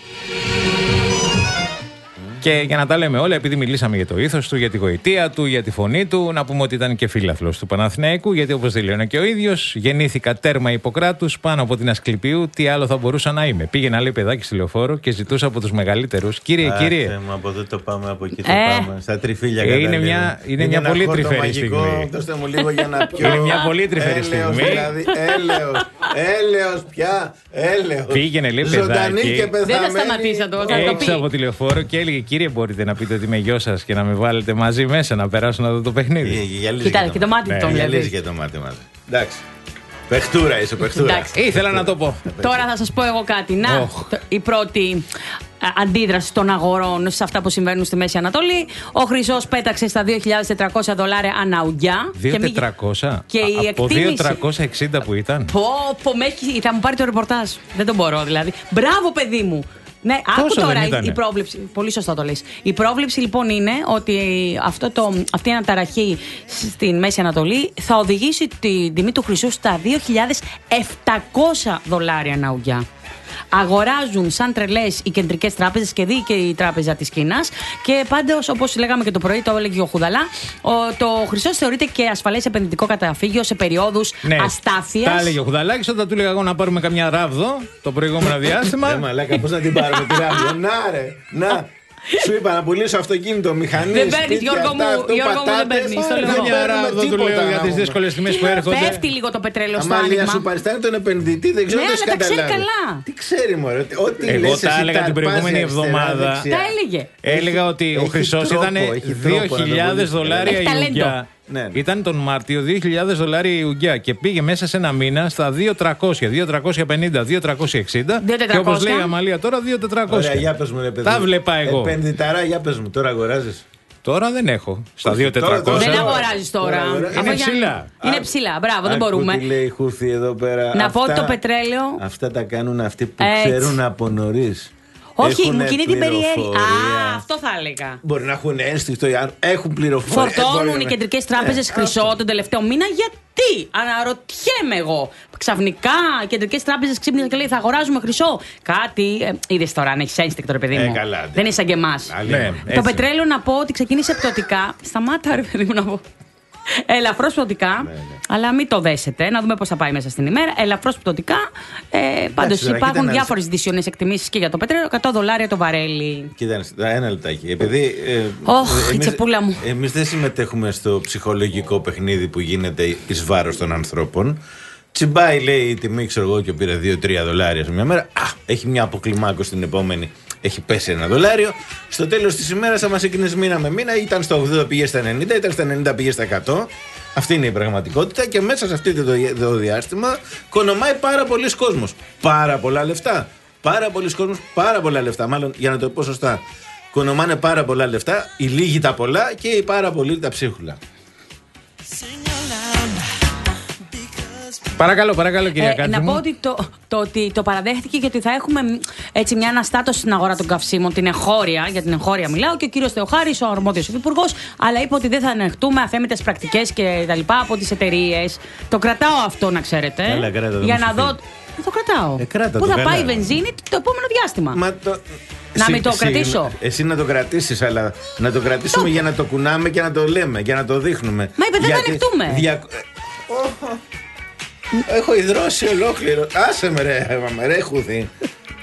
Και για να τα λέμε όλα, επειδή μιλήσαμε για το ήθος του, για τη γοητεία του, για τη φωνή του, να πούμε ότι ήταν και φίλαθλος του Παναθηναϊκού, γιατί όπως δηλώνει και ο ίδιος, γεννήθηκα τέρμα Ιπποκράτους πάνω από την Ασκληπίου, τι άλλο θα μπορούσα να είμαι. Πήγαινα, λέει, παιδάκι στη λεωφόρο και ζητούσα από τους μεγαλύτερους, κύριε, Ά, κύριε. Θέμα, από εδώ το πάμε, από εκεί το Ε, πάμε. Στα τριφύλια ε, είναι μια, είναι είναι μια ένα πολύ χόρτο τρυφερή μαγικό, στιγμή. δώστε μου λίγο για να πιω. Είναι μια πολύ τρυφερή Έλεος, στιγμή. δηλαδή, έλεος, έλεος πια, έλεος. Πήγαινε, λέει, Ζωντανή παιδάκι. και πεθαμένη. Δεν θα σταματήσω το. Έξω από τη λεωφόρο και έλεγε, κύριε, μπορείτε να πείτε ότι είμαι γιος σας και να με βάλετε μαζί μέσα να περάσω να δω το παιχνίδι. Κοίτα, και το μάτι του τον Γυαλίζει βλέπεις. και το μάτι μας. Εντάξει. Παιχτούρα είσαι, παιχτούρα. Εντάξει. Ήθελα να το πω. Τώρα θα σας πω εγώ κάτι. Να, Oh. το- η πρώτη α, αντίδραση των αγορών σε αυτά που συμβαίνουν στη Μέση Ανατολή. Ο Χρυσός πέταξε στα δύο χιλιάδες τετρακόσια δολάρια ανά ουγγιά. δύο χιλιάδες τετρακόσια. Και η Από εκτίμηση- δύο χιλιάδες τριακόσια εξήντα που ήταν. Πω, πω, με έχει- θα μου πάρει το ρεπορτάζ. Δεν τον μπορώ δηλαδή. Μπράβο, παιδί μου. Ναι, άκου Τόσο δεν τώρα η, ήτανε? η πρόβλεψη. Πολύ σωστά το λες. Η πρόβλεψη λοιπόν είναι ότι αυτό το, αυτή η αναταραχή στην Μέση Ανατολή θα οδηγήσει την τιμή του χρυσού στα δύο χιλιάδες επτακόσια δολάρια ανά ουγγιά. Αγοράζουν σαν τρελές οι κεντρικές τράπεζες και δει και η τράπεζα της Κίνας. Και πάντως, όπως λέγαμε και το πρωί, το έλεγε ο Χουδαλά, ο, το χρυσός θεωρείται και ασφαλές επενδυτικό καταφύγιο σε περιόδους Ναι, αστάθειας. τα έλεγε ο Χουδαλάκης όταν του έλεγα εγώ να πάρουμε καμιά ράβδο το προηγούμενο διάστημα. Ε, μαλάκα, πώς να την πάρουμε τη ράβδο. Να ρε, να. Σου είπα να πουλήσω αυτοκίνητο, μηχανή. Δεν παίρνεις, Γιώργο μου, Γιώργο μου, δεν παίρνεις, το λέω εγώ. Μια ράβδο του λέω για τις δύσκολες τιμές που έρχονται. Πέφτει λίγο το πετρέλαιο στο Αμάλια, άνοιγμα. σου παριστάνει τον επενδυτή, δεν ξέρω Ναι, τι αλλά τα ξέρει καταλάβει. καλά. Τι ξέρει, μωρέ. Ό,τι Εγώ λες τα εσύ, έλεγα την αρπάζει προηγούμενη αριστερά, εβδομάδα. δεξιά. Τα έλεγε. Έλεγα ότι ο Έχει χρυσός τρόπο, ήταν έχει τρόπο να το δύο χιλιάδες πουλήσει. δολάρια Έχει η ταλέντο. ουγγιά. Ναι, ναι. Ήταν τον Μάρτιο δύο χιλιάδες δολάρια η ουγγιά και πήγε μέσα σε ένα μήνα στα δύο χιλιάδες τριακόσια, δύο χιλιάδες τριακόσια πενήντα, δύο χιλιάδες τριακόσια εξήντα δύο χιλιάδες και όπως τετρακόσια. λέει η Αμαλία τώρα δύο χιλιάδες τετρακόσια. Ωραία, για πες μου, ρε παιδί. Τα βλέπα εγώ. Επενδυταρά, για πες μου, τώρα αγοράζεις. Τώρα δεν έχω. Στα Όχι, δύο χιλιάδες τετρακόσια. Δεν Τώρα, αγοράζεις τώρα. τώρα, Αφού είναι για- ψηλά. Είναι ψηλά, μπράβο, δεν Άκου μπορούμε. τι λέει η Χούθη εδώ πέρα. Να πω ότι Αυτά- το πετρέλαιο. Αυτά τα κάνουν αυτοί που Έτσι. ξέρουν από νωρίς. Όχι, Έχουνε μου κινεί την περιέργεια. πληροφορία. Α, αυτό θα έλεγα. Μπορεί να έχουν ένστικτο, έχουν πληροφορία. Φορτώνουν Μπορεί οι να- κεντρικές τράπεζες Ε, χρυσό τον τελευταίο μήνα. Γιατί, αναρωτιέμαι εγώ. Ξαφνικά οι κεντρικές τράπεζες ξύπνησαν και λέει θα αγοράζουμε χρυσό. Κάτι. Ε, είδες τώρα αν έχεις ένστικτο, ρε παιδί Ε, μου. καλά, ναι. Δεν είναι σαν και εμάς. Άλλη Ναι, μόνο. Το έτσι. πετρέλαιο να πω ότι ξεκίνησε πτωτικά. Σταμάτα, ρε παιδί μου, να πω. Ελαφρώς πτωτικά, Ναι, αλλά μην το δέσετε. Να δούμε πώς θα πάει μέσα στην ημέρα. Ελαφρώς πτωτικά. Ε, πάντως τώρα, υπάρχουν κοίτα να- διάφορες δυσιονές εκτιμήσεις και για το πετρέλαιο. εκατό δολάρια το βαρέλι. Κοίτα, ένα λεπτάκι. Επειδή. Ε, Ωχ, η εμείς- τσεπούλα μου. Εμείς δεν συμμετέχουμε στο ψυχολογικό παιχνίδι που γίνεται εις βάρος των ανθρώπων. Τσιμπάει, λέει, η τιμή, ξέρω εγώ, και πήρε δύο τρία δολάρια σε μια μέρα. Α, έχει μια αποκλιμάκωση την επόμενη. Έχει πέσει ένα δολάριο. Στο τέλος της ημέρας θα μας έκρινες μήνα με μήνα. Ήταν στο ογδόντα, πήγε στα ενενήντα, ήταν στα ενενήντα, πήγε στα εκατό. Αυτή είναι η πραγματικότητα και μέσα σε αυτό το, το διάστημα κονομάει πάρα πολλοί κόσμος. Πάρα πολλά λεφτά. Πάρα πολλοί κόσμος, πάρα πολλά λεφτά. Μάλλον για να το πω σωστά. Κονομάνε πάρα πολλά λεφτά, οι λίγοι τα πολλά και οι πάρα πολλοί τα ψίχουλα. Παρακαλώ, παρακαλώ, κυρία Ε, Κάτζη να μου. πω ότι το, το, ότι το παραδέχτηκε και ότι θα έχουμε μ, έτσι μια αναστάτωση στην αγορά των καυσίμων, την εγχώρια, για την εγχώρια μιλάω, και ο κύριος Θεοχάρης, ο αρμόδιος υφυπουργός, αλλά είπε ότι δεν θα ανεχτούμε αθέμητες πρακτικές και τα λοιπά από τις εταιρείες. Το κρατάω αυτό, να ξέρετε. Καλά, κράτα το, για μου να σου δω. φύγει. Ε, το κρατάω. Ε, κράτα Πού το, θα καλά. πάει η βενζίνη το επόμενο διάστημα. Μα το... Να Συ- μην το συ- κρατήσω. Εσύ να το κρατήσεις, αλλά να το κρατήσουμε Το- για να το κουνάμε και να το λέμε, για να το δείχνουμε. Μα είπε, δεν θα Γιατί ανοιχτούμε. δια- Έχω υδρώσει ολόκληρο. Άσε με ρε, με ρε Χούθη.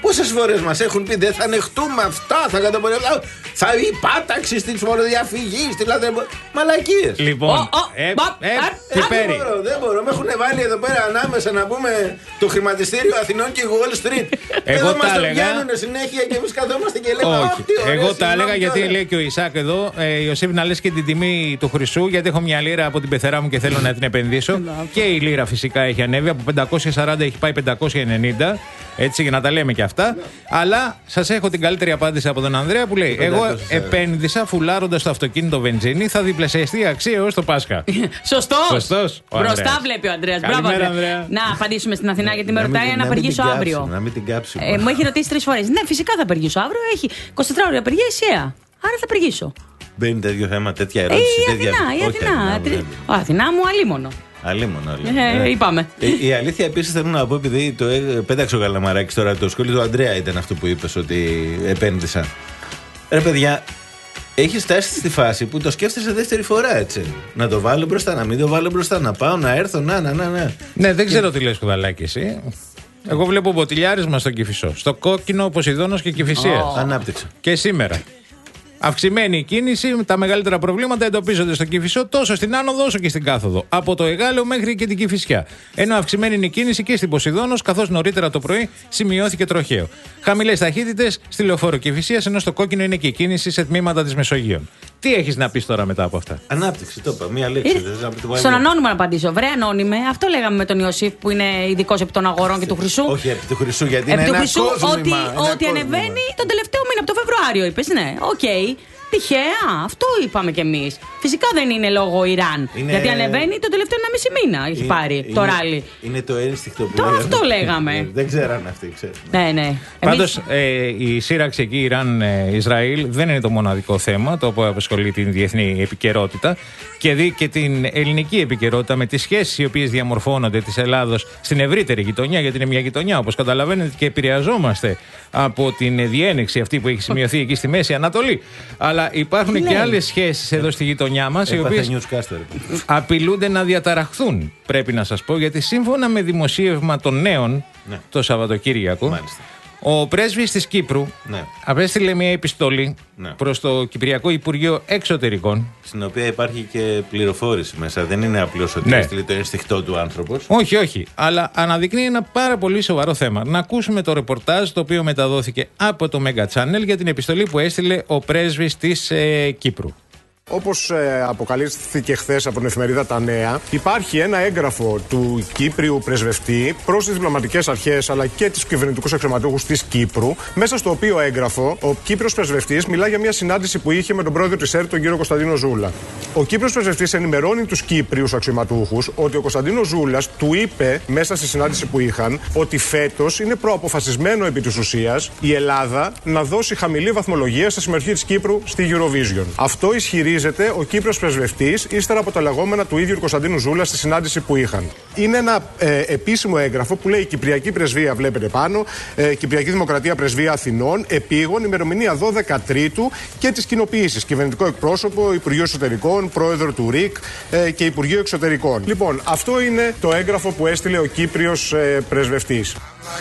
Πόσες φορές μας έχουν πει δεν θα ανεχτούμε αυτά, θα καταπολεμήσουμε. Θα η πάταξη στη φοροδιαφυγή, στη λατρεμπορία. Μαλακίες. Λοιπόν, ε, ε, τι δεν μπορώ, δεν μπορώ. Με έχουν βάλει εδώ πέρα ανάμεσα να πούμε το χρηματιστήριο Αθηνών και Wall Street. Εγώ εδώ μας τα το έλεγα. πιάνουν συνέχεια και εμείς καθόμαστε και λέμε. Όχι. Εγώ τα έλεγα γιατί λέει και ο Ισάκ εδώ, ε, Ιωσήφ, να λες και την τιμή του χρυσού, γιατί έχω μια λίρα από την πεθερά μου και θέλω να την επενδύσω. Και η λίρα φυσικά έχει ανέβει, από πεντακόσια σαράντα έχει πάει πεντακόσια ενενήντα. Έτσι, για να τα λέμε και αυτά. Αλλά σας έχω την καλύτερη απάντηση από τον Ανδρέα που λέει: εγώ επένδυσα φουλάροντας το αυτοκίνητο βενζίνη, θα διπλασιαστεί η αξία έως το Πάσχα. Σωστός. Σωστός. Μπροστά βλέπει ο Ανδρέας. Μπράβο, Ανδρέα. Να απαντήσουμε στην Αθηνά, γιατί με ρωτάει αν απεργήσω αύριο. Να μην την κάψουμε. Ε, μου έχει ρωτήσει τρεις φορές. Ναι, φυσικά θα απεργήσω αύριο. Έχει εικοσιτετράωρη απεργία η ΣΥΑ. Άρα θα απεργήσω. Μπαίνει τέτοιο θέμα, τέτοια ερώτηση. Ε, η Αθηνά, η Αθηνά. Ο Αθηνά μου αλίμονο. Αλίμονο, ε, είπαμε. Ε, η αλήθεια επίσης θέλω να πω, επειδή το ε, πέταξε ο Καλαμαράκης τώρα, το σχόλιο του Ανδρέα ήταν αυτό που είπες ότι επένδυσα. Ρε παιδιά, έχει φτάσει στη φάση που το σκέφτεσαι δεύτερη φορά, έτσι. Να το βάλω μπροστά, να μην το βάλω μπροστά, να πάω, να έρθω, να, να, να. να. Ναι, δεν ξέρω και... τι λες, Κουδαλάκη, εσύ. Εγώ βλέπω μποτιλιάρισμα στο Κηφισό. Στο κόκκινο, Ποσειδώνος και Κηφισίας. Oh. Ανάπτυξη. Και σήμερα. Αυξημένη η κίνηση, τα μεγαλύτερα προβλήματα εντοπίζονται στο Κηφισό τόσο στην άνοδο όσο και στην κάθοδο. Από το Εγάλεο μέχρι και την Κηφισιά. Ενώ αυξημένη είναι η κίνηση και στην Ποσειδώνος, καθώς νωρίτερα το πρωί σημειώθηκε τροχαίο. Χαμηλές ταχύτητες στη λεωφόρο Κηφισίας, ενώ στο κόκκινο είναι και η κίνηση σε τμήματα της Μεσογείων. Τι έχεις να πεις τώρα μετά από αυτά? Ανάπτυξη, το είπα. Μία λέξη. Ε, στον ανώνυμο να απαντήσω. Βρε ανώνυμε, αυτό λέγαμε με τον Ιωσήφ που είναι ειδικός επί των αγορών και του χρυσού. Όχι, επί του χρυσού, γιατί επί είναι του ένα χρυσού, κόσμημα, ότι, ένα ότι ανεβαίνει τον τελευταίο μήνα, από το Φεβρουάριο, είπες, ναι. Οκ. Okay. Τυχαία, αυτό είπαμε κι εμείς. Φυσικά δεν είναι λόγω Ιράν. Είναι... Γιατί ανεβαίνει τον τελευταίο ένα μισή μήνα. Έχει είναι... πάρει είναι... το ράλι. Είναι το ένστικτο που το αυτό λέγαμε. Δεν ξέραν αυτοί, ξέρουν. Ναι, ναι. Πάντως ε, η σύραξη εκεί Ιράν-Ισραήλ δεν είναι το μοναδικό θέμα το οποίο απασχολεί την διεθνή επικαιρότητα και δει και την ελληνική επικαιρότητα με τις σχέσεις οι οποίες διαμορφώνονται της Ελλάδος στην ευρύτερη γειτονιά, γιατί είναι μια γειτονιά όπως καταλαβαίνετε και επηρεαζόμαστε από την διένεξη αυτή που έχει σημειωθεί εκεί στη Μέση Ανατολή. Αλλά υπάρχουν και άλλες σχέσεις εδώ στη γειτονιά μας οι οποίες απειλούνται να διαταραχθούν, πρέπει να σας πω, γιατί σύμφωνα με δημοσίευμα των νέων ναι. το Σαββατοκύριακο, μάλιστα, ο πρέσβης της Κύπρου ναι. απέστειλε μια επιστολή ναι. προς το Κυπριακό Υπουργείο Εξωτερικών. Στην οποία υπάρχει και πληροφόρηση μέσα. Δεν είναι απλώς ότι ναι. έστειλε το ένστικτό του άνθρωπος. Όχι, όχι. Αλλά αναδεικνύει ένα πάρα πολύ σοβαρό θέμα. Να ακούσουμε το ρεπορτάζ το οποίο μεταδόθηκε από το Mega Channel για την επιστολή που έστειλε ο πρέσβης της ε, Κύπρου. Όπως ε, αποκαλύφθηκε χθες από την εφημερίδα Τα Νέα, υπάρχει ένα έγγραφο του Κύπριου πρεσβευτή προς τις διπλωματικές αρχές αλλά και τους κυβερνητικούς αξιωματούχους της Κύπρου, μέσα στο οποίο έγγραφο ο Κύπριος πρεσβευτής μιλά για μια συνάντηση που είχε με τον πρόεδρο της ΕΡΤ, τον κύριο Κωνσταντίνο Ζούλα. Ο Κύπριος πρεσβευτής ενημερώνει τους Κύπριους αξιωματούχους ότι ο Κωνσταντίνος Ζούλας του είπε μέσα στη συνάντηση που είχαν ότι φέτος είναι προαποφασισμένο επί της ουσίας η Ελλάδα να δώσει χαμηλή βαθμολογία στη συμμετοχή της Κύπρου στη Eurovision. Αυτό ισχυρίζεται ο Κύπριος πρεσβευτής ύστερα από τα λεγόμενα του ίδιου Κωνσταντίνου Ζούλα στη συνάντηση που είχαν. Είναι ένα ε, επίσημο έγγραφο που λέει Κυπριακή Πρεσβεία, βλέπετε πάνω, ε, Κυπριακή Δημοκρατία Πρεσβεία Αθηνών, επίγον, ημερομηνία δώδεκα Τρίτου και τις κοινοποιήσεις. Κυβερνητικό εκπρόσωπο, Υπουργείο Εσωτερικών, Πρόεδρο του ΡΙΚ ε, και Υπουργείο Εξωτερικών. Λοιπόν, αυτό είναι το έγγραφο που έστειλε ο Κύπριος ε, πρεσβευτής.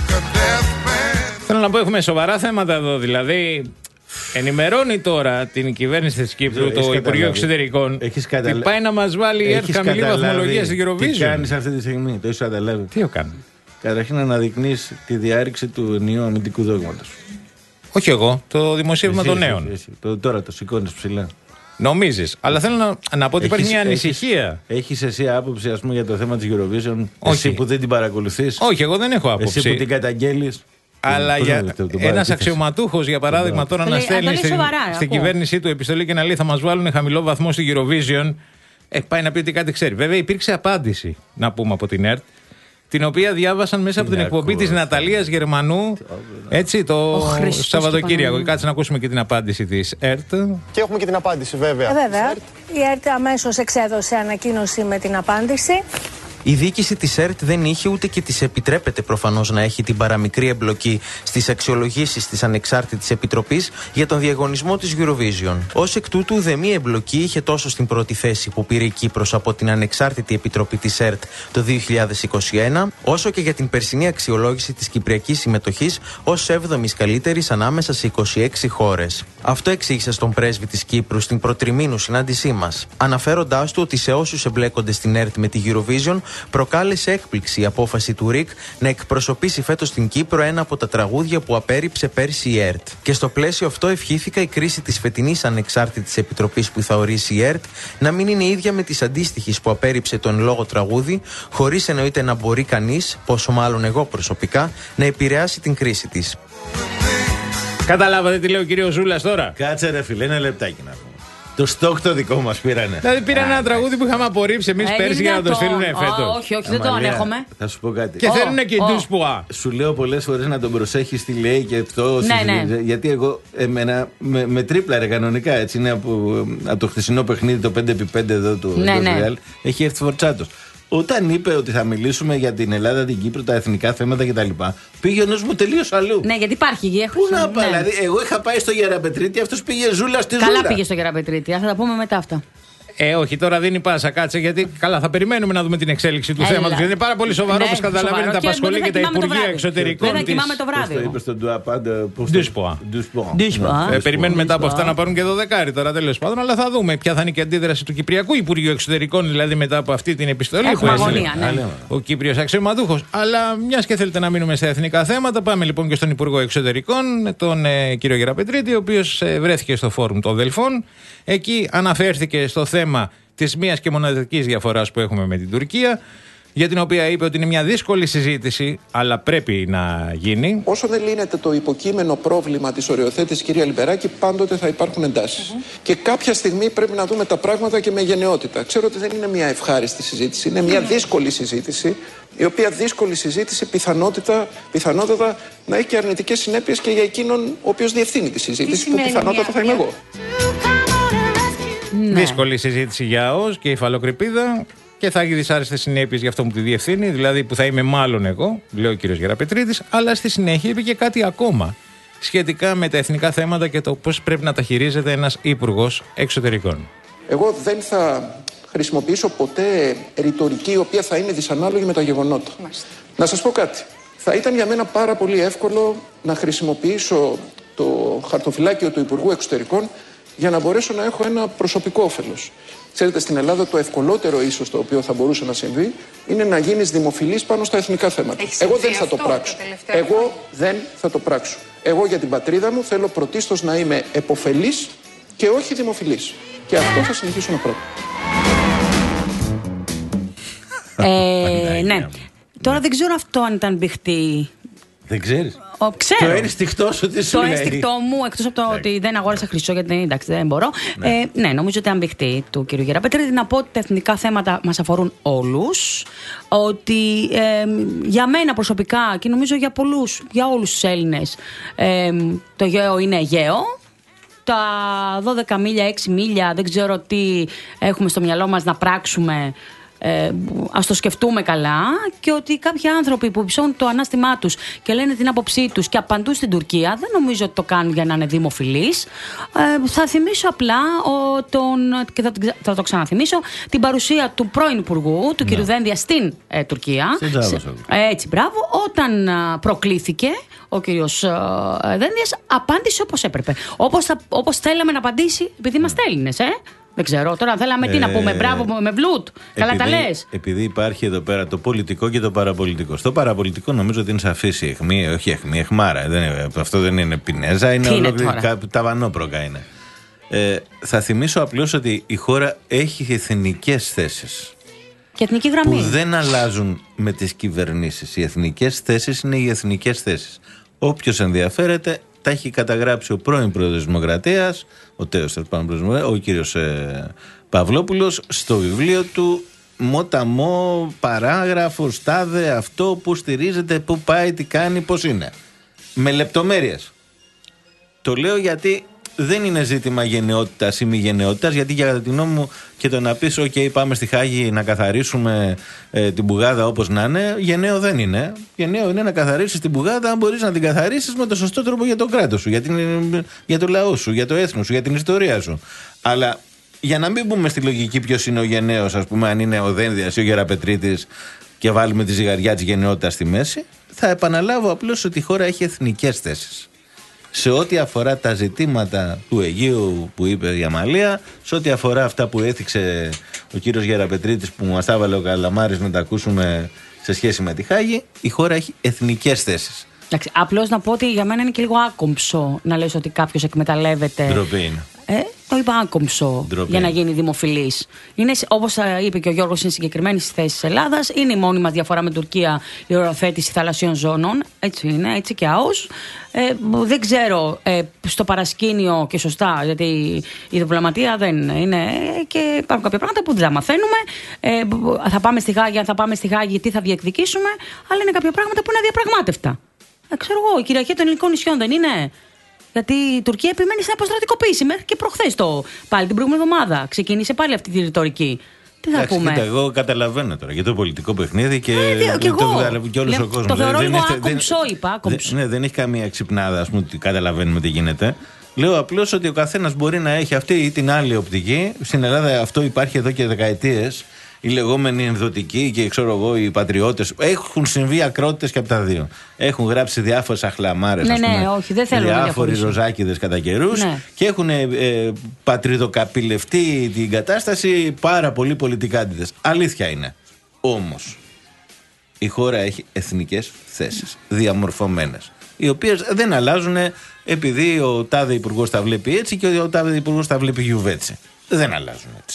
Θέλω να πω, έχουμε σοβαρά θέματα εδώ, δηλαδή. Ενημερώνει τώρα την κυβέρνηση της Κύπρου, το Υπουργείο καταλάβει. Εξωτερικών, καταλα... τι πάει να μας βάλει η ΕΡΤ χαμηλή βαθμολογία στην Eurovision. Τι κάνεις αυτή τη στιγμή, το έχεις καταλάβει? Τι έχω κάνει? Καταρχήν να αναδεικνύεις τη διάρρηξη του ενιαίου αμυντικού δόγματος. Όχι εγώ, το δημοσίευμα των νέων. Εσύ, το, τώρα το σηκώνεις ψηλά. Νομίζεις, αλλά θέλω να, να πω ότι έχεις, υπάρχει μια ανησυχία. Έχεις εσύ άποψη, ας πούμε, για το θέμα της Eurovision? Όχι. Εσύ που δεν την παρακολουθείς? Όχι, εγώ δεν έχω άποψη. Εσύ που την καταγγέλεις? Αλλά για ένας αξιωματούχος, για παράδειγμα, τώρα να στέλνει στην, στην κυβέρνησή του επιστολή και να λέει θα μας βάλουν χαμηλό βαθμό στη Eurovision, ε, πάει να πει ότι κάτι ξέρει. Βέβαια, υπήρξε απάντηση, να πούμε, από την ΕΡΤ, την οποία διάβασαν μέσα από την εκπομπή της Ναταλίας Γερμανού, έτσι, το Σαββατοκύριακο. Κάτσε να ακούσουμε και την απάντηση της ΕΡΤ. Και έχουμε και την απάντηση, βέβαια. Ε, βέβαια. Η ΕΡΤ αμέσως εξέδωσε ανακοίνωση με την απάντηση. Η διοίκηση της ΕΡΤ δεν είχε ούτε και της επιτρέπεται προφανώς να έχει την παραμικρή εμπλοκή στις αξιολογήσεις της Ανεξάρτητης Επιτροπής για τον διαγωνισμό της Eurovision. Ως εκ τούτου, ουδέμια εμπλοκή είχε τόσο στην πρώτη θέση που πήρε η Κύπρος από την Ανεξάρτητη Επιτροπή της ΕΡΤ το δύο χιλιάδες είκοσι ένα, όσο και για την περσινή αξιολόγηση της κυπριακής συμμετοχής ως έβδομης καλύτερης ανάμεσα σε είκοσι έξι χώρες. Αυτό εξήγησε στον πρέσβη της Κύπρου στην προτριμήνου συνάντησή μας, αναφέροντάς του ότι σε όσους εμπλέκονται στην ΕΡΤ με τη Eurovision προκάλεσε έκπληξη η απόφαση του ΡΙΚ να εκπροσωπήσει φέτος στην Κύπρο ένα από τα τραγούδια που απέρριψε πέρσι η ΕΡΤ. Και στο πλαίσιο αυτό ευχήθηκα η κρίση της φετινής Ανεξάρτητης Επιτροπής που θα ορίσει η ΕΡΤ να μην είναι ίδια με της αντίστοιχης που απέρριψε το εν λόγω τραγούδι, χωρίς εννοείται να μπορεί κανείς, πόσο μάλλον εγώ προσωπικά, να επηρεάσει την κρίση της. Καταλάβατε τι λέει ο κύριος Ζούλας τώρα? Κάτσε ρε φίλε, ένα λεπτάκι να πούμε. Το στόκ το δικό μας πήρανε. Δηλαδή πήραν ένα τραγούδι που είχαμε απορρίψει εμείς Ε, πέρσι για να το δυνατόν. στείλουν φέτος. Ω, όχι, όχι, δεν το Αμαλία, ανέχομαι. Θα σου πω κάτι. Και Ω, θέλουν και ω. ντους πουά. Σου λέω πολλές φορές να τον προσέχεις τι λέει και αυτό. Ναι, συζητήσει, ναι. Γιατί εγώ εμένα με, με τρίπλαρε κανονικά. Έτσι είναι από, από το χθεσινό παιχνίδι το πέντε επί πέντε εδώ του Ναι, ναι. Real. Έχει έρθει φορτσάτος. Όταν είπε ότι θα μιλήσουμε για την Ελλάδα, την Κύπρο, τα εθνικά θέματα κτλ., πήγε ο νους μου τελείως αλλού. Ναι, γιατί υπάρχει υγεία. Πού να πάει, δηλαδή, εγώ είχα πάει στο Γεραπετρίτη, αυτός πήγε ζούλα στη ζούλα. Καλά πήγε στο Γεραπετρίτη. Θα τα πούμε μετά αυτά. Ε, όχι, τώρα δίνει πάσα, κάτσε, γιατί καλά, θα περιμένουμε να δούμε την εξέλιξη του Έλα. θέματος. Γιατί είναι πάρα πολύ σοβαρό, Ναι, όπως καταλαβαίνετε, σοβαρό. τα απασχολεί Και και τα δεν θα κοιμάμαι το Υπουργεία βράδυ. Εξωτερικών. Δεν θα της- κοιμάμαι το βράδυ. Το εγώ. είπε στον Ντουαπάντα. Ντουσποa. Ε, περιμένουμε μετά από αυτά να πάρουν και δωδεκάρι τώρα, τέλος πάντων, αλλά θα δούμε ποια θα είναι και η αντίδραση του Κυπριακού Υπουργείου Εξωτερικών, δηλαδή μετά από αυτή την επιστολή Έχουμε που έστειλε αγωνία, ναι. ο Κύπριος αξιωματούχος. Αλλά μιας και θέλετε να μείνουμε στα εθνικά θέματα, πάμε λοιπόν και στον Υπουργό Εξωτερικών, τον ε, κύριο Γεραπετρίτη, ο οποίος ε, βρέθηκε στο φόρουμ των Δελφών. Εκεί αναφέρθηκε στο θέμα της μίας και μοναδικής διαφοράς που έχουμε με την Τουρκία, για την οποία είπε ότι είναι μια δύσκολη συζήτηση, αλλά πρέπει να γίνει. Όσο δεν λύνεται το υποκείμενο πρόβλημα της οριοθέτησης, κυρία Λιμπεράκη, πάντοτε θα υπάρχουν εντάσεις. Mm-hmm. Και κάποια στιγμή πρέπει να δούμε τα πράγματα και με γενναιότητα. Ξέρω ότι δεν είναι μια ευχάριστη συζήτηση, είναι μια mm-hmm. δύσκολη συζήτηση, η οποία δύσκολη συζήτηση πιθανότητα, πιθανότατα να έχει και αρνητικές συνέπειες και για εκείνον ο οποίος διευθύνει τη συζήτηση, που πιθανότατα θα είμαι εγώ. Ναι. Δύσκολη συζήτηση για ΟΣ και υφαλοκρηπίδα και θα έχει δυσάρεστες συνέπειες για αυτό που τη διευθύνει, δηλαδή που θα είμαι μάλλον εγώ, λέει ο κύριος Γεραπετρίτης, αλλά στη συνέχεια είπε και κάτι ακόμα σχετικά με τα εθνικά θέματα και το πώς πρέπει να τα χειρίζεται ένας υπουργός εξωτερικών. Εγώ δεν θα χρησιμοποιήσω ποτέ ρητορική η οποία θα είναι δυσανάλογη με τα γεγονότα. Μάλιστα. Να σας πω κάτι. Θα ήταν για μένα πάρα πολύ εύκολο να χρησιμοποιήσω το χαρτοφυλάκιο του Υπουργού Εξωτερικών για να μπορέσω να έχω ένα προσωπικό όφελος. Ξέρετε, στην Ελλάδα το ευκολότερο ίσως το οποίο θα μπορούσε να συμβεί είναι να γίνεις δημοφιλής πάνω στα εθνικά θέματα. Εγώ δεν θα το πράξω. Εγώ δεν θα το πράξω. Εγώ για την πατρίδα μου θέλω πρωτίστως να είμαι επωφελής και όχι δημοφιλής. Και αυτό θα συνεχίσω να πράττω. Ε, ναι. Τώρα δεν ξέρω αυτό αν ήταν μπιχτή. Δεν ξέρεις. Ο, ξέρω. Το ένστικτό σου τι σου Το λέει. ένστικτό μου, εκτός από το ότι δεν αγόρασα χρυσό, γιατί εντάξει, δεν μπορώ. Ναι, ε, ναι νομίζω ότι ήταν μπιχτή του κ. Γεραπετρίτη. Να πω ότι τα εθνικά θέματα μας αφορούν όλους. Ότι ε, για μένα προσωπικά και νομίζω για πολλούς, για όλους τους Έλληνες, ε, το Αιγαίο είναι Αιγαίο. Τα δώδεκα μίλια, έξι μίλια, δεν ξέρω τι έχουμε στο μυαλό μας να πράξουμε. Ε, ας το σκεφτούμε καλά, και ότι κάποιοι άνθρωποι που ψώνουν το ανάστημά τους και λένε την άποψή τους και απαντούν στην Τουρκία, δεν νομίζω ότι το κάνουν για να είναι δημοφιλείς. Ε, θα θυμίσω απλά ο, τον, και θα, θα το ξαναθυμίσω την παρουσία του πρώην Υπουργού, του ναι. κ. Δένδια στην ε, Τουρκία. Σε, ε, έτσι, μπράβο. Όταν α, προκλήθηκε ο κ. Δένδιας, απάντησε όπως έπρεπε. Όπως, θα, όπως θέλαμε να απαντήσει, επειδή είμαστε Έλληνες, ε. Δεν ξέρω, τώρα θέλαμε τι ε, να πούμε, μπράβο με βλούτ, καλά τα λες. Επειδή υπάρχει εδώ πέρα το πολιτικό και το παραπολιτικό. Στο παραπολιτικό νομίζω ότι είναι σαφής η αιχμή, όχι αιχμή, αιχμάρα. Δεν, αυτό δεν είναι πινέζα, είναι ολόκληρη, ταβανόπροκα είναι. Ε, θα θυμίσω απλώς ότι η χώρα έχει εθνικές θέσεις. Και εθνική γραμμή. Που δεν αλλάζουν με τις κυβερνήσεις. Οι εθνικές θέσεις είναι οι εθνικές θέσεις. Όποιος ενδιαφέρεται, τα έχει καταγράψει ο πρώην πρόεδρος της Δημοκρατίας, ο τέος ο κύριος ε, Παυλόπουλος, στο βιβλίο του «Μοταμό, παράγραφος, τάδε, αυτό που στηρίζεται, που πάει, τι κάνει, πώς είναι». Με λεπτομέρειες. Το λέω γιατί δεν είναι ζήτημα γενναιότητας ή μη γενναιότητας, γιατί για την γνώμη μου και το να πεις, OK, πάμε στη Χάγη να καθαρίσουμε ε, την μπουγάδα όπως να είναι, γενναίο δεν είναι. Γενναίο είναι να καθαρίσεις την μπουγάδα, αν μπορείς να την καθαρίσεις με το σωστό τρόπο για το κράτος σου, για, την, για το λαό σου, για το έθνος σου, για την ιστορία σου. Αλλά για να μην μπούμε στη λογική ποιος είναι ο γενναίος, ας πούμε, αν είναι ο Δένδιας ή ο Γεραπετρίτης, και βάλουμε τη ζυγαριά της γενναιότητας στη μέση, θα επαναλάβω απλώς ότι η χώρα έχει εθνικές θέσεις. Σε ό,τι αφορά τα ζητήματα του Αιγαίου που είπε η Αμαλία, σε ό,τι αφορά αυτά που έθιξε ο κύριος Γεραπετρίτης που μας τα έβαλε ο Καλαμάρης να τα ακούσουμε σε σχέση με τη Χάγη, η χώρα έχει εθνικές θέσεις. Απλώς να πω ότι για μένα είναι και λίγο άκομψο να λες ότι κάποιος εκμεταλλεύεται. Ντροπή είναι. Ε, το είπα άκομψο για να γίνει δημοφιλής. Είναι, όπως είπε και ο Γιώργος, είναι συγκεκριμένη στη θέση της Ελλάδας. Είναι η μόνη μας διαφορά με την Τουρκία η οριοθέτηση θαλασσίων ζώνων. Έτσι είναι, έτσι και άως. Ε, δεν ξέρω ε, στο παρασκήνιο και σωστά, γιατί η διπλωματία δεν είναι και υπάρχουν κάποια πράγματα που δεν τα μαθαίνουμε. Ε, θα πάμε στη Χάγη, αν θα πάμε στη Χάγη, τι θα διεκδικήσουμε. Αλλά είναι κάποια πράγματα που είναι αδιαπραγμάτευτα. Ε, ξέρω εγώ, η κυριαρχία των ελληνικών νησιών δεν είναι. Γιατί η Τουρκία επιμένει στην αποστρατικοποίηση. Μέχρι και προχθές το πάλι την προηγούμενη εβδομάδα ξεκίνησε πάλι αυτή τη ρητορική. Τι θα Εντάξει, πούμε. Κοίτα, εγώ καταλαβαίνω τώρα για το πολιτικό παιχνίδι και, ε, και, το, το, και όλος ο κόσμος. Το θεωρώ δεν, λίγο δεν, άκομψο, είπα. Άκομψο. Ναι, δεν έχει καμία ξυπνάδα, ας πούμε, ότι καταλαβαίνουμε τι γίνεται. Λέω απλώς ότι ο καθένας μπορεί να έχει αυτή ή την άλλη οπτική. Στην Ελλάδα αυτό υπάρχει εδώ και δεκαετίες. Οι λεγόμενοι ενδοτικοί και ξέρω εγώ οι πατριώτες. Έχουν συμβεί ακρότητες και από τα δύο. Έχουν γράψει διάφορες αχλαμάρες. Ναι, ας πούμε, ναι, όχι, δεν θέλω να διάφοροι ροζάκιδες κατά καιρούς. Ναι. Και έχουν ε, ε, πατριδοκαπηλευτεί την κατάσταση πάρα πολύ πολιτικάντιδες. Αλήθεια είναι. Όμως η χώρα έχει εθνικές θέσεις διαμορφωμένες, οι οποίες δεν αλλάζουν επειδή ο τάδε υπουργός τα βλέπει έτσι και ο τάδε υπουργός τα βλέπει γιουβέτσι. Δεν αλλάζουν έτσι.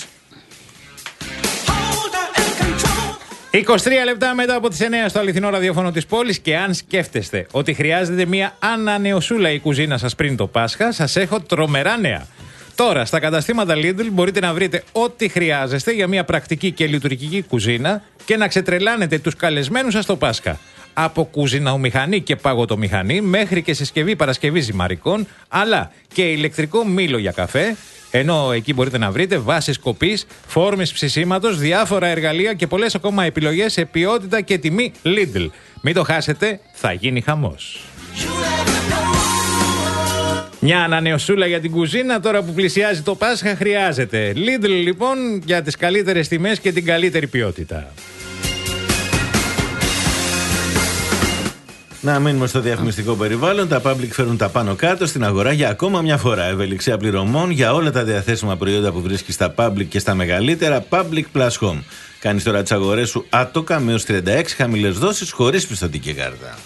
είκοσι τρία λεπτά μετά από τις εννιά στο αληθινό ραδιόφωνο της πόλης, και αν σκέφτεστε ότι χρειάζεται μια ανανεωσούλα η κουζίνα σας πριν το Πάσχα, σας έχω τρομερά νέα. Τώρα στα καταστήματα Lidl μπορείτε να βρείτε ό,τι χρειάζεστε για μια πρακτική και λειτουργική κουζίνα και να ξετρελάνετε τους καλεσμένους σας το Πάσχα. Από κουζιναομηχανή και παγωτομηχανή μέχρι και συσκευή παρασκευή ζυμαρικών, αλλά και ηλεκτρικό μήλο για καφέ. Ενώ εκεί μπορείτε να βρείτε βάσεις κοπής, φόρμες ψησίματος, διάφορα εργαλεία και πολλές ακόμα επιλογές σε ποιότητα και τιμή Lidl. Μην το χάσετε, θα γίνει χαμός. Μια ανανεωσούλα για την κουζίνα τώρα που πλησιάζει το Πάσχα χρειάζεται. Lidl λοιπόν, για τις καλύτερες τιμές και την καλύτερη ποιότητα. Να μείνουμε στο διαφημιστικό περιβάλλον. Τα Public φέρνουν τα πάνω κάτω στην αγορά για ακόμα μια φορά. Ευελιξία πληρωμών για όλα τα διαθέσιμα προϊόντα που βρίσκεις στα Public και στα μεγαλύτερα. Public Plus Home. Κάνεις τώρα τις αγορές σου άτοκα με έως τριάντα έξι χαμηλές δόσεις χωρίς πιστωτική κάρτα.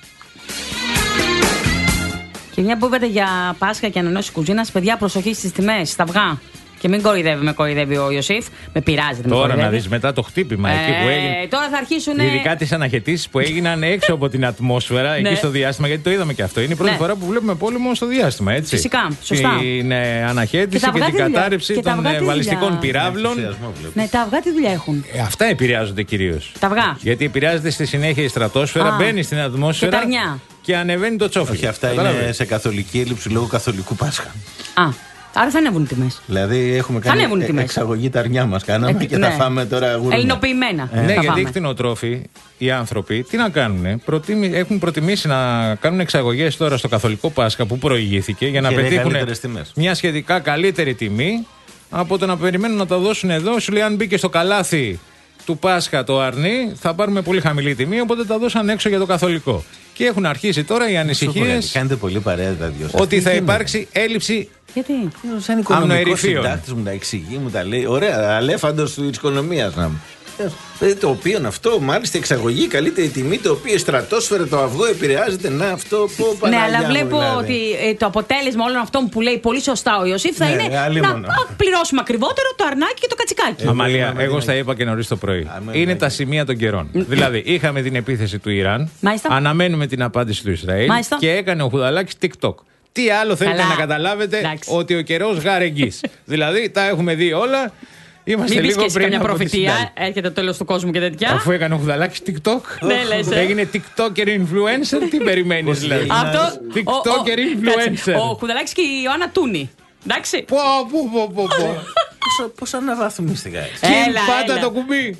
Και μια που είπατε για Πάσχα και ανανέωση κουζίνας, παιδιά, προσοχή στις τιμές, στα αυγά. Και μην κοροϊδεύει, με κοροϊδεύει ο Ιωσήφ. Με πειράζει. Τώρα να δεις μετά το χτύπημα ε, εκεί που έγινε. Τώρα θα αρχίσουν. Ειδικά τις αναχαιτήσεις που έγιναν έξω από την ατμόσφαιρα, εκεί στο διάστημα, γιατί το είδαμε και αυτό. Είναι η πρώτη ναι. φορά που βλέπουμε πόλεμο στο διάστημα, έτσι. Φυσικά, σωστά. Την ε, αναχαίτηση και, και την κατάρρευση και των ε, βαλιστικών πυράβλων. Ναι, τα αυγά τι δουλειά έχουν. Ε, αυτά επηρεάζονται κυρίως. Τα αυγά. Γιατί επηρεάζεται στη συνέχεια η στρατόσφαιρα, Α, μπαίνει στην ατμόσφαιρα και, και ανεβαίνει το τσόφι. Όχι, αυτά είναι σε καθολική έλλειψη λόγω καθολικού Πάσχα. Α. Άρα θα ανέβουν οι τιμές. Δηλαδή έχουμε κάνει ε, εξαγωγή τα αρνιά μας. Κάναμε ε, και ναι. θα φάμε τώρα γουρνιά. Ελληνοποιημένα. Ε. Ναι, γιατί οι κτηνοτρόφοι, οι άνθρωποι, τι να κάνουν. Προτιμη, έχουν προτιμήσει να κάνουν εξαγωγές τώρα στο καθολικό Πάσχα που προηγήθηκε για να και πετύχουν μια σχετικά καλύτερη τιμή από το να περιμένουν να τα δώσουν εδώ. Σου λέει, αν μπήκε στο καλάθι του Πάσχα το αρνί, θα πάρουμε πολύ χαμηλή τιμή. Οπότε τα δώσαν έξω για το καθολικό. Και έχουν αρχίσει τώρα οι ανησυχίες. Κάνετε πολύ παρέα τα δυο σας. Ότι θα υπάρξει έλλειψη. Γιατί? Σαν οικονομικός συντάκτης μου τα εξηγεί, μου τα λέει. Ωραία, αλέφαντος της οικονομίας να μου. Το οποίο αυτό, μάλιστα, εξαγωγή, καλύτερη τιμή, το οποίο στρατόσφαιρα το αυγό επηρεάζεται. Να, αυτό πω ναι, αλλά βλέπω δηλαδή. ότι ε, το αποτέλεσμα όλων αυτών που λέει πολύ σωστά ο Ιωσήφ θα ναι, είναι να μόνο. πληρώσουμε ακριβότερο το αρνάκι και το κατσικάκι. Ε, Αμαλία, εγώ, εγώ στα είπα και νωρίς το πρωί. Α, είναι τα σημεία των καιρών. Δηλαδή, είχαμε την επίθεση του Ιράν, Μάλιστα. αναμένουμε την απάντηση του Ισραήλ Μάλιστα. και έκανε ο Χουδαλάκης TikTok. Τι άλλο θέλετε Καλά. να καταλάβετε? Εντάξει. Ότι ο καιρός γάρε εγγύς. Δηλαδή, τα έχουμε δει όλα. Είμαστε Μην λίγο πεις και πριν καμιά από τη προφητεία, συνταγή. έρχεται το τέλος του κόσμου και τέτοια. Αφού έκανε ο Χουδαλάκης TikTok, Ναι, λες, ε. έγινε TikToker influencer, τι περιμένεις δηλαδή. Αυτό. TikToker influencer. Ο Χουδαλάκης και η Ιωάννα Τούνη. Εντάξει. Πω, πω, πω, πω, πω. Πώς αναβαθμίστηκα έτσι. Κιν, Έλα, πάτα έλα. το κουμπί.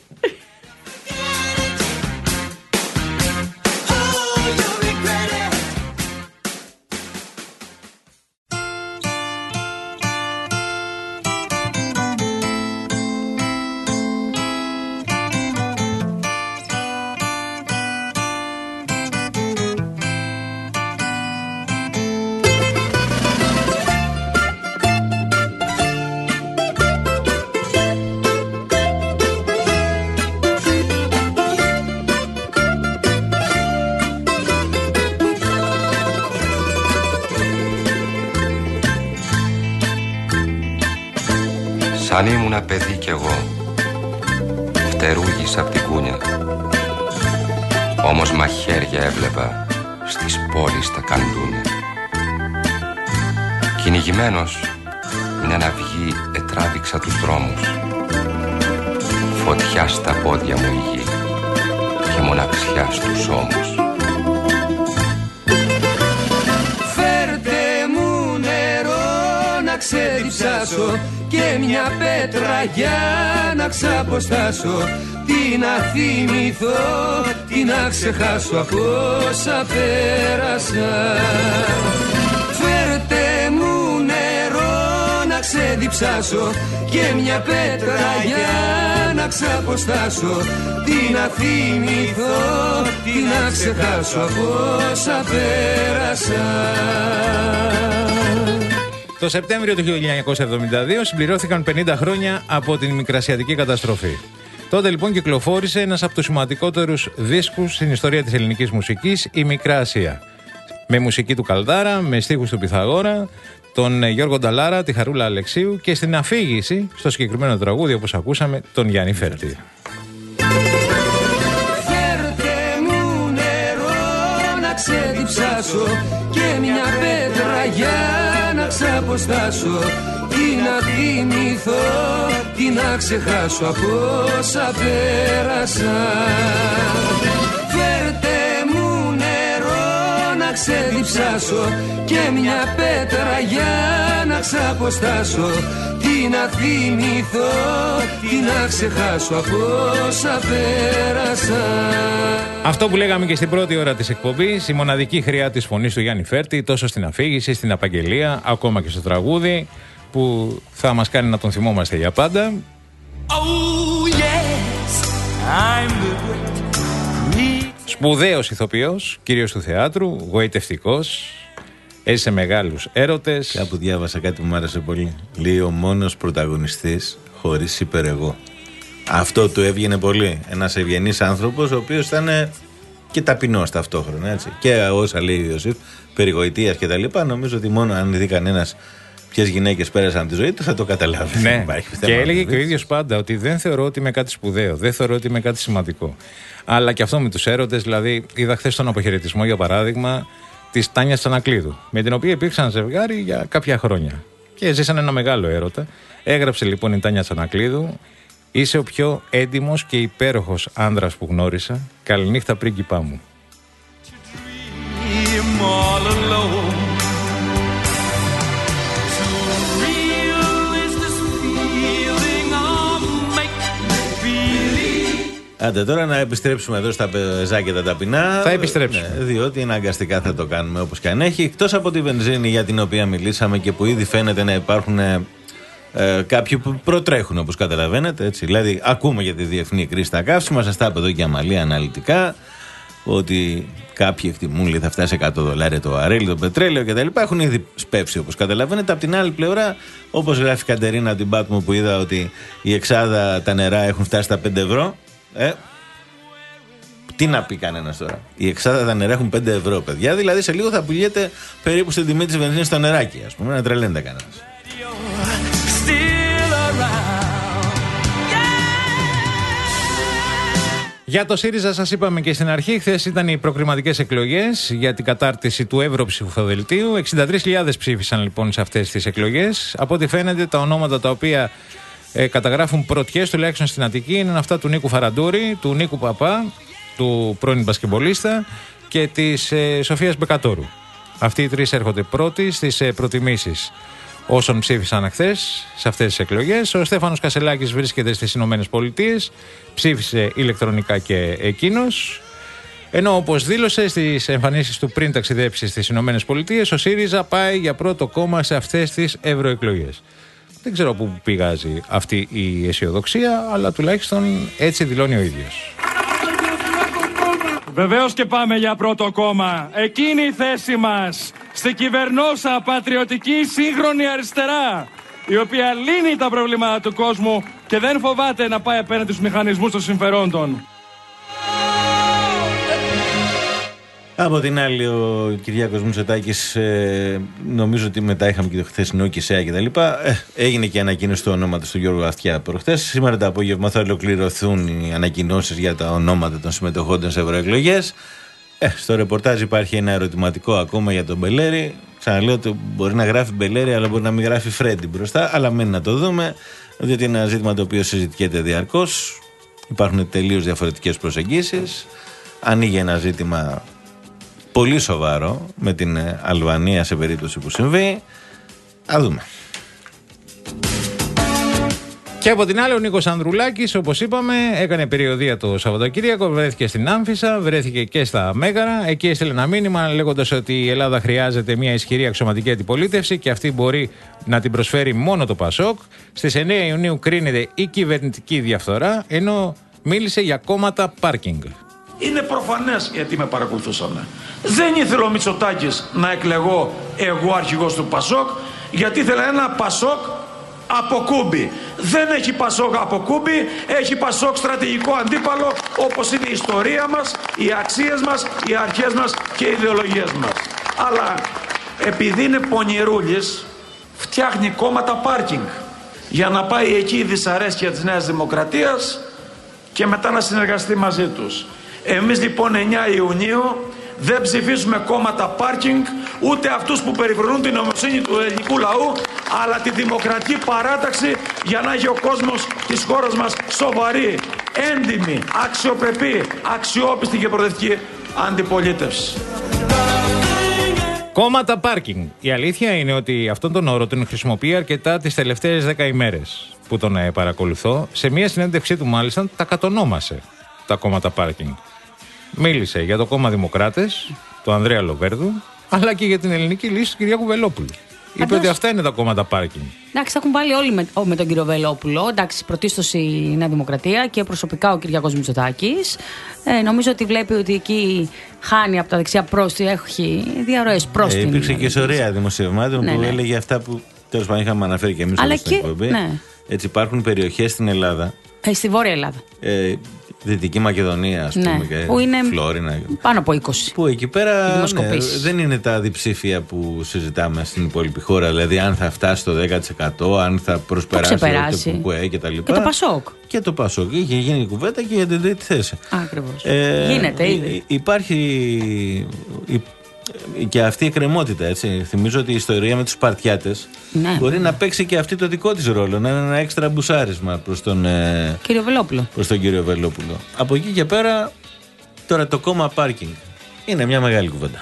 Σαν ήμουνα παιδί κι εγώ, φτερούγησα απ' την κούνια. Όμως μαχαίρια έβλεπα στις πόλεις τα καντούνια. Κυνηγημένος με ένα αυγή ετράβηξα τους δρόμους. Φωτιά στα πόδια μου η γη και μοναξιά στους ώμους. Φέρτε μου νερό να ξεδιψάσω και μια πέτρα για να ξαποστάσω. Τι να θυμηθώ, τι να ξεχάσω από όσα πέρασα. Φέρτε μου νερό να ξεδιψάσω και μια πέτρα για να ξαποστάσω. Τι να θυμηθώ, τι να ξεχάσω από όσα πέρασα. Το Σεπτέμβριο του χίλια εννιακόσια εβδομήντα δύο συμπληρώθηκαν πενήντα χρόνια από την Μικρασιατική καταστροφή. Τότε λοιπόν κυκλοφόρησε ένας από τους σημαντικότερους δίσκους στην ιστορία της ελληνικής μουσικής, η Μικρά Ασία. Με μουσική του Καλδάρα, με στίχους του Πυθαγόρα, τον Γιώργο Νταλάρα, τη Χαρούλα Αλεξίου και στην αφήγηση, στο συγκεκριμένο τραγούδι όπως ακούσαμε, τον Γιάννη Φέρτη. Φέρτε μου νερό να ξεδιψάσω και μια πέτρα για να ξαποστάσω. Τι να θυμηθώ, τι να ξεχάσω από όσα πέρασα. Φέρτε μου νερό να ξεδιψάσω και μια πέτρα για να ξαποστάσω. Τι να θυμηθώ, τι να ξεχάσω από όσα πέρασα. Αυτό που λέγαμε και στην πρώτη ώρα της εκπομπής, η μοναδική χρειά της φωνής του Γιάννη Φέρτη, τόσο στην αφήγηση, στην απαγγελία, ακόμα και στο τραγούδι, που θα μας κάνει να τον θυμόμαστε για πάντα. Oh, yes, I'm the great. Σπουδαίος ηθοποιός, κύριος του θεάτρου, γοητευτικός, έζησε μεγάλους έρωτες. Κάπου διάβασα κάτι που μου άρεσε πολύ. Λέει ο μόνος πρωταγωνιστής χωρίς υπερεγώ. Αυτό του έβγαινε πολύ. Ένας ευγενής άνθρωπος, ο οποίος ήταν και ταπεινός ταυτόχρονα. Έτσι. Και όσα λέει ο Ιωσήφ, περί γοητείας και τα λοιπά, νομίζω ότι μόνο αν δει κανένας ποιες γυναίκες πέρασαν τη ζωή του θα το καταλάβει. Ναι, και έλεγε και ο ίδιος πάντα ότι δεν θεωρώ ότι είμαι κάτι σπουδαίο, δεν θεωρώ ότι είμαι κάτι σημαντικό. Αλλά και αυτό με τους έρωτες, δηλαδή είδα χθες τον αποχαιρετισμό για παράδειγμα της Τάνιας Τσανακλείδου, με την οποία υπήρξαν ζευγάρι για κάποια χρόνια και ζήσαν ένα μεγάλο έρωτα. Έγραψε λοιπόν η Τάνια Τσανακλείδου: «Είσαι ο πιο έντιμος και υπέροχος άνδρας που γνώρισα. Καληνύχτα πρίγκιπά μου». Άντε τώρα να επιστρέψουμε εδώ στα πεζάκια τα ταπεινά. Θα επιστρέψουμε. Ναι, διότι αναγκαστικά θα το κάνουμε όπως και αν έχει. Εκτός από τη βενζίνη για την οποία μιλήσαμε και που ήδη φαίνεται να υπάρχουν ε, κάποιοι που προτρέχουν όπως καταλαβαίνετε. Έτσι. Δηλαδή ακούμε για τη διεθνή κρίση στα καύσιμα. Σας τα είπε εδώ και η Αμαλία αναλυτικά. Ότι κάποιοι εκτιμούν ότι θα φτάσει εκατό δολάρια το βαρέλι, το πετρέλαιο κτλ. Έχουν ήδη σπεύσει όπως καταλαβαίνετε. Από την άλλη πλευρά, όπως γράφει η Κατερίνα από την Πάτμο που είδα ότι η εξάδα τα νερά έχουν φτάσει στα πέντε ευρώ. Ε, τι να πει κανένας τώρα. Η εξάδα τα νερά έχουν πέντε ευρώ, παιδιά. Δηλαδή σε λίγο θα πουλιέται περίπου στην τιμή της βενζίνης στο νεράκι, ας πούμε. Να τρελαίνεται κανένας. Για το ΣΥΡΙΖΑ σας είπαμε και στην αρχή, χθες ήταν οι προκριματικές εκλογές για την κατάρτιση του Ευρωψηφοδελτίου. εξήντα τρεις χιλιάδες ψήφισαν λοιπόν σε αυτές τις εκλογές. Από ό,τι φαίνεται τα ονόματα τα οποία ε, καταγράφουν πρωτιές, τουλάχιστον στην Αττική. Είναι αυτά του Νίκου Φαραντούρη, του Νίκου Παπά, του πρώην μπασκεμπολίστα και της ε, Σοφίας Μπεκατόρου. Αυτοί οι τρεις έρχονται πρώτοι στις ε, προτιμήσεις όσων ψήφισαν χθες σε αυτές τις εκλογές. Ο Στέφανος Κασελάκης βρίσκεται στις Ηνωμένες Πολιτείες, ψήφισε ηλεκτρονικά και εκείνος. Ενώ όπως δήλωσε στις εμφανίσεις του πριν ταξιδέψει στις Ηνωμένες Πολιτείες, ο ΣΥΡΙΖΑ πάει για πρώτο κόμμα σε αυτές τις ευρωεκλογές. Δεν ξέρω πού πηγάζει αυτή η αισιοδοξία, αλλά τουλάχιστον έτσι δηλώνει ο ίδιος. Βεβαίως και πάμε για πρώτο κόμμα. Εκείνη η θέση μας στη κυβερνόσα πατριωτική σύγχρονη αριστερά, η οποία λύνει τα προβλήματα του κόσμου και δεν φοβάται να πάει απέναντι στους μηχανισμούς των συμφερόντων. Από την άλλη, ο Κυριάκος Μητσοτάκης, ε, νομίζω ότι μετά είχαμε και το χθεσινό ΚΙΣΕΑ και τα λοιπά, ε, έγινε και ανακοίνωση του ονόματος του Γιώργου Αυτιά προχθές. Σήμερα το απόγευμα θα ολοκληρωθούν οι ανακοινώσεις για τα ονόματα των συμμετοχόντων σε ευρωεκλογές. Ε, στο ρεπορτάζ υπάρχει ένα ερωτηματικό ακόμα για τον Μπελέρη. Ξαναλέω ότι μπορεί να γράφει Μπελέρη, αλλά μπορεί να μην γράφει Φρέντι μπροστά. Αλλά μένει να το δούμε, διότι είναι ένα ζήτημα το οποίο συζητιέται διαρκώς. Υπάρχουν τελείως διαφορετικές προσεγγίσεις. Ανοίγει ένα ζήτημα πολύ σοβαρό με την Αλβανία σε περίπτωση που συμβεί. Α δούμε. Και από την άλλη, ο Νίκος Ανδρουλάκης, όπως είπαμε, έκανε περιοδεία το Σαββατοκύριακο, βρέθηκε στην Άμφισσα, βρέθηκε και στα Μέγαρα. Εκεί έστειλε ένα μήνυμα λέγοντας ότι η Ελλάδα χρειάζεται μια ισχυρή αξιωματική αντιπολίτευση και αυτή μπορεί να την προσφέρει μόνο το ΠΑΣΟΚ. Στις εννέα Ιουνίου κρίνεται η κυβερνητική διαφθορά, ενώ μίλησε για κόμματα πάρκινγκ. Είναι προφανές, γιατί με παρακολουθούσαμε. Δεν ήθελε ο Μητσοτάκης να εκλεγώ εγώ αρχηγός του ΠΑΣΟΚ, γιατί ήθελε ένα ΠΑΣΟΚ από κούμπι. Δεν έχει ΠΑΣΟΚ από κούμπι, έχει ΠΑΣΟΚ στρατηγικό αντίπαλο, όπως είναι η ιστορία μας, οι αξίες μας, οι αρχές μας και οι ιδεολογίες μας. Αλλά επειδή είναι πονηρούλης, φτιάχνει κόμματα πάρκινγκ για να πάει εκεί η δυσαρέσκεια της Νέας Δημοκρατίας και μετά να συνεργαστεί μαζί τους. Εμείς λοιπόν εννέα Ιουνίου δεν ψηφίσουμε κόμματα πάρκινγκ, ούτε αυτούς που περιφρονούν την νομοσύνη του ελληνικού λαού, αλλά τη δημοκρατική παράταξη, για να έχει ο κόσμος της χώρας μας σοβαρή, έντιμη, αξιοπρεπή, αξιόπιστη και προοδευτική αντιπολίτευση. Κόμματα πάρκινγκ. Η αλήθεια είναι ότι αυτόν τον όρο τον χρησιμοποιεί αρκετά τις τελευταίες δέκα ημέρες που τον παρακολουθώ. Σε μια συνέντευξή του μάλιστα τα κατονόμασε τα κόμματα πάρκινγκ. Μίλησε για το κόμμα Δημοκράτες, του Ανδρέα Λοβέρδου, αλλά και για την ελληνική λύση του Κυριάκου Βελόπουλου. Είπε Αντός... ότι αυτά είναι τα κόμματα πάρκινγκ. Εντάξει, θα έχουν πάλι όλοι με, με τον κύριο Βελόπουλο. Εντάξει, πρωτίστως η Νέα Δημοκρατία και προσωπικά ο Κυριάκος Μητσοτάκης. Ε, νομίζω ότι βλέπει ότι εκεί χάνει από τα δεξιά προς τη, έχει διαρροές προς ε, την. Υπήρξε και σωρία δημοσιευμάτων ναι, που ναι. έλεγε αυτά που τέλος πάντων είχαμε αναφέρει και εμείς στην εκπομπή. Ναι. Έτσι, υπάρχουν περιοχές στην Ελλάδα. Ε, στη Βόρεια Ελλάδα. Ε, Δυτική Μακεδονία, ας πούμε, ναι, και που είναι Φλόρινα. Πάνω από είκοσι. Που εκεί πέρα ναι, δεν είναι τα διψήφια που συζητάμε στην υπόλοιπη χώρα. Δηλαδή, αν θα φτάσει το δέκα τοις εκατό, αν θα προσπεράσει το ΠΟΠΟΕ και τα λοιπά. Και το ΠΑΣΟΚ. Και το ΠΑΣΟΚ. Είχε γίνει κουβέντα και για την τρίτη θέση. Ακριβώς. Ε, Γίνεται ήδη. Υπάρχει και αυτή η εκκρεμότητα, έτσι. Θυμίζω ότι η ιστορία με τους Σπαρτιάτες ναι. μπορεί να παίξει και αυτή το δικό της ρόλο. Να είναι ένα έξτρα μπουσάρισμα προς τον ε, κύριο Βελόπουλο. Προς τον κύριο Βελόπουλο. Από εκεί και πέρα, τώρα το κόμμα πάρκινγκ είναι μια μεγάλη κουβέντα.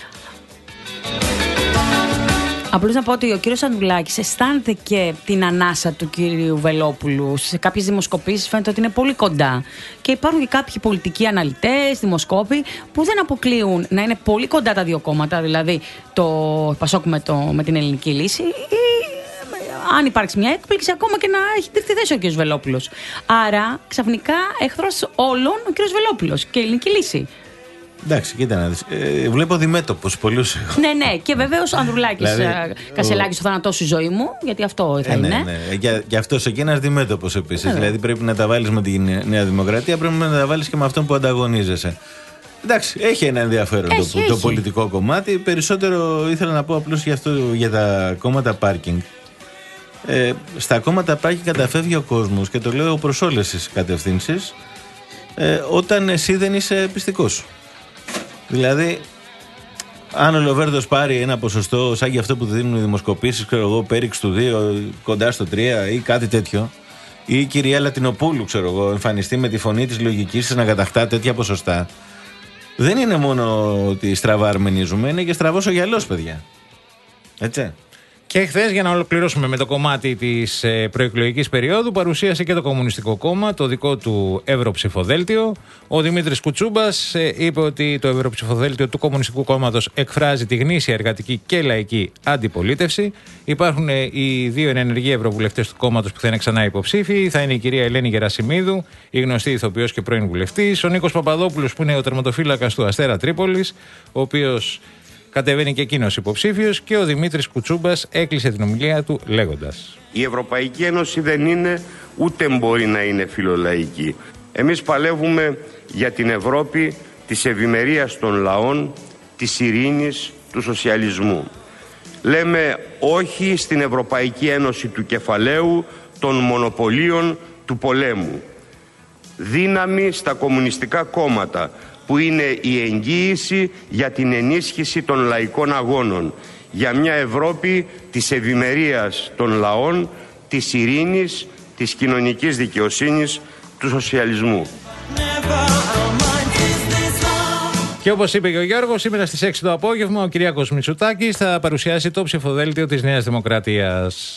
Απλώς να πω ότι ο κύριος Ανδρουλάκης αισθάνεται και την ανάσα του κύριου Βελόπουλου. Σε κάποιες δημοσκοπήσεις φαίνεται ότι είναι πολύ κοντά. Και υπάρχουν και κάποιοι πολιτικοί αναλυτές, δημοσκόποι, που δεν αποκλείουν να είναι πολύ κοντά τα δύο κόμματα, δηλαδή το ΠΑΣΟΚ με, το, με την ελληνική λύση, ή αν υπάρξει μια έκπληξη, ακόμα και να έχει τρίτη θέση ο κύριος Βελόπουλος. Άρα, ξαφνικά, εχθρός όλων ο κύριος Βελόπουλος και η ελληνική λύση. Εντάξει, κοίτα να δεις. Ε, βλέπω διμέτωπος πολλούς. Ναι, ναι. Και βεβαίως ο Ανδρουλάκης δηλαδή, Κασελάκης ο... το θάνατό σου ζωή μου, γιατί αυτό θα ε, είναι. Ναι, ναι. Και, και αυτός εκεί ένας διμέτωπος επίσης. Ε, δηλαδή πρέπει να τα βάλεις με τη Νέα Δημοκρατία, πρέπει να τα βάλεις και με αυτόν που ανταγωνίζεσαι. Εντάξει, έχει ένα ενδιαφέρον έχει, το, έχει. το πολιτικό κομμάτι. Περισσότερο ήθελα να πω απλώς για, αυτό, για τα κόμματα πάρκινγκ. Ε, στα κόμματα πάρκινγκ καταφεύγει ο κόσμος, και το λέω προς όλες τις κατευθύνσεις, ε, όταν εσύ δεν είσαι πιστικός. Δηλαδή, αν ο Λοβέρδος πάρει ένα ποσοστό σαν και αυτό που δίνουν οι δημοσκοπήσεις, ξέρω εγώ, πέριξ του δύο, κοντά στο τρία ή κάτι τέτοιο, ή η κυρία Λατινοπούλου, ξέρω εγώ, εμφανιστεί με τη φωνή της λογικής της να κατακτά τέτοια ποσοστά, δεν είναι μόνο ότι στραβά αρμενίζουμε, είναι και στραβός ο γυαλός, παιδιά. Έτσι. Και χθες, για να ολοκληρώσουμε με το κομμάτι της ε, προεκλογικής περίοδου, παρουσίασε και το Κομμουνιστικό Κόμμα το δικό του ευρωψηφοδέλτιο. Ο Δημήτρης Κουτσούμπας ε, είπε ότι το ευρωψηφοδέλτιο του Κομμουνιστικού Κόμματος εκφράζει τη γνήσια εργατική και λαϊκή αντιπολίτευση. Υπάρχουν ε, οι δύο ενεργοί ευρωβουλευτές του κόμματος που θα είναι ξανά υποψήφοι. Θα είναι η κυρία Ελένη Γερασιμίδου, η γνωστή ηθοποιός και πρώην βουλευτής. Ο Νίκος Παπαδόπουλος, που είναι ο τερματοφύλακας του Αστέρα Τρίπολης, ο οποίος κατεβαίνει και εκείνος υποψήφιος, και ο Δημήτρης Κουτσούμπας έκλεισε την ομιλία του λέγοντας: η Ευρωπαϊκή Ένωση δεν είναι, ούτε μπορεί να είναι φιλολαϊκή. Εμείς παλεύουμε για την Ευρώπη της ευημερίας των λαών, της ειρήνης, του σοσιαλισμού. Λέμε όχι στην Ευρωπαϊκή Ένωση του κεφαλαίου, των μονοπωλίων, του πολέμου. Δύναμη στα κομμουνιστικά κόμματα, που είναι η εγγύηση για την ενίσχυση των λαϊκών αγώνων, για μια Ευρώπη της ευημερίας των λαών, της ειρήνης, της κοινωνικής δικαιοσύνης, του σοσιαλισμού. Και όπως είπε και ο Γιώργος, σήμερα στις έξι το απόγευμα ο Κυριάκος Μητσοτάκης θα παρουσιάσει το ψηφοδέλτιο της Νέας Δημοκρατίας.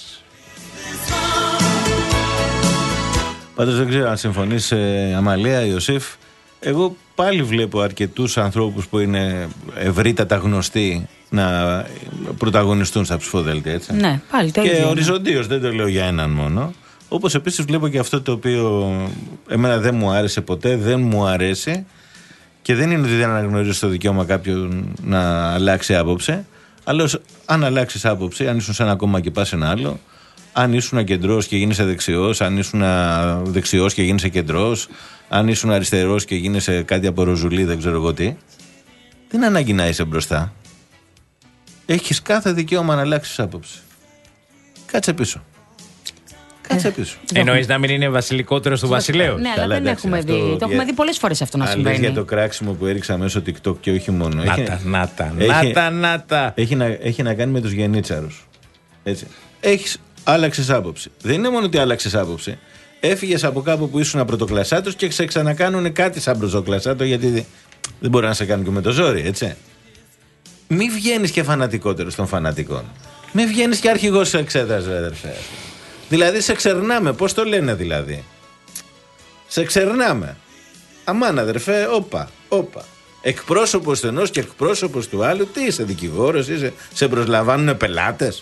Πάντως δεν ξέρω αν συμφωνείς, ε, Αμαλία, Ιωσήφ. Εγώ πάλι βλέπω αρκετούς ανθρώπους που είναι ευρύτατα γνωστοί να πρωταγωνιστούν στα ψηφοδέλτια, έτσι. Ναι, πάλι το ίδιο. Και οριζοντίως, δεν το λέω για έναν μόνο. Όπως επίσης βλέπω και αυτό το οποίο εμένα δεν μου άρεσε ποτέ, δεν μου αρέσει, και δεν είναι ότι δεν αναγνωρίζω το δικαίωμα κάποιον να αλλάξει άποψη, αλλά αν αλλάξεις άποψη, αν ήσουν σε ένα κόμμα και πας σε ένα άλλο, αν ήσουν κεντρός και γίνεσαι δεξιός, αν ήσουν δεξιός και γίνεσαι κεντρός, αν ήσουν αριστερός και γίνεσαι κάτι από ροζουλί, δεν ξέρω εγώ τι, δεν είναι ανάγκη να είσαι μπροστά. Έχεις κάθε δικαίωμα να αλλάξεις άποψη. Κάτσε πίσω. Κάτσε πίσω. Ε, Εννοείς να μην είναι βασιλικότερος του βασιλέου? Ναι, αλλά δεν έχουμε δει. Το έχουμε δει πολλές φορές αυτό να συμβαίνει. Για το κράξιμο που έριξα μέσω TikTok και όχι μόνο. Νάτα, νάτα, νάτα, νάτα. Έχει να, έχει να κάνει με τους γενίτσαρους. Έτσι. Έχεις, άλλαξες άποψη. Δεν είναι μόνο ότι άλλαξες άποψη. Έφυγες από κάπου που ήσουν πρωτοκλασσάτος και σε ξανακάνουν κάτι σαν πρωτοκλασσάτο, γιατί δεν μπορεί να σε κάνουν και με το ζόρι, έτσι. Μη βγαίνεις και φανατικότερος των φανατικών. Μη βγαίνεις και αρχηγός της εξέδρας, ρε αδερφέ. Δηλαδή σε ξερνάμε, πώς το λένε δηλαδή. Σε ξερνάμε. Αμάν αδερφέ, όπα, όπα. Εκπρόσωπος του ενός και εκπρόσωπος του άλλου, τι είσαι, δικηγόρος είσαι, σε προσλαμβάνουνε πελάτες.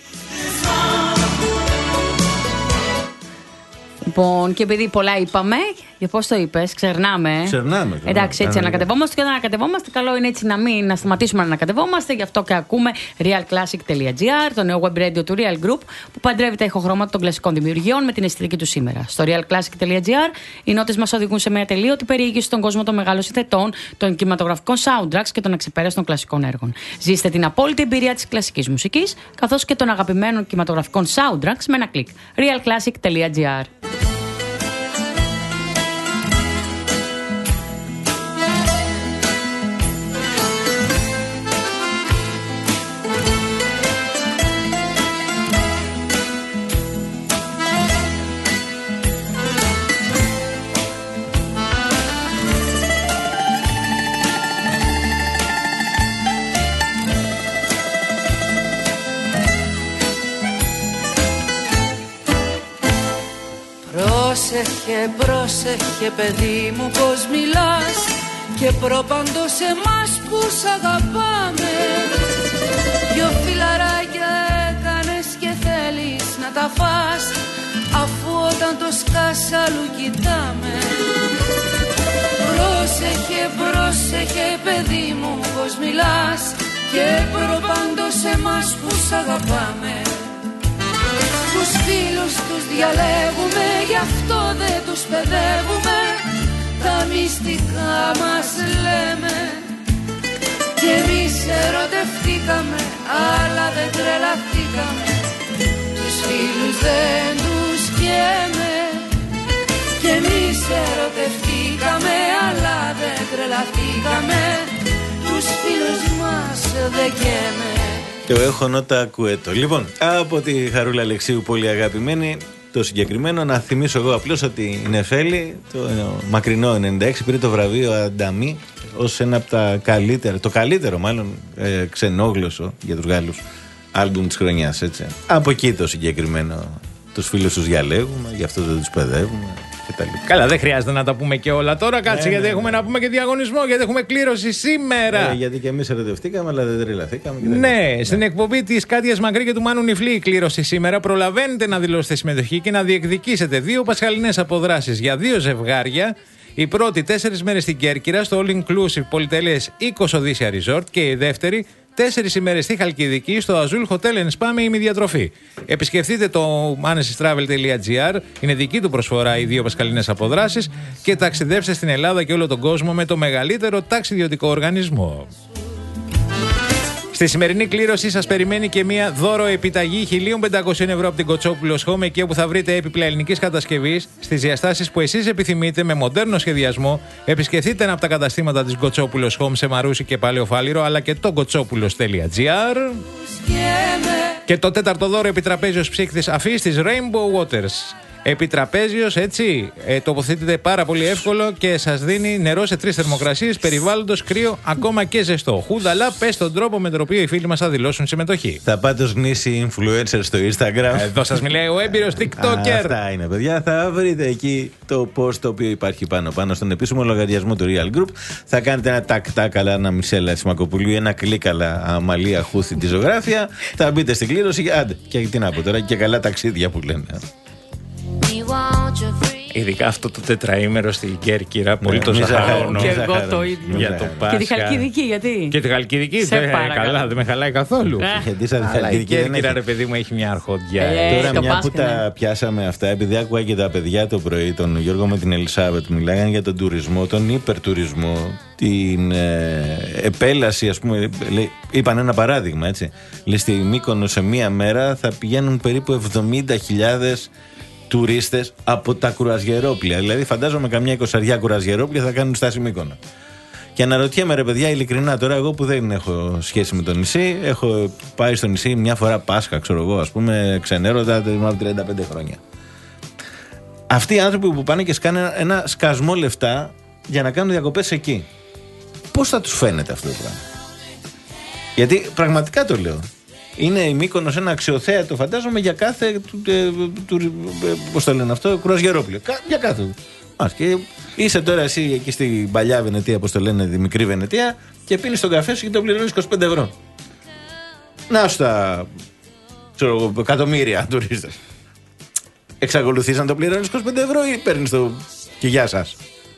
Λοιπόν, και επειδή πολλά είπαμε, για πώς το είπες, ξερνάμε. Ξερνάμε. Εντάξει, έτσι ανακατευόμαστε, και όταν ανακατευόμαστε, καλό είναι έτσι να μην να σταματήσουμε να ανακατευόμαστε. Γι' αυτό και ακούμε realclassic.gr, το νέο web radio του Real Group, που παντρεύει τα ηχοχρώματα των κλασικών δημιουργιών με την αισθητική του σήμερα. Στο realclassic.gr οι νότες μας οδηγούν σε μια ατελείωτη περιήγηση στον κόσμο των μεγάλων συνθετών, των κινηματογραφικών soundtracks και των αξεπέραστων κλασικών έργων. Ζήστε την απόλυτη εμπειρία της κλασικής μουσικής, καθώς και των αγαπημένων κινηματογραφικών soundtracks με ένα κλικ. realclassic.gr. Πρόσεχε, πρόσεχε παιδί μου πως μιλάς, και προπαντός σε εμάς που σ' αγαπάμε. Δυο φιλαράκια έκανες και θέλεις να τα φας, αφού όταν το σκάς αλλού κοιτάμε. Πρόσεχε, πρόσεχε παιδί μου πως μιλάς, και προπαντός σε εμάς που σ' αγαπάμε. Τους φίλους τους διαλέγουμε, γι' αυτό δεν τους παιδεύουμε, τα μυστικά μας λέμε. Και εμείς ερωτευτήκαμε, αλλά δεν τρελαθήκαμε, τους φίλους δεν τους καίμε. Και εμείς ερωτευτήκαμε, αλλά δεν τρελαθήκαμε, τους φίλους μας δεν καίμε. Το έχω νότα κουέτο. Λοιπόν, από τη Χαρούλα Αλεξίου, πολύ αγαπημένη, το συγκεκριμένο. Να θυμίσω εγώ απλώς ότι η Νεφέλη, το μακρινό ενενήντα έξι, πήρε το βραβείο Ανταμή ως ένα από τα καλύτερα, το καλύτερο μάλλον ε, ξενόγλωσσο για τους Γάλλους άλμπουμ της χρονιάς, έτσι. Από εκεί το συγκεκριμένο. Τους φίλους τους διαλέγουμε, γι' αυτό δεν τους παιδεύουμε. Καλά, δεν χρειάζεται να τα πούμε και όλα τώρα. Κάτσε, ναι, γιατί ναι, έχουμε ναι. να πούμε και διαγωνισμό, γιατί έχουμε κλήρωση σήμερα. Ε, γιατί και εμείς ερωτευτήκαμε, αλλά δεν τρελαθήκαμε. Ναι, ναι, στην εκπομπή της Κάτιας Μακρύ και του Μάνου Νιφλή η κλήρωση σήμερα. Προλαβαίνετε να δηλώσετε συμμετοχή και να διεκδικήσετε δύο πασχαλινές αποδράσεις για δύο ζευγάρια. Η πρώτη τέσσερις μέρες στην Κέρκυρα στο All Inclusive πολυτελές Οίκος Οδύσσια Resort και η δεύτερη τέσσερις ημέρες στη Χαλκιδική στο Azul Hotel and Spa με ημιδιατροφή. Επισκεφτείτε το manesystravel τελεία gr, είναι δική του προσφορά οι δύο πασχαλινές αποδράσεις και ταξιδέψτε στην Ελλάδα και όλο τον κόσμο με το μεγαλύτερο ταξιδιωτικό οργανισμό. Στη σημερινή κλήρωση σας περιμένει και μία δώρο επιταγή χίλια πεντακόσια ευρώ από την Κοτσόπουλος Home, εκεί όπου θα βρείτε έπιπλα ελληνικής κατασκευής στις διαστάσεις που εσείς επιθυμείτε με μοντέρνο σχεδιασμό. Επισκεφτείτε ένα από τα καταστήματα της Κοτσόπουλος Home σε Μαρούσι και Παλαιό Φάληρο, αλλά και το κοτσόπουλος τελεία gr. Και το τέταρτο δώρο επιτραπέζιος ψύκτης αφής της Rainbow Waters. Επιτραπέζιος, έτσι, ε, τοποθετείται πάρα πολύ εύκολο και σας δίνει νερό σε τρεις θερμοκρασίες, περιβάλλοντος, κρύο, ακόμα και ζεστό. Χούνταλα, πες τον τρόπο με τον οποίο οι φίλοι μας θα δηλώσουν συμμετοχή. Θα πάτε ως γνήσιοι influencer στο Instagram. Εδώ σας μιλάει ο έμπειρος TikToker. Αυτά είναι, παιδιά. Θα βρείτε εκεί το post το οποίο υπάρχει πάνω πάνω στον επίσημο λογαριασμό του Real Group. Θα κάνετε ένα τακ-τακ αλλά ένα Μισέλα Σιμακοπουλίου, ένα κλίκαλα Αμαλία Χούθη τη ζωγράφια. Θα μπείτε στην κλήρωση. Άντε, και τι να πω τώρα, και καλά ταξίδια που λένε. Ειδικά αυτό το τετραήμερο στην Κέρκυρα, πολύ το ζαχαρώνω. Και εγώ το ίδιο. Για το Πάσχα. Και τη Χαλκιδική, γιατί. Και τη Χαλκιδική, δεν καλά, δεν με χαλάει καθόλου. Γιατί σαν τη Χαλκιδική δεν έχει. Ρε παιδί μου, έχει μια αρχόντια. Τώρα μια που τα πιάσαμε αυτά, επειδή άκουγα και τα παιδιά το πρωί, τον Γιώργο με την Ελισάβετ, μιλάγανε για τον τουρισμό, τον υπερτουρισμό, την επέλαση, ας πούμε. Είπαν ένα παράδειγμα, έτσι. Λέει στη Μύκονο σε μία μέρα θα πηγαίνουν περίπου εβδομήντα χιλιάδες τουρίστες από τα κουραζιερόπλια. Δηλαδή, φαντάζομαι καμιά εικοσαριά κουραζιερόπλια θα κάνουν στάση Μύκονο. Και αναρωτιέμαι, ρε παιδιά, ειλικρινά τώρα, εγώ που δεν έχω σχέση με το νησί, έχω πάει στο νησί μια φορά Πάσχα, ξέρω εγώ, ας πούμε, ξενέρωτα από τριάντα πέντε χρόνια. Αυτοί οι άνθρωποι που πάνε και σκάνε ένα σκασμό λεφτά για να κάνουν διακοπές εκεί, πώς θα τους φαίνεται αυτό το πράγμα? Γιατί πραγματικά το λέω. Είναι η Μύκονος ένα αξιοθέατο, φαντάζομαι, για κάθε. Πώς το λένε αυτό, κουραζιερόπλαιο. Για κάθε. Ας, και είσαι τώρα εσύ εκεί στην παλιά Βενετία, πώς το λένε, τη μικρή Βενετία, και πίνεις τον καφέ σου και τον πληρώνεις είκοσι πέντε ευρώ. Να σου τα. ξέρω εγώ, εκατομμύρια τουρίστες. Εξακολουθείς να το πληρώνεις είκοσι πέντε ευρώ ή παίρνεις το. Και γεια σας.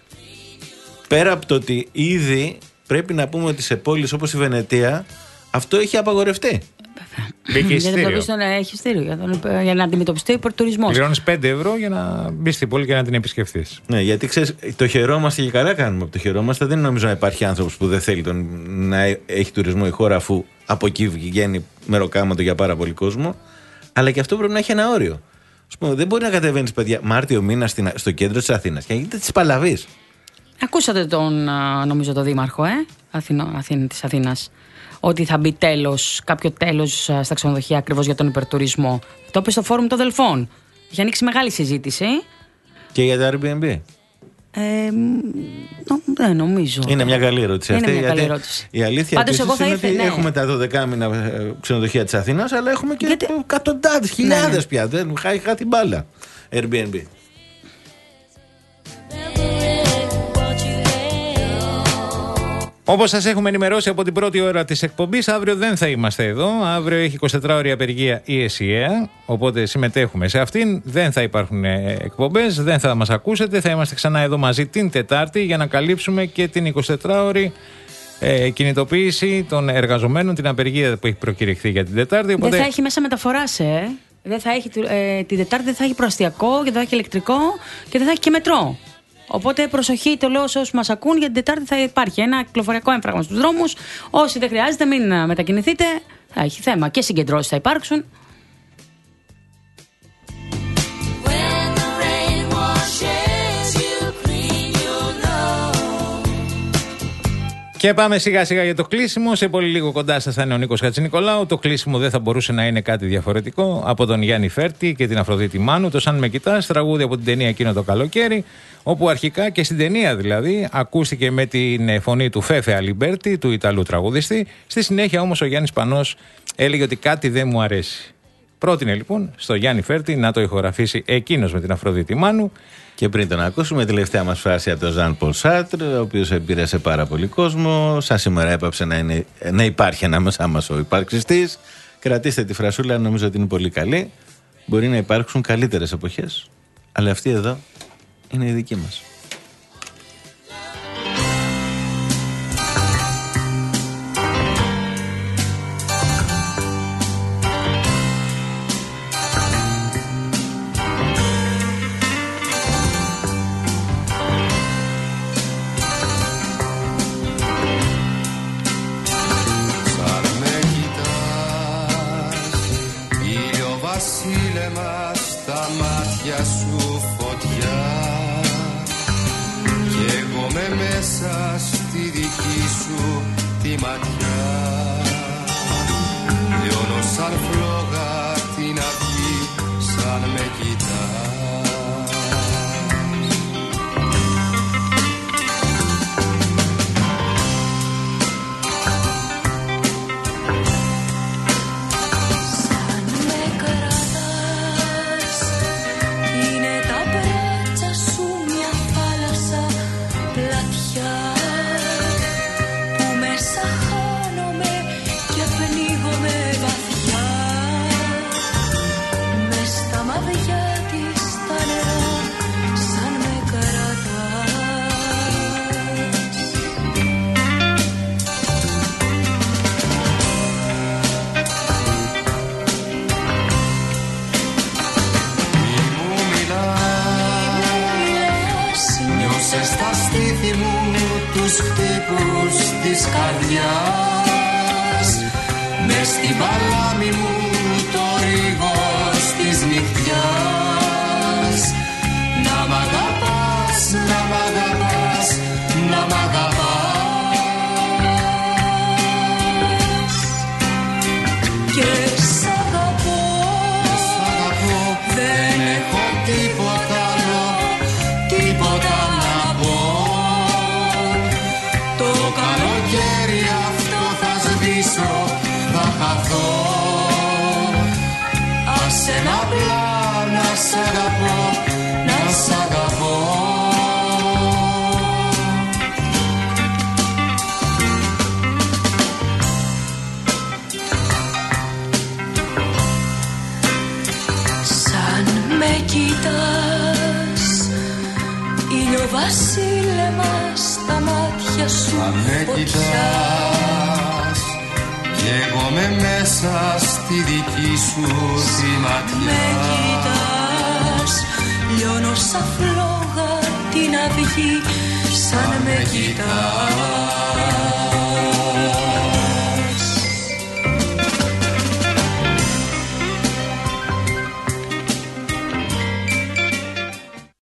Πέρα από το ότι ήδη πρέπει να πούμε ότι σε πόλεις όπως η Βενετία αυτό έχει απαγορευτεί. Μπήκε εισιτήριο. Έχει εισιτήριο για, τον, για να αντιμετωπιστεί ο υπερτουρισμός. Πληρώνεις πέντε ευρώ για να μπει στην πόλη και να την επισκεφθείς. Ναι, γιατί ξέρεις, το χαιρόμαστε και καλά κάνουμε. Το χαιρόμαστε, δεν νομίζω να υπάρχει άνθρωπος που δεν θέλει τον, να έχει τουρισμό η χώρα, αφού από εκεί βγαίνει μεροκάματο για πάρα πολύ κόσμο. Αλλά και αυτό πρέπει να έχει ένα όριο. Ας πούμε, δεν μπορεί να κατεβαίνεις, παιδιά, Μάρτιο μήνα στο κέντρο της Αθήνας και να γίνεται της Παλαβής. Ακούσατε τον, νομίζω, τον Δήμαρχο, ε, Αθηνο, Αθήνα, της Αθήνας, ότι θα μπει τέλος, κάποιο τέλος στα ξενοδοχεία ακριβώς για τον υπερτουρισμό. Το είπε στο φόρουμ των Δελφών. Είχε ανοίξει μεγάλη συζήτηση. Και για τα Airbnb. Ε, νο, δεν νομίζω. Είναι μια καλή ερώτηση είναι αυτή. Μια καλή γιατί ερώτηση. Η αλήθεια Πάντως επίσης είναι ήθελα, ότι ναι. έχουμε τα δώδεκα μήνα ξενοδοχεία της Αθήνας, αλλά έχουμε και γιατί... εκατοντάδες, χιλιάδες ναι, ναι. πια. Δεν είχα την μπάλα. Airbnb. Όπως σας έχουμε ενημερώσει από την πρώτη ώρα της εκπομπής, αύριο δεν θα είμαστε εδώ. Αύριο έχει εικοσιτετράωρη απεργία η ΕΣΥΑ, οπότε συμμετέχουμε σε αυτήν. Δεν θα υπάρχουν εκπομπές, δεν θα μας ακούσετε. Θα είμαστε ξανά εδώ μαζί την Τετάρτη για να καλύψουμε και την εικοσιτετράωρη ε, κινητοποίηση των εργαζομένων, την απεργία που έχει προκηρυχθεί για την Τετάρτη. Οπότε... Δεν θα έχει μέσα μεταφοράς, ε. Δεν θα έχει, ε, την Τετάρτη δεν θα έχει προαστιακό, δεν θα έχει ηλεκτρικό και δεν θα έχει και μετρό. Οπότε προσοχή, το λέω σε όσους μας ακούν, για την Τετάρτη θα υπάρχει ένα κυκλοφοριακό έμφραγμα στους δρόμους. Όσοι δεν χρειάζεται, μην μετακινηθείτε. Θα έχει θέμα και συγκεντρώσεις θα υπάρξουν. Και πάμε σιγά σιγά για το κλείσιμο. Σε πολύ λίγο κοντά σας θα είναι ο Νίκος Χατζηνικολάου. Το κλείσιμο δεν θα μπορούσε να είναι κάτι διαφορετικό από τον Γιάννη Φέρτη και την Αφροδίτη Μάνου. Το «Σαν με κοιτάς», τραγούδι από την ταινία Εκείνο το καλοκαίρι. Όπου αρχικά και στην ταινία δηλαδή ακούστηκε με την φωνή του Φέφε Αλιμπέρτη, του Ιταλού τραγουδιστή. Στη συνέχεια όμως ο Γιάννης Πανός έλεγε ότι κάτι δεν μου αρέσει. Πρότεινε λοιπόν στο Γιάννη Φέρτη να το ηχογραφήσει εκείνος με την Αφροδίτη Μάνου. Και πριν τον ακούσουμε, η τελευταία μας φράση από τον Ζαν Πολ Σάρτρ, ο οποίος επηρέασε πάρα πολύ κόσμο. Σαν σήμερα έπαψε να, είναι, να υπάρχει ανάμεσά μας ο υπαρξιστής. Κρατήστε τη φρασούλα, νομίζω ότι είναι πολύ καλή. Μπορεί να υπάρξουν καλύτερες εποχές, αλλά αυτή εδώ είναι η δική μας. Στη δική σου τη ματιά λιώνω σαν φλόγα την αυγή, σαν με κοιτάς. Σαν με κρατάς, είναι τα μπράτσα σου μια θάλασσα πλατιά. Στα στήθη μου τους χτύπους της καρδιάς, μες στην παλάμη μου το ρίγος της νυχτιάς. Να μ' αγαπάς, να μ' αγαπάς, να μ' αγαπάς. Και σ' αγαπώ, σ' αγαπώ, δεν έχω τίποτα άλλο, τίποτα. Θα χαθώ, άσε να απλά να σ' αγαπώ, να σ' αγαπώ. Σαν με κοιτάς, ήλιο βασίλεμα στα μάτια σου φωτιά. Κι εγώ με μέσα στη δική σου τη ματιά. Με κοιτάς, λιώνω σαν φλόγα την αυγή, σαν με κοιτάς.